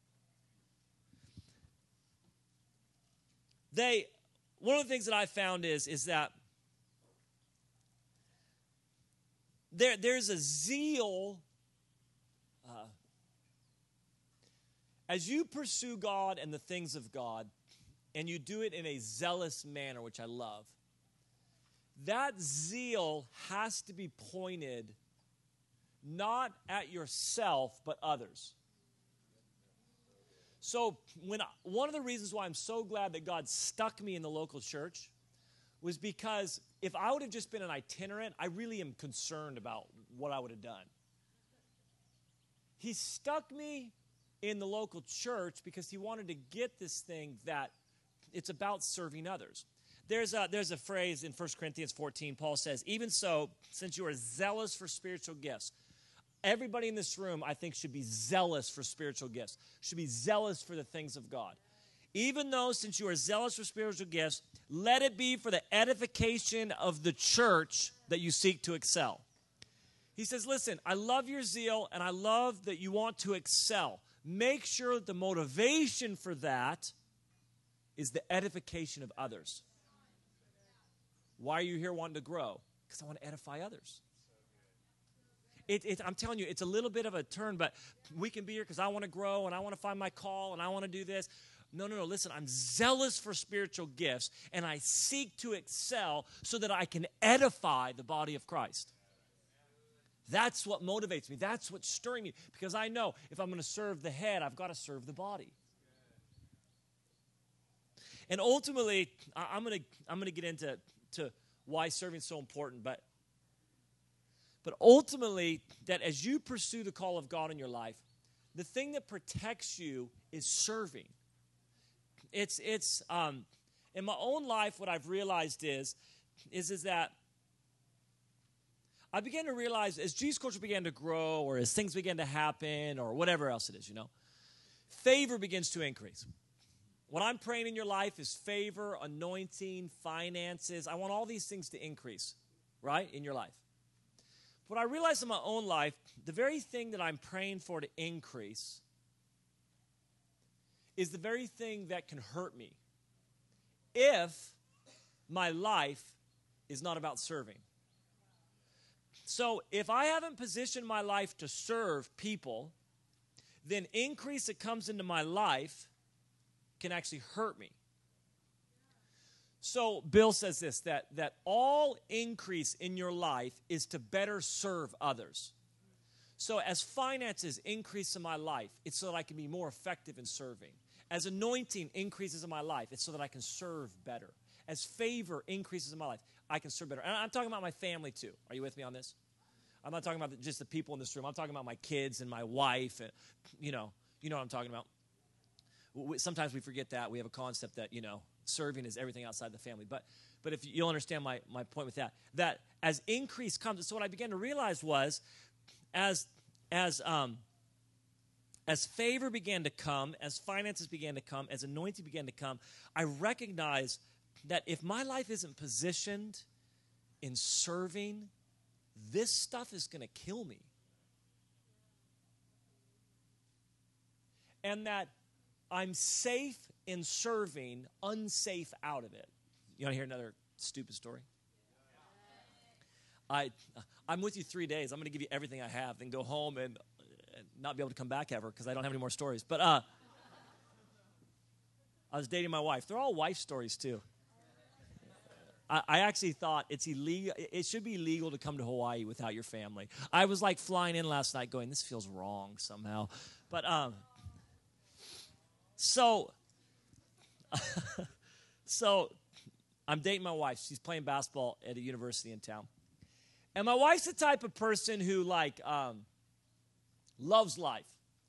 One of the things that I found is that there's a zeal as you pursue God and the things of God, and you do it in a zealous manner, which I love. That zeal has to be pointed not at yourself, but others. So one of the reasons why I'm so glad that God stuck me in the local church was because if I would have just been an itinerant, I really am concerned about what I would have done. He stuck me in the local church because he wanted to get this thing that it's about serving others. There's a phrase in 1 Corinthians 14, Paul says, even so, since you are zealous for spiritual gifts, everybody in this room, I think, should be zealous for spiritual gifts, should be zealous for the things of God. Even though, since you are zealous for spiritual gifts, let it be for the edification of the church that you seek to excel. He says, listen, I love your zeal, and I love that you want to excel. Make sure that the motivation for that is the edification of others. Why are you here wanting to grow? Because I want to edify others. I'm telling you, it's a little bit of a turn, but we can be here because I want to grow and I want to find my call and I want to do this. No, listen, I'm zealous for spiritual gifts and I seek to excel so that I can edify the body of Christ. That's what motivates me. That's what's stirring me because I know if I'm going to serve the head, I've got to serve the body. And ultimately, I'm going to get into why serving is so important, but ultimately, that as you pursue the call of God in your life, the thing that protects you is serving. It's in my own life, what I've realized is that I began to realize as Jesus culture began to grow or as things began to happen or whatever else it is, favor begins to increase. What I'm praying in your life is favor, anointing, finances. I want all these things to increase, right, in your life. What I realized in my own life, the very thing that I'm praying for to increase is the very thing that can hurt me if my life is not about serving. So if I haven't positioned my life to serve people, then increase that comes into my life can actually hurt me. So Bill says this, that all increase in your life is to better serve others. So as finances increase in my life, it's so that I can be more effective in serving. As anointing increases in my life, it's so that I can serve better. As favor increases in my life, I can serve better. And I'm talking about my family too. Are you with me on this? I'm not talking about just the people in this room. I'm talking about my kids and my wife. And, you know what I'm talking about. Sometimes we forget that. We have a concept that, serving is everything outside the family. But if you'll understand my point with that as increase comes, so what I began to realize was as favor began to come, as finances began to come, as anointing began to come, I recognized that if my life isn't positioned in serving, this stuff is going to kill me. And that I'm safe in serving, unsafe out of it. You want to hear another stupid story? I'm with you 3 days. I'm going to give you everything I have, then go home and not be able to come back ever because I don't have any more stories. But I was dating my wife. They're all wife stories too. I actually thought it's illegal. It should be illegal to come to Hawaii without your family. I was like flying in last night going, this feels wrong somehow. But so I'm dating my wife. She's playing basketball at a university in town. And my wife's the type of person who loves life.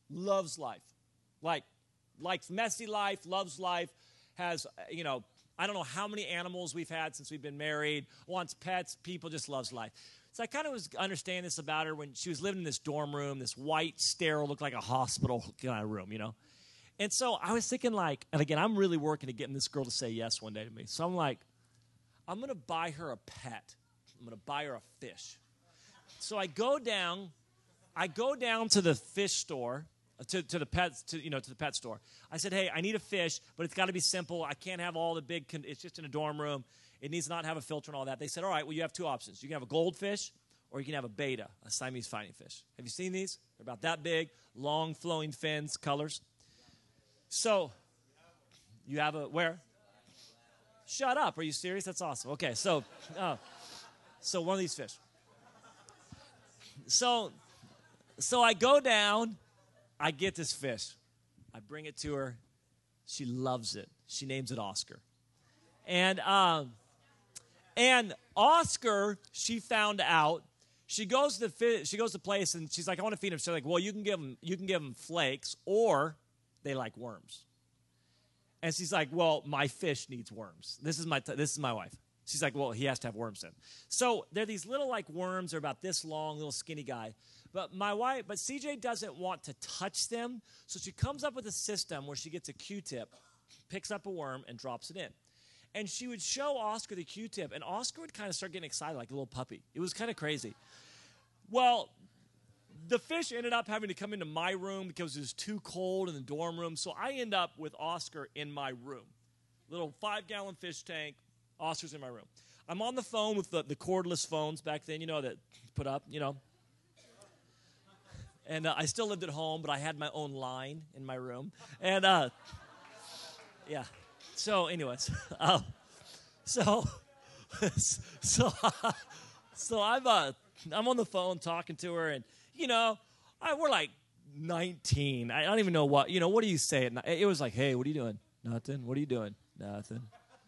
Likes messy life, loves life, has, I don't know how many animals we've had since we've been married, wants pets, people, just loves life. So I kind of was understanding this about her when she was living in this dorm room, this white, sterile, looked like a hospital kind of room, And so I was thinking like, and again, I'm really working at getting this girl to say yes one day to me. So I'm like, I'm going to buy her a pet. I'm going to buy her a fish. So I go down to the fish store, to the pet store. I said, hey, I need a fish, but it's got to be simple. I can't have all the big, it's just in a dorm room. It needs to not have a filter and all that. They said, all right, well, you have two options. You can have a goldfish or you can have a betta, a Siamese fighting fish. Have you seen these? They're about that big, long flowing fins, colors. So you have where? Shut up. Are you serious? That's awesome. Okay, so one of these fish. So I go down, I get this fish. I bring it to her. She loves it. She names it Oscar. And Oscar, she found out. She goes to the place and she's like, I want to feed him. She's like, well, you can give him flakes or they like worms. And she's like, well, my fish needs worms. This is my wife. She's like, well, he has to have worms in. So they're these little like worms. They're about this long, little skinny guy. But CJ doesn't want to touch them. So she comes up with a system where she gets a Q-tip, picks up a worm, and drops it in. And she would show Oscar the Q-tip, and Oscar would kind of start getting excited like a little puppy. It was kind of crazy. Well, the fish ended up having to come into my room because it was too cold in the dorm room. So I end up with Oscar in my room. Little 5-gallon fish tank. Oscar's in my room. I'm on the phone with the cordless phones back then, that put up, And I still lived at home, but I had my own line in my room. And, yeah. So, anyways. So I'm on the phone talking to her, and, we're like 19. I don't even know what do you say? It was like, hey, what are you doing? Nothing. What are you doing? Nothing.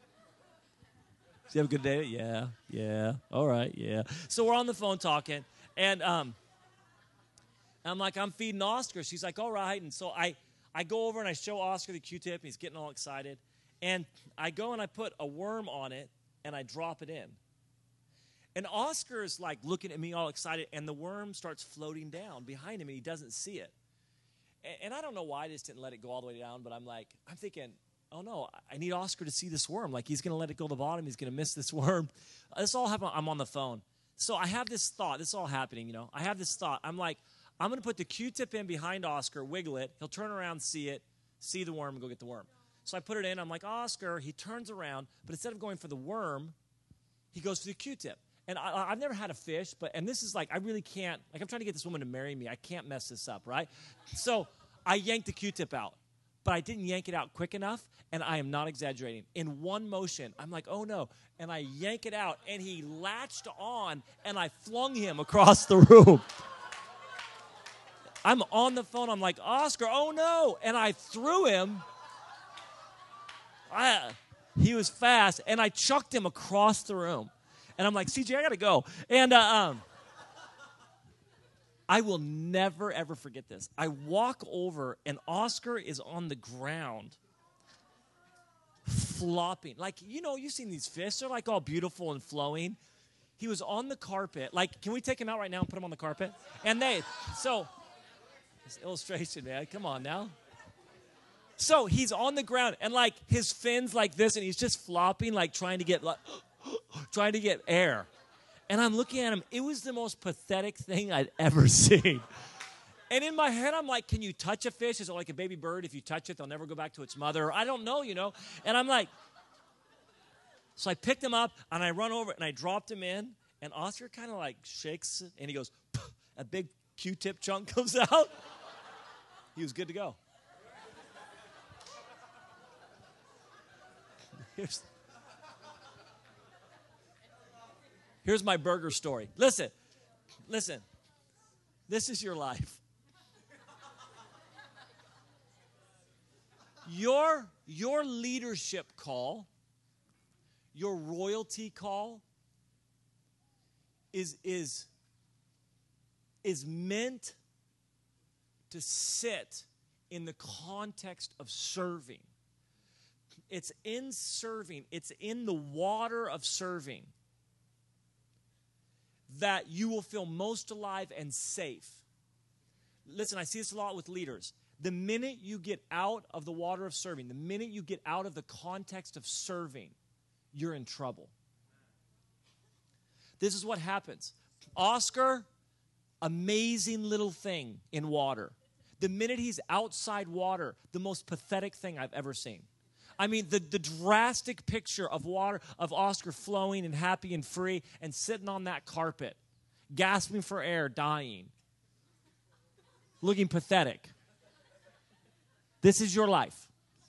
Do you have a good day? Yeah. All right, yeah. So we're on the phone talking, and I'm like, I'm feeding Oscar. She's like, all right. And so I go over and I show Oscar the Q-tip, and he's getting all excited. And I go and I put a worm on it, and I drop it in. And Oscar is like looking at me all excited, and the worm starts floating down behind him, and he doesn't see it. And I don't know why I just didn't let it go all the way down, but I'm thinking, oh, no, I need Oscar to see this worm. Like, he's going to let it go to the bottom. He's going to miss this worm. This all happened. I'm on the phone. So I have this thought. This is all happening, I have this thought. I'm like, I'm going to put the Q-tip in behind Oscar, wiggle it. He'll turn around, see it, see the worm, and go get the worm. So I put it in. I'm like, Oscar. He turns around, but instead of going for the worm, he goes for the Q-tip. And I've never had a fish, and this is like, I really can't, like, I'm trying to get this woman to marry me. I can't mess this up, right? So I yanked the Q-tip out. But I didn't yank it out quick enough, and I am not exaggerating. In one motion, I'm like, oh, no. And I yank it out, and he latched on, and I flung him across the room. I'm on the phone. I'm like, Oscar, oh, no. And I threw him. He was fast, and I chucked him across the room. And I'm like, CJ, I got to go. And I will never, ever forget this. I walk over, and Oscar is on the ground flopping. Like, you've seen these fish. They're, like, all beautiful and flowing. He was on the carpet. Like, can we take him out right now and put him on the carpet? And this illustration, man. Come on now. So he's on the ground, and, like, his fins like this, and he's just flopping, like, trying to get air. And I'm looking at him. It was the most pathetic thing I'd ever seen. And in my head, I'm like, can you touch a fish? Is it like a baby bird? If you touch it, they'll never go back to its mother. I don't know, And I'm like, so I picked him up, and I run over, and I dropped him in. And Oscar kind of like shakes, and he goes, a big Q-tip chunk comes out. He was good to go. Here's my burger story. Listen. This is your life. Your leadership call, your royalty call is meant to sit in the context of serving. It's in serving. It's in the water of serving that you will feel most alive and safe. Listen, I see this a lot with leaders. The minute you get out of the water of serving, the minute you get out of the context of serving, you're in trouble. This is what happens. Oscar, amazing little thing in water. The minute he's outside water, the most pathetic thing I've ever seen. I mean, the drastic picture of water, of Oscar flowing and happy and free and sitting on that carpet, gasping for air, dying, looking pathetic. This is your life.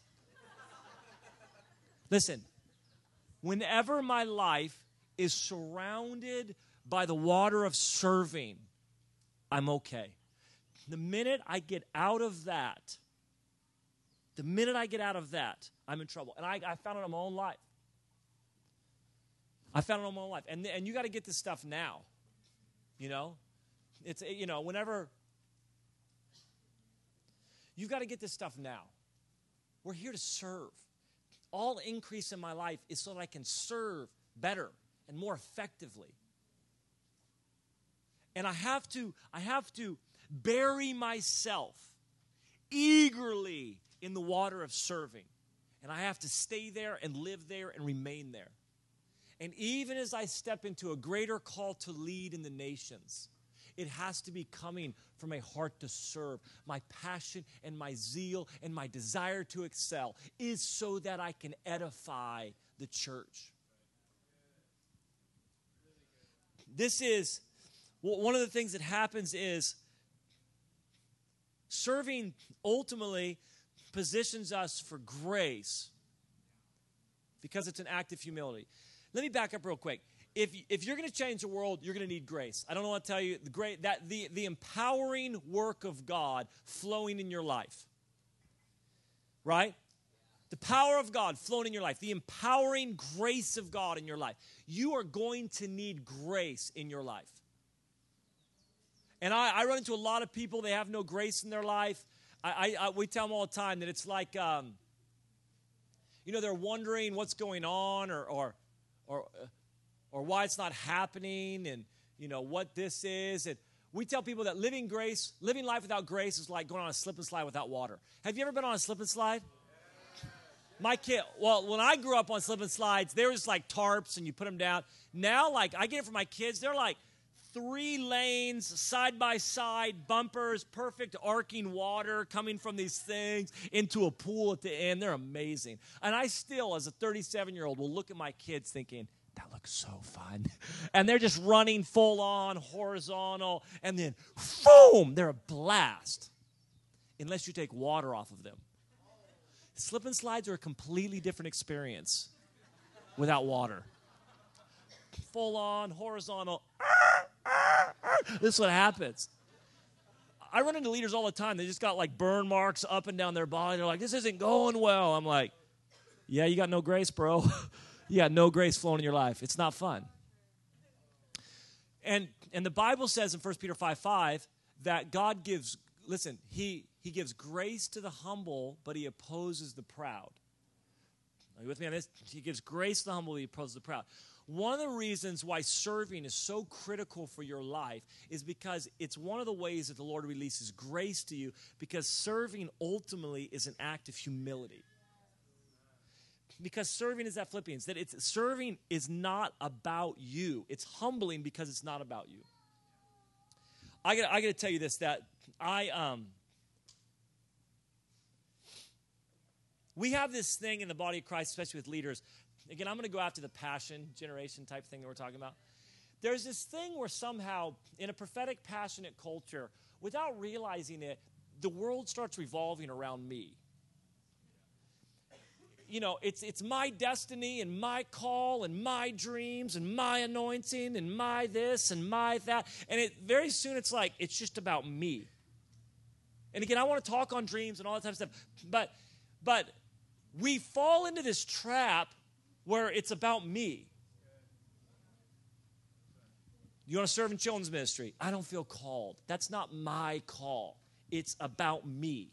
Listen, whenever my life is surrounded by the water of serving, I'm okay. The minute I get out of that, I'm in trouble. And I found it in my own life. And you got to get this stuff now. You know? It's, whenever... You've got to get this stuff now. We're here to serve. All increase in my life is so that I can serve better and more effectively. And I have to bury myself eagerly in the water of serving. And I have to stay there and live there and remain there. And even as I step into a greater call to lead in the nations, it has to be coming from a heart to serve. My passion and my zeal and my desire to excel is so that I can edify the church. This is, one of the things that happens is serving ultimately positions us for grace because it's an act of humility. Let me back up real quick. If you're going to change the world, you're going to need grace. I don't know what to tell you. The empowering work of God flowing in your life. Right? The power of God flowing in your life. The empowering grace of God in your life. You are going to need grace in your life. And I run into a lot of people, they have no grace in their life. We tell them all the time that it's like, they're wondering what's going on or why it's not happening and, what this is. And we tell people that living life without grace is like going on a slip and slide without water. Have you ever been on a slip and slide? My kid, when I grew up on slip and slides, they were just like tarps and you put them down. Now, I get it for my kids. They're like 3 lanes, side by side, bumpers, perfect arcing water coming from these things into a pool at the end. They're amazing. And I still, as a 37-year-old, will look at my kids thinking, that looks so fun. And they're just running full on, horizontal, and then, boom, they're a blast. Unless you take water off of them. Slip and slides are a completely different experience without water. Full on, horizontal. This is what happens. I run into leaders all the time. They just got burn marks up and down their body. They're like, this isn't going well. I'm like, yeah, you got no grace, bro. You got no grace flowing in your life. It's not fun. And the Bible says in 1 Peter 5:5 that God gives, listen, he gives grace to the humble, but he opposes the proud. Are you with me on this? He gives grace to the humble, he opposes the proud. One of the reasons why serving is so critical for your life is because it's one of the ways that the Lord releases grace to you, because serving ultimately is an act of humility. Because serving is that Philippians, that serving is not about you. It's humbling because it's not about you. I got to tell you this, that we have this thing in the body of Christ, especially with leaders. Again, I'm going to go after the passion generation type thing that we're talking about. There's this thing where somehow, in a prophetic, passionate culture, without realizing it, the world starts revolving around me. It's my destiny and my call and my dreams and my anointing and my this and my that. And very soon it's like, it's just about me. And again, I want to talk on dreams and all that type of stuff. But we fall into this trap where it's about me. You want to serve in children's ministry? I don't feel called. That's not my call. It's about me.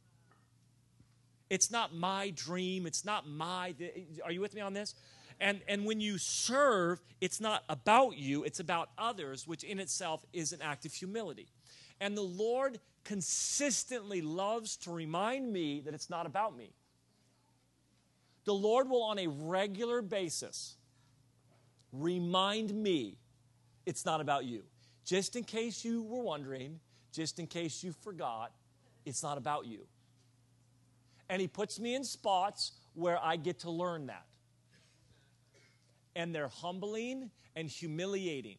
It's not my dream. It's not are you with me on this? And when you serve, it's not about you. It's about others, which in itself is an act of humility. And the Lord consistently loves to remind me that it's not about me. The Lord will, on a regular basis, remind me it's not about you. Just in case you were wondering, just in case you forgot, it's not about you. And he puts me in spots where I get to learn that. And they're humbling and humiliating.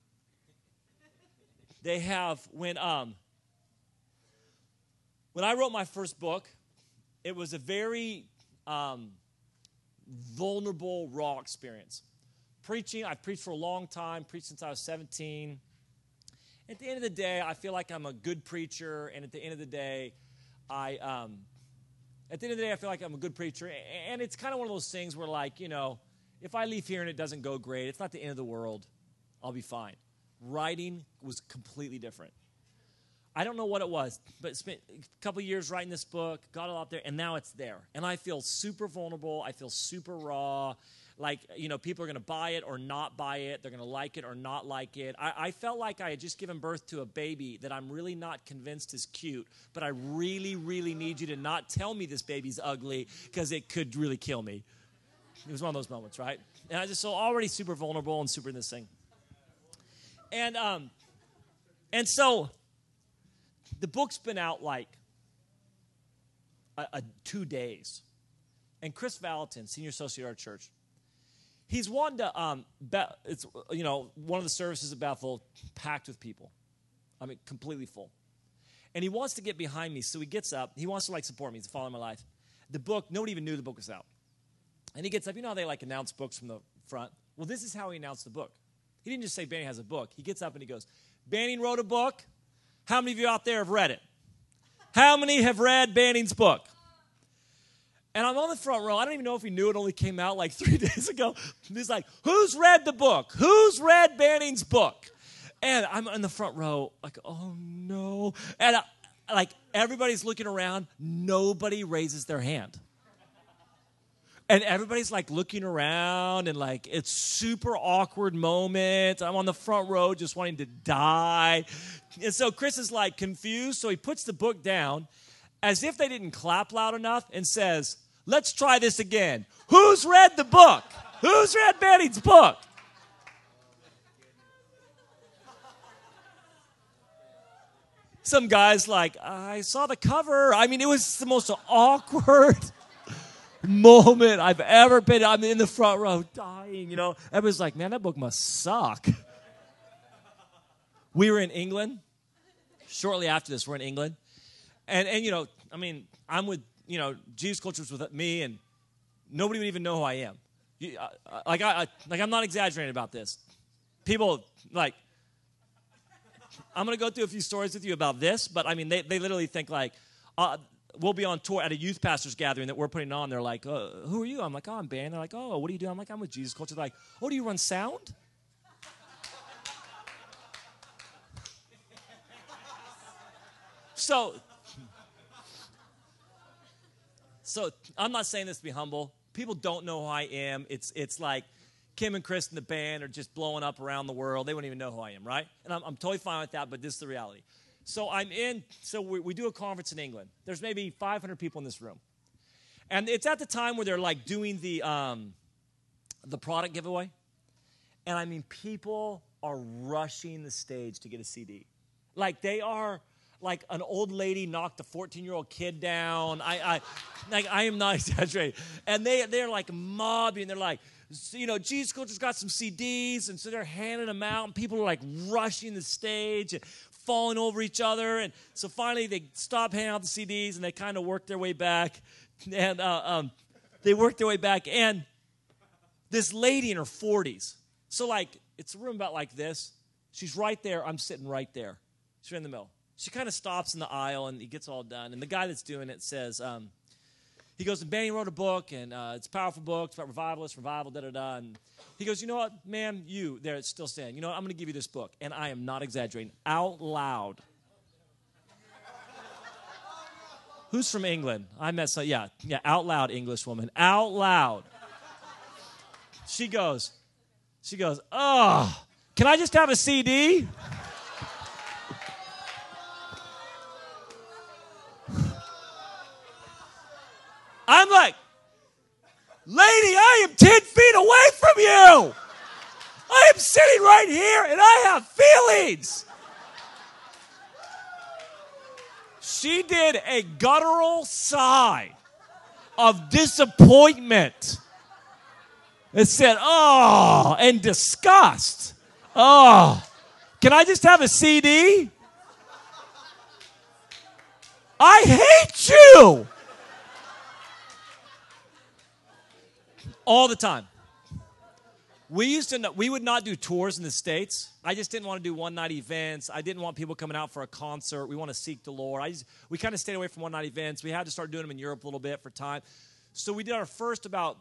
They have, when I wrote my first book, it was a very vulnerable, raw experience. Preaching, I've preached for a long time, preached since I was 17. At the end of the day, I feel like I'm a good preacher, and at the end of the day, I feel like I'm a good preacher, and it's kind of one of those things where, like, you know, if I leave here and it doesn't go great, it's not the end of the world. I'll be fine. Writing was completely different. I don't know what it was, but spent a couple years writing this book, got it out there, and now it's there. And I feel super vulnerable. I feel super raw. Like, you know, people are going to buy it or not buy it. They're going to like it or not like it. I felt like I had just given birth to a baby that I'm really not convinced is cute, but I really, really need you to not tell me this baby's ugly because it could really kill me. It was one of those moments, right? And I just so already super vulnerable and super in this thing. And so the book's been out like 2 days. And Chris Valentin, senior associate at our church, he's wanted to, it's, you know, one of the services at Bethel, packed with people. I mean, completely full. And he wants to get behind me, so he gets up. He wants to, like, support me. He's following my life. The book, nobody even knew the book was out. And he gets up. You know how they, like, announce books from the front? Well, this is how he announced the book. He didn't just say Banning has a book. He gets up and he goes, Banning wrote a book. How many of you out there have read it? How many have read Banning's book? And I'm on the front row. I don't even know if he knew it only came out like 3 days ago. He's like, who's read the book? Who's read Banning's book? And I'm in the front row like, oh, no. And like everybody's looking around. Nobody raises their hand. And everybody's like looking around and like it's super awkward moment. I'm on the front row just wanting to die. And so Chris is like confused. So he puts the book down as if they didn't clap loud enough and says, let's try this again. Who's read the book? Who's read Banning's book? Some guy's like, I saw the cover. I mean, it was the most awkward moment I've ever been. I'm in the front row dying, you know. Everybody's like, man, that book must suck. We were in England. Shortly after this, we're in England. And you know, I mean, I'm with, you know, Jesus Culture's with me, and nobody would even know who I am. I'm not exaggerating about this. People, like, I'm going to go through a few stories with you about this, but, I mean, they literally think, like, we'll be on tour at a youth pastors gathering that we're putting on. They're like, who are you? I'm like, oh, I'm band. They're like, oh, what do you do? I'm like, I'm with Jesus Culture. They're like, oh, do you run sound? So I'm not saying this to be humble. People don't know who I am. It's like Kim and Chris and the band are just blowing up around the world. They wouldn't even know who I am, right? And I'm totally fine with that, but this is the reality. So we do a conference in England. There's maybe 500 people in this room. And it's at the time where they're like doing the product giveaway. And I mean, people are rushing the stage to get a CD. Like they are, like an old lady knocked a 14-year-old kid down. I am not exaggerating. And they're like mobbing. They're like, you know, Jesus Culture's got some CDs, and so they're handing them out, and people are like rushing the stage and falling over each other. And so finally they stop handing out the CDs, and they kind of work their way back. And they work their way back, and this lady in her 40s. So like it's a room about like this. She's right there. I'm sitting right there. She's right in the middle. She kind of stops in the aisle, and he gets all done. And the guy that's doing it says, he goes, and Banning wrote a book, and it's a powerful book. It's about revivalists, revival, da-da-da. And he goes, you know what, ma'am, you there, it's still standing. You know what, I'm going to give you this book. And I am not exaggerating. Out loud. Who's from England? I met some, yeah, out loud, English woman. Out loud. She goes, oh, can I just have a CD? Lady, I am 10 feet away from you. I am sitting right here and I have feelings. She did a guttural sigh of disappointment. It said, oh, and disgust. Oh, can I just have a CD? I hate you. All the time. We would not do tours in the States. I just didn't want to do one-night events. I didn't want people coming out for a concert. We want to seek the Lord. We kind of stayed away from one-night events. We had to start doing them in Europe a little bit for time. So we did our first about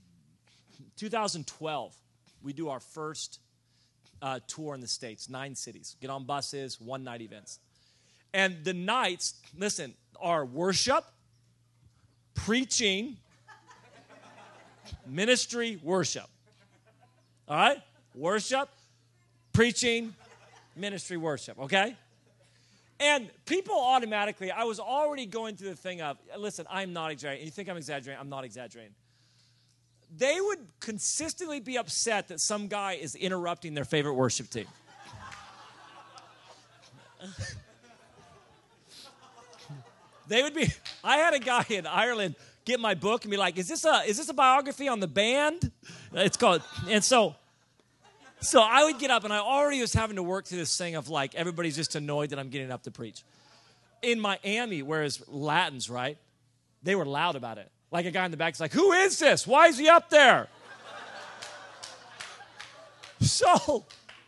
2012. We do our first tour in the States, 9 cities. Get on buses, one-night events. And the nights, listen, are worship, preaching, ministry, worship. All right? Worship, preaching, ministry, worship, okay? And people automatically, I was already going through the thing of, listen, I'm not exaggerating. You think I'm exaggerating? I'm not exaggerating. They would consistently be upset that some guy is interrupting their favorite worship team. They would be, I had a guy in Ireland get my book and be like, is this a biography on the band? It's called, and so I would get up and I already was having to work through this thing of like, everybody's just annoyed that I'm getting up to preach. In Miami, whereas Latins, right, they were loud about it. Like a guy in the back is like, who is this? Why is he up there? So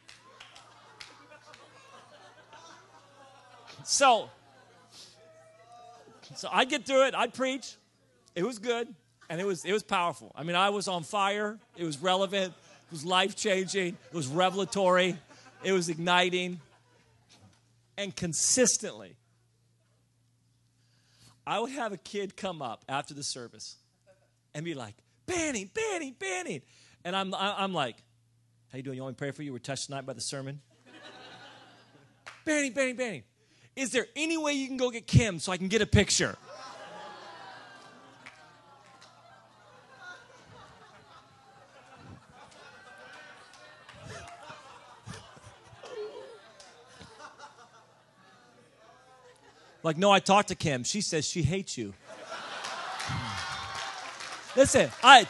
I'd get through it. I'd preach. It was good, and it was powerful. I mean, I was on fire. It was relevant. It was life-changing. It was revelatory. It was igniting. And consistently, I would have a kid come up after the service and be like, Banning. And I'm like, how you doing? You want me to pray for you? We're touched tonight by the sermon. Banning. Is there any way you can go get Kim so I can get a picture? Like, no, I talked to Kim. She says she hates you. Listen,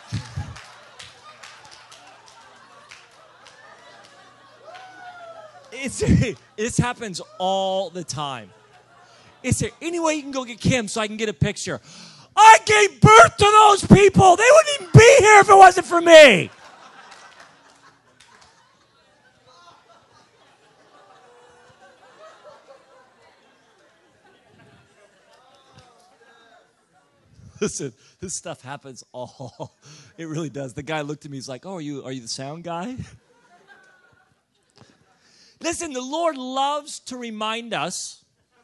this happens all the time. Is there any way you can go get Kim so I can get a picture? I gave birth to those people. They wouldn't even be here if it wasn't for me. Listen, this stuff happens all. It really does. The guy looked at me. He's like, "Oh, are you the sound guy?" Listen, the Lord loves to remind us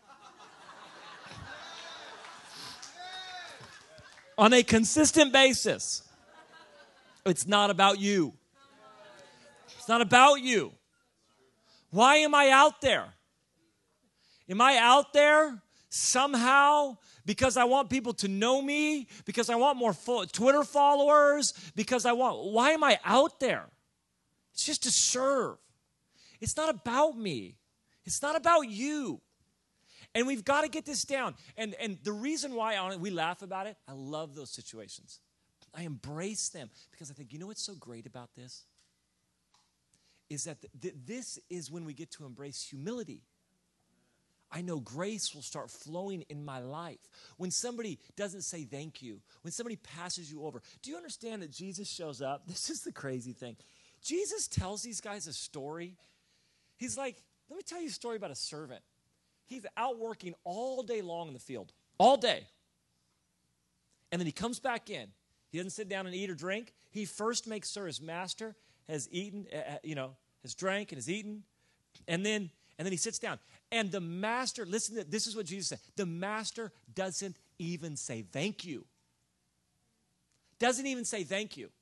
on a consistent basis. It's not about you. It's not about you. Why am I out there? Am I out there somehow because I want people to know me, because I want more Twitter followers, why am I out there? It's just to serve. It's not about me. It's not about you. And we've got to get this down. And the reason why we laugh about it, I love those situations. I embrace them because I think, you know what's so great about this? Is that this is when we get to embrace humility. I know grace will start flowing in my life. When somebody doesn't say thank you, when somebody passes you over. Do you understand that Jesus shows up? This is the crazy thing. Jesus tells these guys a story. He's like, let me tell you a story about a servant. He's out working all day long in the field, all day. And then he comes back in. He doesn't sit down and eat or drink. He first makes sure his master has eaten, has drank and has eaten. And then he sits down. And the master, listen to this is what Jesus said. The master doesn't even say thank you. Doesn't even say thank you.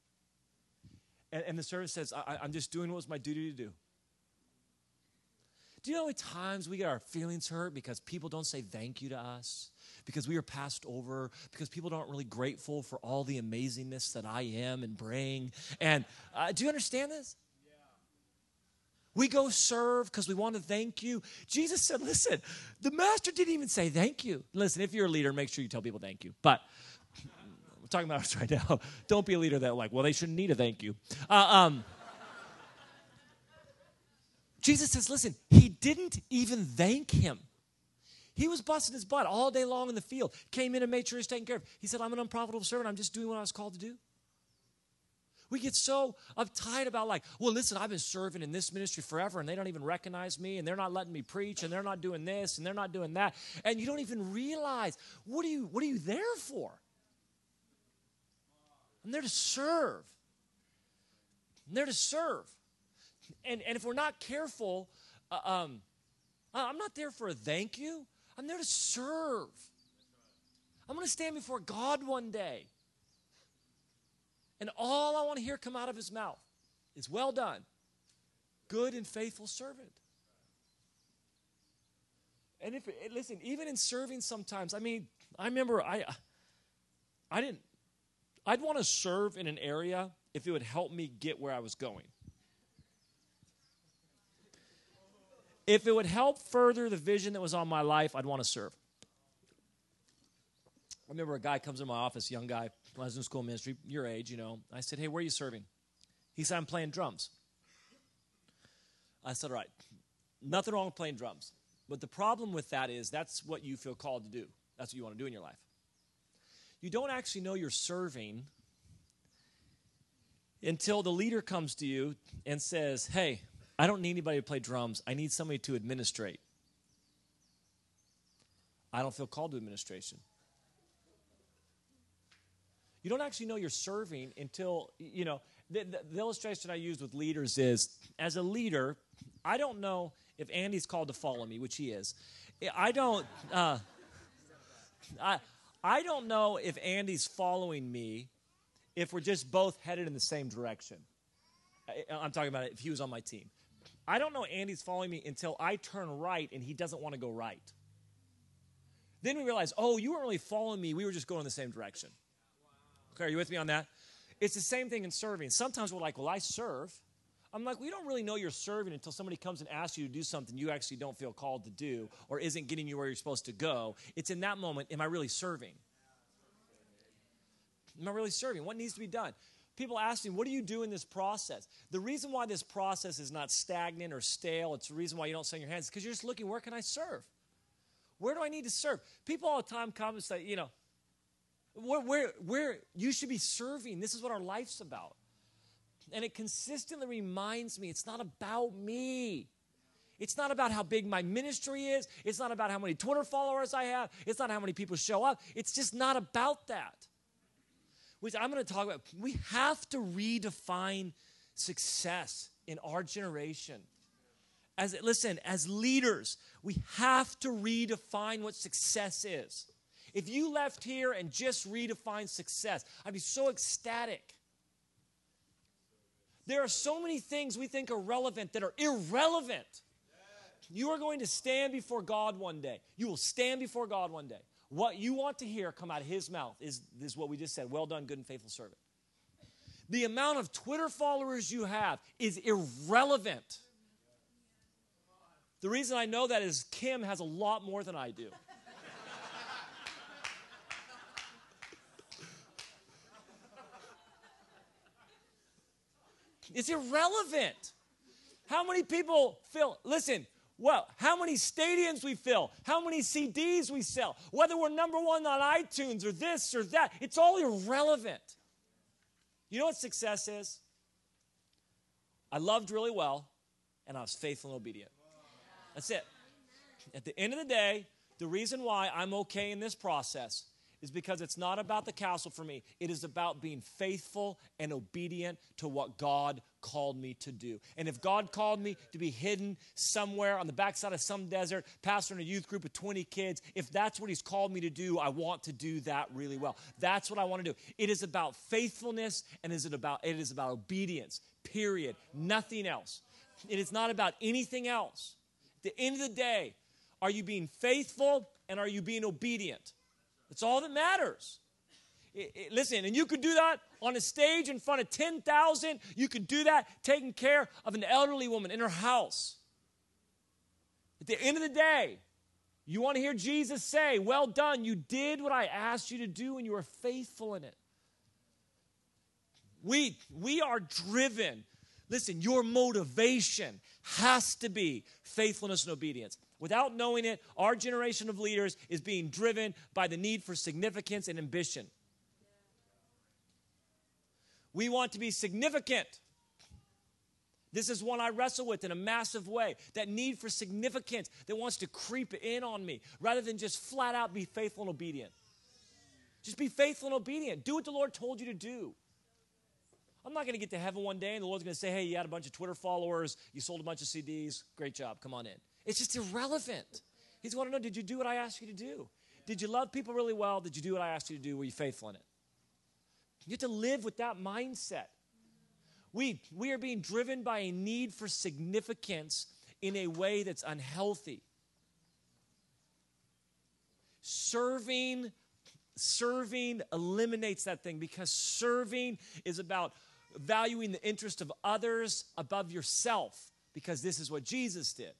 And the servant says, I'm just doing what was my duty to do. Do you know how many times we get our feelings hurt because people don't say thank you to us? Because we are passed over? Because people aren't really grateful for all the amazingness that I am and bring? And do you understand this? We go serve because we want to thank you. Jesus said, listen, the master didn't even say thank you. Listen, if you're a leader, make sure you tell people thank you. But we're talking about us right now. Don't be a leader that well, they shouldn't need a thank you. Jesus says, listen, he didn't even thank him. He was busting his butt all day long in the field. Came in and made sure he's taken care of. He said, I'm an unprofitable servant. I'm just doing what I was called to do. We get so uptight about well, listen, I've been serving in this ministry forever, and they don't even recognize me, and they're not letting me preach, and they're not doing this, and they're not doing that. And you don't even realize, what are you there for? I'm there to serve. I'm there to serve. And if we're not careful, I'm not there for a thank you. I'm there to serve. I'm going to stand before God one day. And all I want to hear come out of his mouth is, well done, good and faithful servant. And listen, even in serving sometimes, I remember I'd want to serve in an area if it would help me get where I was going. If it would help further the vision that was on my life, I'd want to serve. I remember a guy comes in my office, young guy, when I was in school ministry, your age, I said, hey, where are you serving? He said, I'm playing drums. I said, all right, nothing wrong with playing drums. But the problem with that is that's what you feel called to do. That's what you want to do in your life. You don't actually know you're serving until the leader comes to you and says, hey, I don't need anybody to play drums. I need somebody to administrate. I don't feel called to administration. You don't actually know you're serving until, the illustration I use with leaders is, as a leader, I don't know if Andy's called to follow me, which he is. I don't know if Andy's following me if we're just both headed in the same direction. I'm talking about if he was on my team. I don't know Andy's following me until I turn right and he doesn't want to go right. Then we realize, oh, you weren't really following me. We were just going in the same direction. Okay, are you with me on that? It's the same thing in serving. Sometimes we're like, well, I serve. I'm like, well, you don't really know you're serving until somebody comes and asks you to do something you actually don't feel called to do or isn't getting you where you're supposed to go. It's in that moment, am I really serving? Am I really serving? What needs to be done? People ask me, what do you do in this process? The reason why this process is not stagnant or stale, it's the reason why you don't sing your hands, is because you're just looking, where can I serve? Where do I need to serve? People all the time come and say, where you should be serving. This is what our life's about. And it consistently reminds me, it's not about me. It's not about how big my ministry is. It's not about how many Twitter followers I have. It's not how many people show up. It's just not about that. Which I'm going to talk about. We have to redefine success in our generation. As leaders, we have to redefine what success is. If you left here and just redefined success, I'd be so ecstatic. There are so many things we think are relevant that are irrelevant. You are going to stand before God one day. You will stand before God one day. What you want to hear come out of his mouth is what we just said. Well done, good and faithful servant. The amount of Twitter followers you have is irrelevant. The reason I know that is Kim has a lot more than I do. It's irrelevant. How many people fill? Listen, how many stadiums we fill, how many CDs we sell, whether we're number one on iTunes or this or that, it's all irrelevant. You know what success is? I loved really well, and I was faithful and obedient. That's it. At the end of the day, the reason why I'm okay in this process is because it's not about the castle for me. It is about being faithful and obedient to what God called me to do. And if God called me to be hidden somewhere on the backside of some desert, pastoring a youth group of 20 kids, if that's what he's called me to do, I want to do that really well. That's what I want to do. It is about faithfulness and it is about obedience, period. Nothing else. It is not about anything else. At the end of the day, are you being faithful and are you being obedient? That's all that matters. Listen, and you could do that on a stage in front of 10,000. You could do that taking care of an elderly woman in her house. At the end of the day, you want to hear Jesus say, well done, you did what I asked you to do and you were faithful in it. We are driven. Listen, your motivation has to be faithfulness and obedience. Without knowing it, our generation of leaders is being driven by the need for significance and ambition. We want to be significant. This is one I wrestle with in a massive way. That need for significance that wants to creep in on me rather than just flat out be faithful and obedient. Just be faithful and obedient. Do what the Lord told you to do. I'm not going to get to heaven one day and the Lord's going to say, hey, you had a bunch of Twitter followers, you sold a bunch of CDs, great job, come on in. It's just irrelevant. He's going to know, did you do what I asked you to do? Did you love people really well? Did you do what I asked you to do? Were you faithful in it? You have to live with that mindset. We are being driven by a need for significance in a way that's unhealthy. Serving eliminates that thing because serving is about valuing the interest of others above yourself because this is what Jesus did.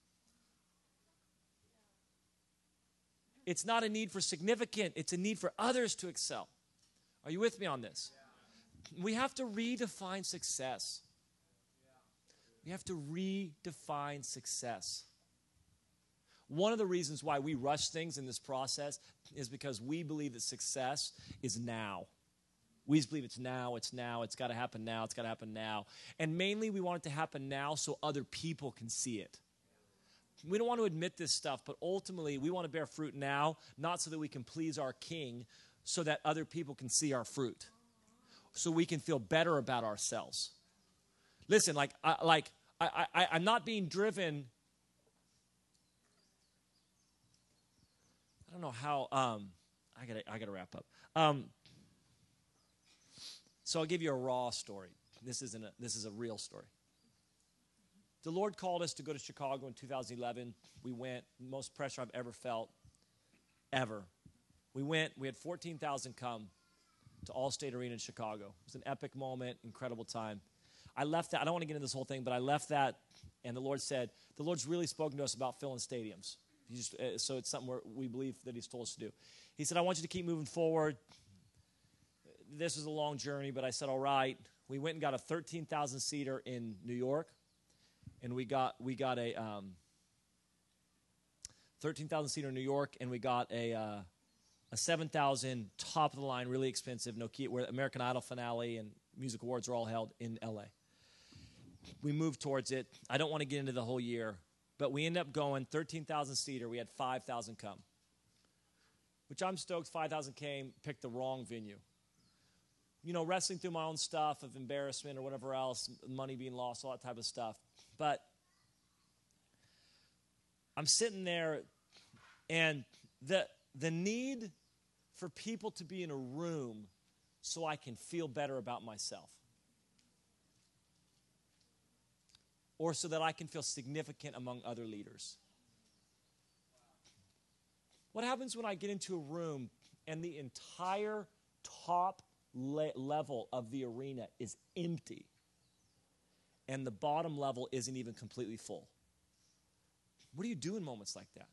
It's not a need for significance. It's a need for others to excel. Are you with me on this? We have to redefine success. We have to redefine success. One of the reasons why we rush things in this process is because we believe that success is now. We just believe it's now, it's got to happen now, it's got to happen now. And mainly we want it to happen now so other people can see it. We don't want to admit this stuff, but ultimately we want to bear fruit now, not so that we can please our King, so that other people can see our fruit, so we can feel better about ourselves. Listen, I'm not being driven. I don't know how. I gotta wrap up. So I'll give you a raw story. This is a real story. The Lord called us to go to Chicago in 2011. We went. Most pressure I've ever felt, ever. We went. We had 14,000 come to Allstate Arena in Chicago. It was an epic moment, incredible time. I left that. I don't want to get into this whole thing, but I left that, and the Lord said, the Lord's really spoken to us about filling stadiums. So it's something we believe that He's told us to do. He said, I want you to keep moving forward. This was a long journey, but I said, all right. We went and got a 13,000 seater in New York, and we got a 13,000 seater in New York, and we got a 7,000 top of the line, really expensive Nokia, where American Idol finale and music awards are all held in LA. We moved towards it. I don't want to get into the whole year, but we ended up going 13,000 seater. We had 5,000 come, which I'm stoked. 5,000 came, picked the wrong venue. You know, wrestling through my own stuff of embarrassment or whatever else, money being lost, all that type of stuff. But I'm sitting there, and the need for people to be in a room so I can feel better about myself, or so that I can feel significant among other leaders. What happens when I get into a room and the entire top level of the arena is empty and the bottom level isn't even completely full? What do you do in moments like that?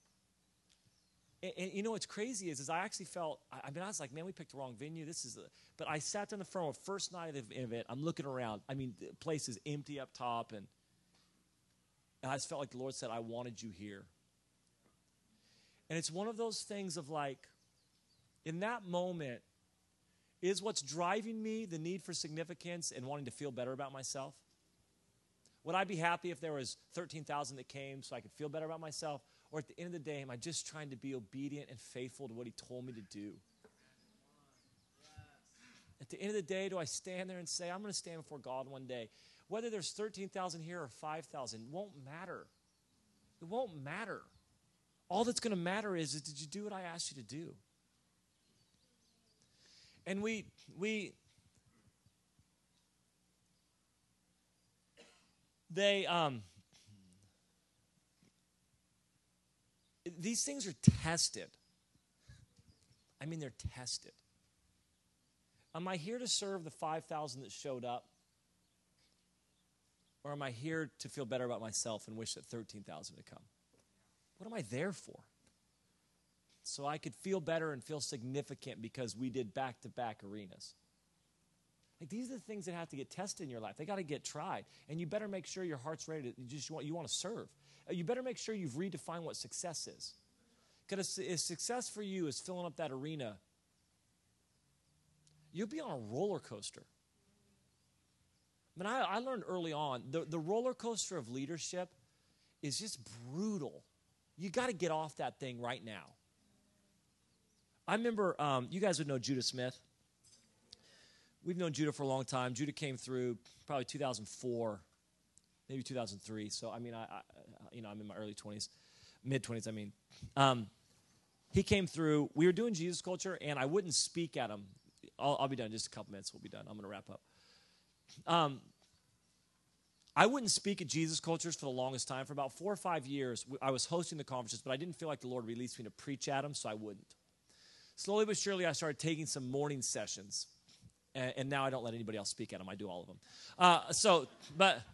And you know what's crazy is I actually felt, I was like, man, we picked the wrong venue. But I sat down in the front row, first night of the event. I'm looking around. I mean, the place is empty up top. And I just felt like the Lord said, I wanted you here. And it's one of those things of like, in that moment, is what's driving me the need for significance and wanting to feel better about myself? Would I be happy if there was 13,000 that came so I could feel better about myself? Or at the end of the day, am I just trying to be obedient and faithful to what He told me to do? At the end of the day, do I stand there and say, I'm going to stand before God one day? Whether there's 13,000 here or 5,000, won't matter. It won't matter. All that's going to matter is did you do what I asked you to do? And These things are tested. I mean, they're tested. Am I here to serve the 5,000 that showed up? Or am I here to feel better about myself and wish that 13,000 had come? What am I there for? So I could feel better and feel significant because we did back-to-back arenas. Like, these are the things that have to get tested in your life. They got to get tried. And you better make sure your heart's ready you want to serve. You better make sure you've redefined what success is. Because if success for you is filling up that arena, you'll be on a roller coaster. I mean, I learned early on, the roller coaster of leadership is just brutal. You got to get off that thing right now. I remember, you guys would know Judah Smith. We've known Judah for a long time. Judah came through probably 2004, maybe 2003. So, I mean, I'm in my early 20s, mid-20s, I mean. He came through. We were doing Jesus Culture, and I wouldn't speak at him. I'll be done in just a couple minutes. We'll be done. I'm going to wrap up. I wouldn't speak at Jesus Cultures for the longest time. For about 4 or 5 years, I was hosting the conferences, but I didn't feel like the Lord released me to preach at them, so I wouldn't. Slowly but surely, I started taking some morning sessions, and now I don't let anybody else speak at them. I do all of them. But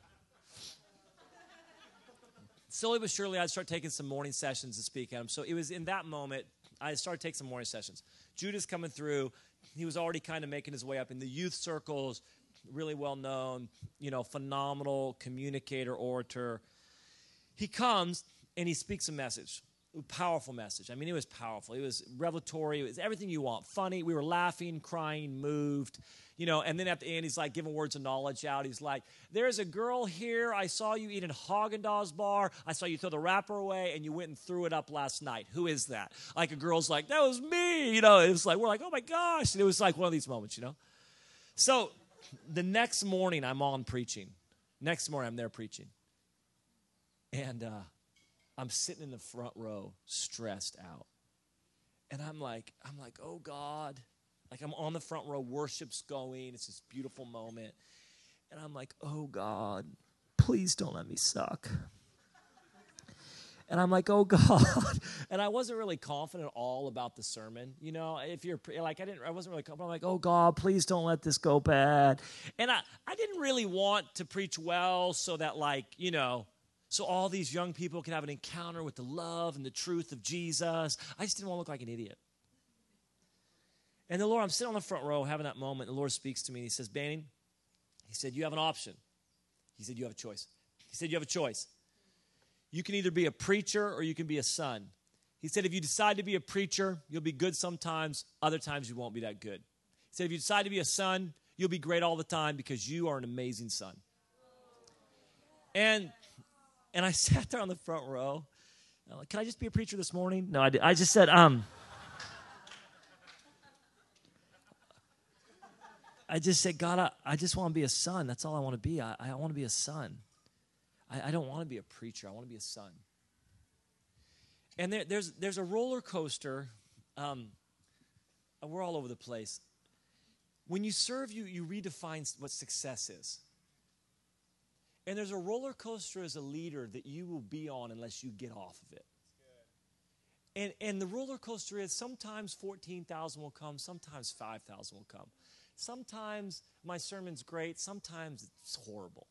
slowly but surely, I'd start taking some morning sessions and speak at them. So it was in that moment, I started taking some morning sessions. Judah's coming through. He was already kind of making his way up in the youth circles, really well known, phenomenal communicator, orator. He comes and he speaks a message, a powerful message. I mean, it was powerful. It was revelatory. It was everything you want. Funny. We were laughing, crying, moved, and then at the end, he's like giving words of knowledge out. He's like, there's a girl here. I saw you eat in a Haagen-Dazs bar. I saw you throw the wrapper away and you went and threw it up last night. Who is that? Like a girl's like, that was me. It was like, we're like, oh my gosh. And it was like one of these moments, So the next morning, I'm on preaching. Next morning, I'm there preaching. And I'm sitting in the front row, stressed out. And I'm like, oh, God. Like, I'm on the front row, worship's going. It's this beautiful moment. And I'm like, oh, God, please don't let me suck. And I'm like, oh, God. And I wasn't really confident at all about the sermon. If you're like, I wasn't really confident. I'm like, oh, God, please don't let this go bad. And I didn't really want to preach well so that, so all these young people can have an encounter with the love and the truth of Jesus. I just didn't want to look like an idiot. And the Lord, I'm sitting on the front row having that moment. The Lord speaks to me and he says, Banning, he said, you have an option. He said, you have a choice. He said, you have a choice. You can either be a preacher or you can be a son. He said, if you decide to be a preacher, you'll be good sometimes. Other times you won't be that good. He said, if you decide to be a son, you'll be great all the time because you are an amazing son. And I sat there on the front row. I'm like, can I just be a preacher this morning? No, I just said, I just said, God, I just want to be a son. That's all I want to be. I want to be a son. I don't want to be a preacher. I want to be a son. And there's a roller coaster. We're all over the place. When you serve, you redefine what success is. And there's a roller coaster as a leader that you will be on unless you get off of it. And the roller coaster is sometimes 14,000 will come, sometimes 5,000 will come. Sometimes my sermon's great, sometimes it's horrible.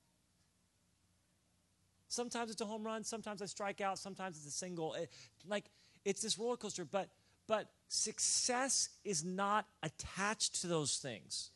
Sometimes it's a home run, sometimes I strike out, sometimes it's a single. It's this roller coaster, but success is not attached to those things.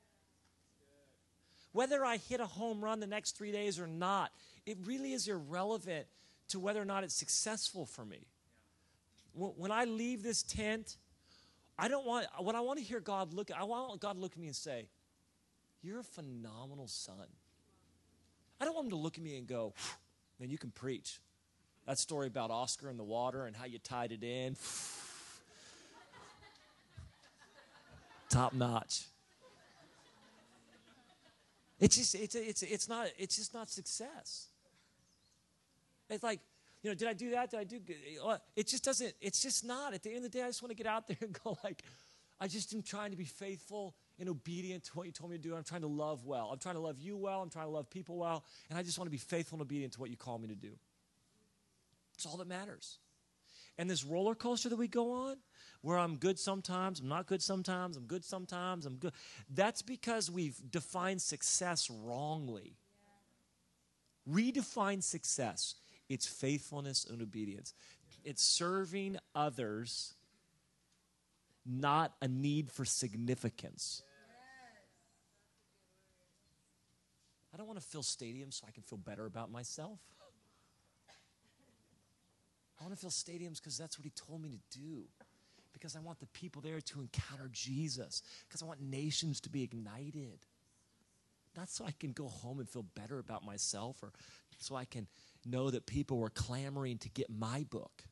Whether I hit a home run the next 3 days or not, it really is irrelevant to whether or not it's successful for me. When I leave this tent, I want to hear God look at me and say, you're a phenomenal son. I don't want him to look at me and go, man, you can preach. That story about Oscar in the water and how you tied it in, top notch. It's just not success. It's like, did I do that? Did I do good? It's just not. At the end of the day, I just want to get out there and go I just am trying to be faithful and obedient to what you told me to do. I'm trying to love well. I'm trying to love you well. I'm trying to love people well. And I just want to be faithful and obedient to what you call me to do. It's all that matters. And this roller coaster that we go on, where I'm good sometimes, I'm not good sometimes, I'm good sometimes, I'm good. That's because we've defined success wrongly. Redefine success. It's faithfulness and obedience. It's serving others, not a need for significance. I don't want to fill stadiums so I can feel better about myself. I want to fill stadiums because that's what he told me to do. Because I want the people there to encounter Jesus. Because I want nations to be ignited. Not so I can go home and feel better about myself, or so I can know that people were clamoring to get my book.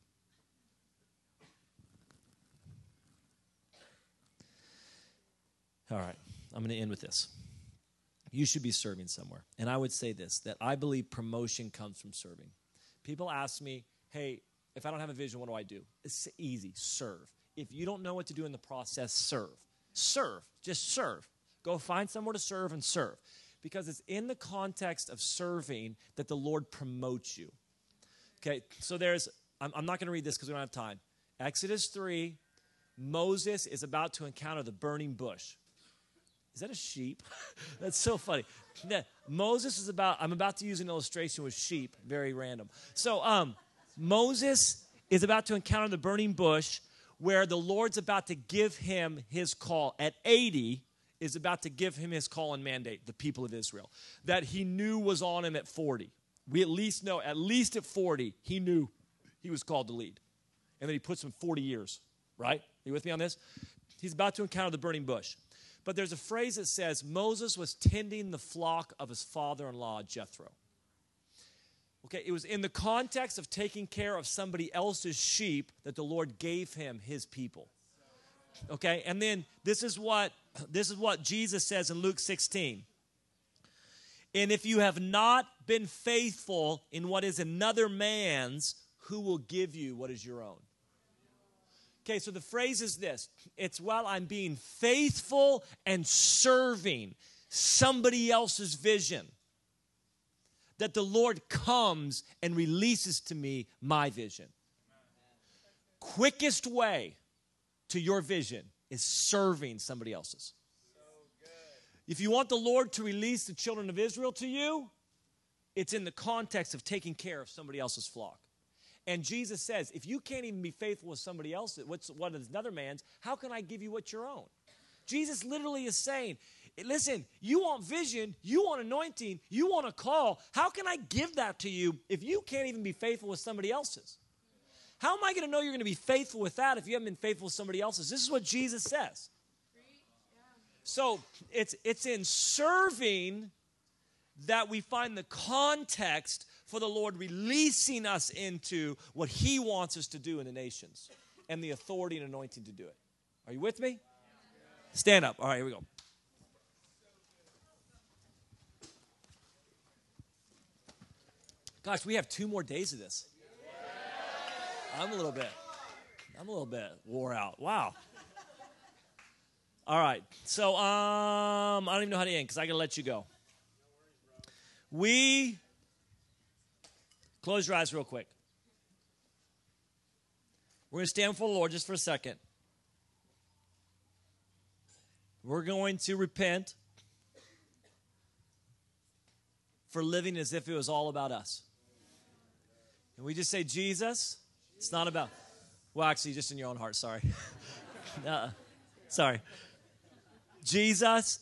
All right, I'm going to end with this. You should be serving somewhere. And I would say this, that I believe promotion comes from serving. People ask me, hey, if I don't have a vision, what do I do? It's easy, serve. If you don't know what to do in the process, serve. Serve, just serve. Go find somewhere to serve and serve. Because it's in the context of serving that the Lord promotes you. Okay, so I'm not going to read this because we don't have time. Exodus 3, Moses is about to encounter the burning bush. Is that a sheep? That's so funny. I'm about to use an illustration with sheep, very random. So Moses is about to encounter the burning bush where the Lord's about to give him his call. At 80, is about to give him his call and mandate, the people of Israel, that he knew was on him at 40. We at least know, at least at 40, he knew he was called to lead. And then he puts him 40 years, right? Are you with me on this? He's about to encounter the burning bush. But there's a phrase that says, Moses was tending the flock of his father-in-law, Jethro. Okay, it was in the context of taking care of somebody else's sheep that the Lord gave him his people. Okay, and then this is what Jesus says in Luke 16. And if you have not been faithful in what is another man's, who will give you what is your own? Okay, so the phrase is this. It's while I'm being faithful and serving somebody else's vision that the Lord comes and releases to me my vision. Quickest way to your vision is serving somebody else's. If you want the Lord to release the children of Israel to you, it's in the context of taking care of somebody else's flock. And Jesus says, if you can't even be faithful with somebody else, what is another man's, how can I give you what's your own? Jesus literally is saying, listen, you want vision, you want anointing, you want a call. How can I give that to you if you can't even be faithful with somebody else's? How am I going to know you're going to be faithful with that if you haven't been faithful with somebody else's? This is what Jesus says. So it's in serving that we find the context for the Lord releasing us into what he wants us to do in the nations and the authority and anointing to do it. Are you with me? Stand up. All right, here we go. Gosh, we have 2 more days of this. I'm a little bit wore out. Wow. All right. So I don't even know how to end because I got to let you go. Close your eyes real quick. We're going to stand before the Lord just for a second. We're going to repent for living as if it was all about us. And we just say, Jesus, it's not about... Well, actually, just in your own heart, sorry. Sorry. Jesus,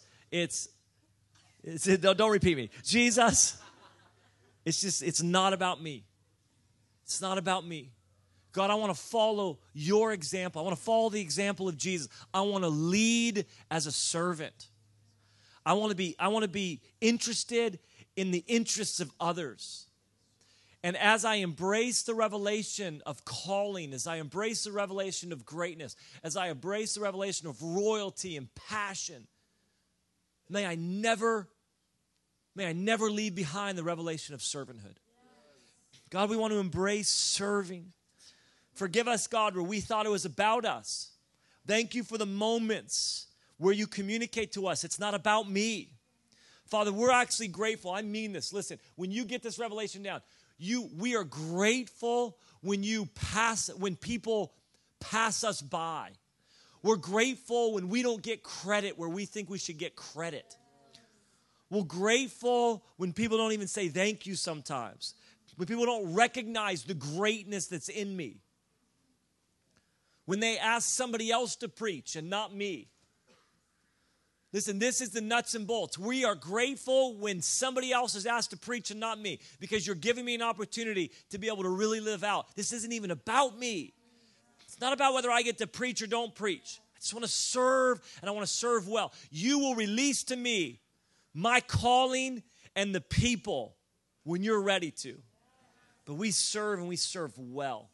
don't repeat me. Jesus, it's not about me. It's not about me. God, I want to follow your example. I want to follow the example of Jesus. I want to lead as a servant. I want to be interested in the interests of others. And as I embrace the revelation of calling, as I embrace the revelation of greatness, as I embrace the revelation of royalty and passion, may I never leave behind the revelation of servanthood. God, we want to embrace serving. Forgive us, God, where we thought it was about us. Thank you for the moments where you communicate to us. It's not about me. Father, we're actually grateful. I mean this. Listen, when you get this revelation down, we are grateful when people pass us by. We're grateful when we don't get credit where we think we should get credit. We're grateful when people don't even say thank you sometimes. When people don't recognize the greatness that's in me. When they ask somebody else to preach and not me. Listen, this is the nuts and bolts. We are grateful when somebody else is asked to preach and not me, because you're giving me an opportunity to be able to really live out. This isn't even about me. It's not about whether I get to preach or don't preach. I just want to serve, and I want to serve well. You will release to me my calling and the people when you're ready to. But we serve, and we serve well.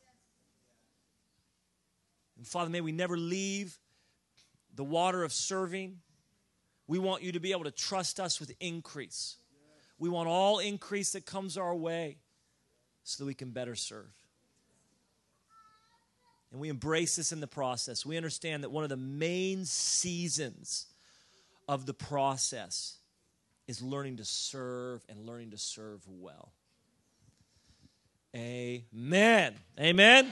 And Father, may we never leave the water of serving. We want you to be able to trust us with increase. We want all increase that comes our way so that we can better serve. And we embrace this in the process. We understand that one of the main seasons of the process is learning to serve and learning to serve well. Amen. Amen.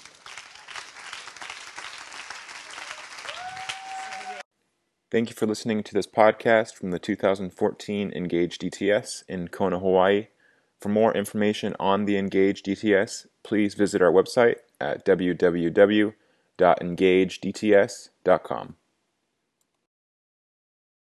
Thank you for listening to this podcast from the 2014 Engage DTS in Kona, Hawaii. For more information on the Engage DTS, please visit our website at www.engagedts.com.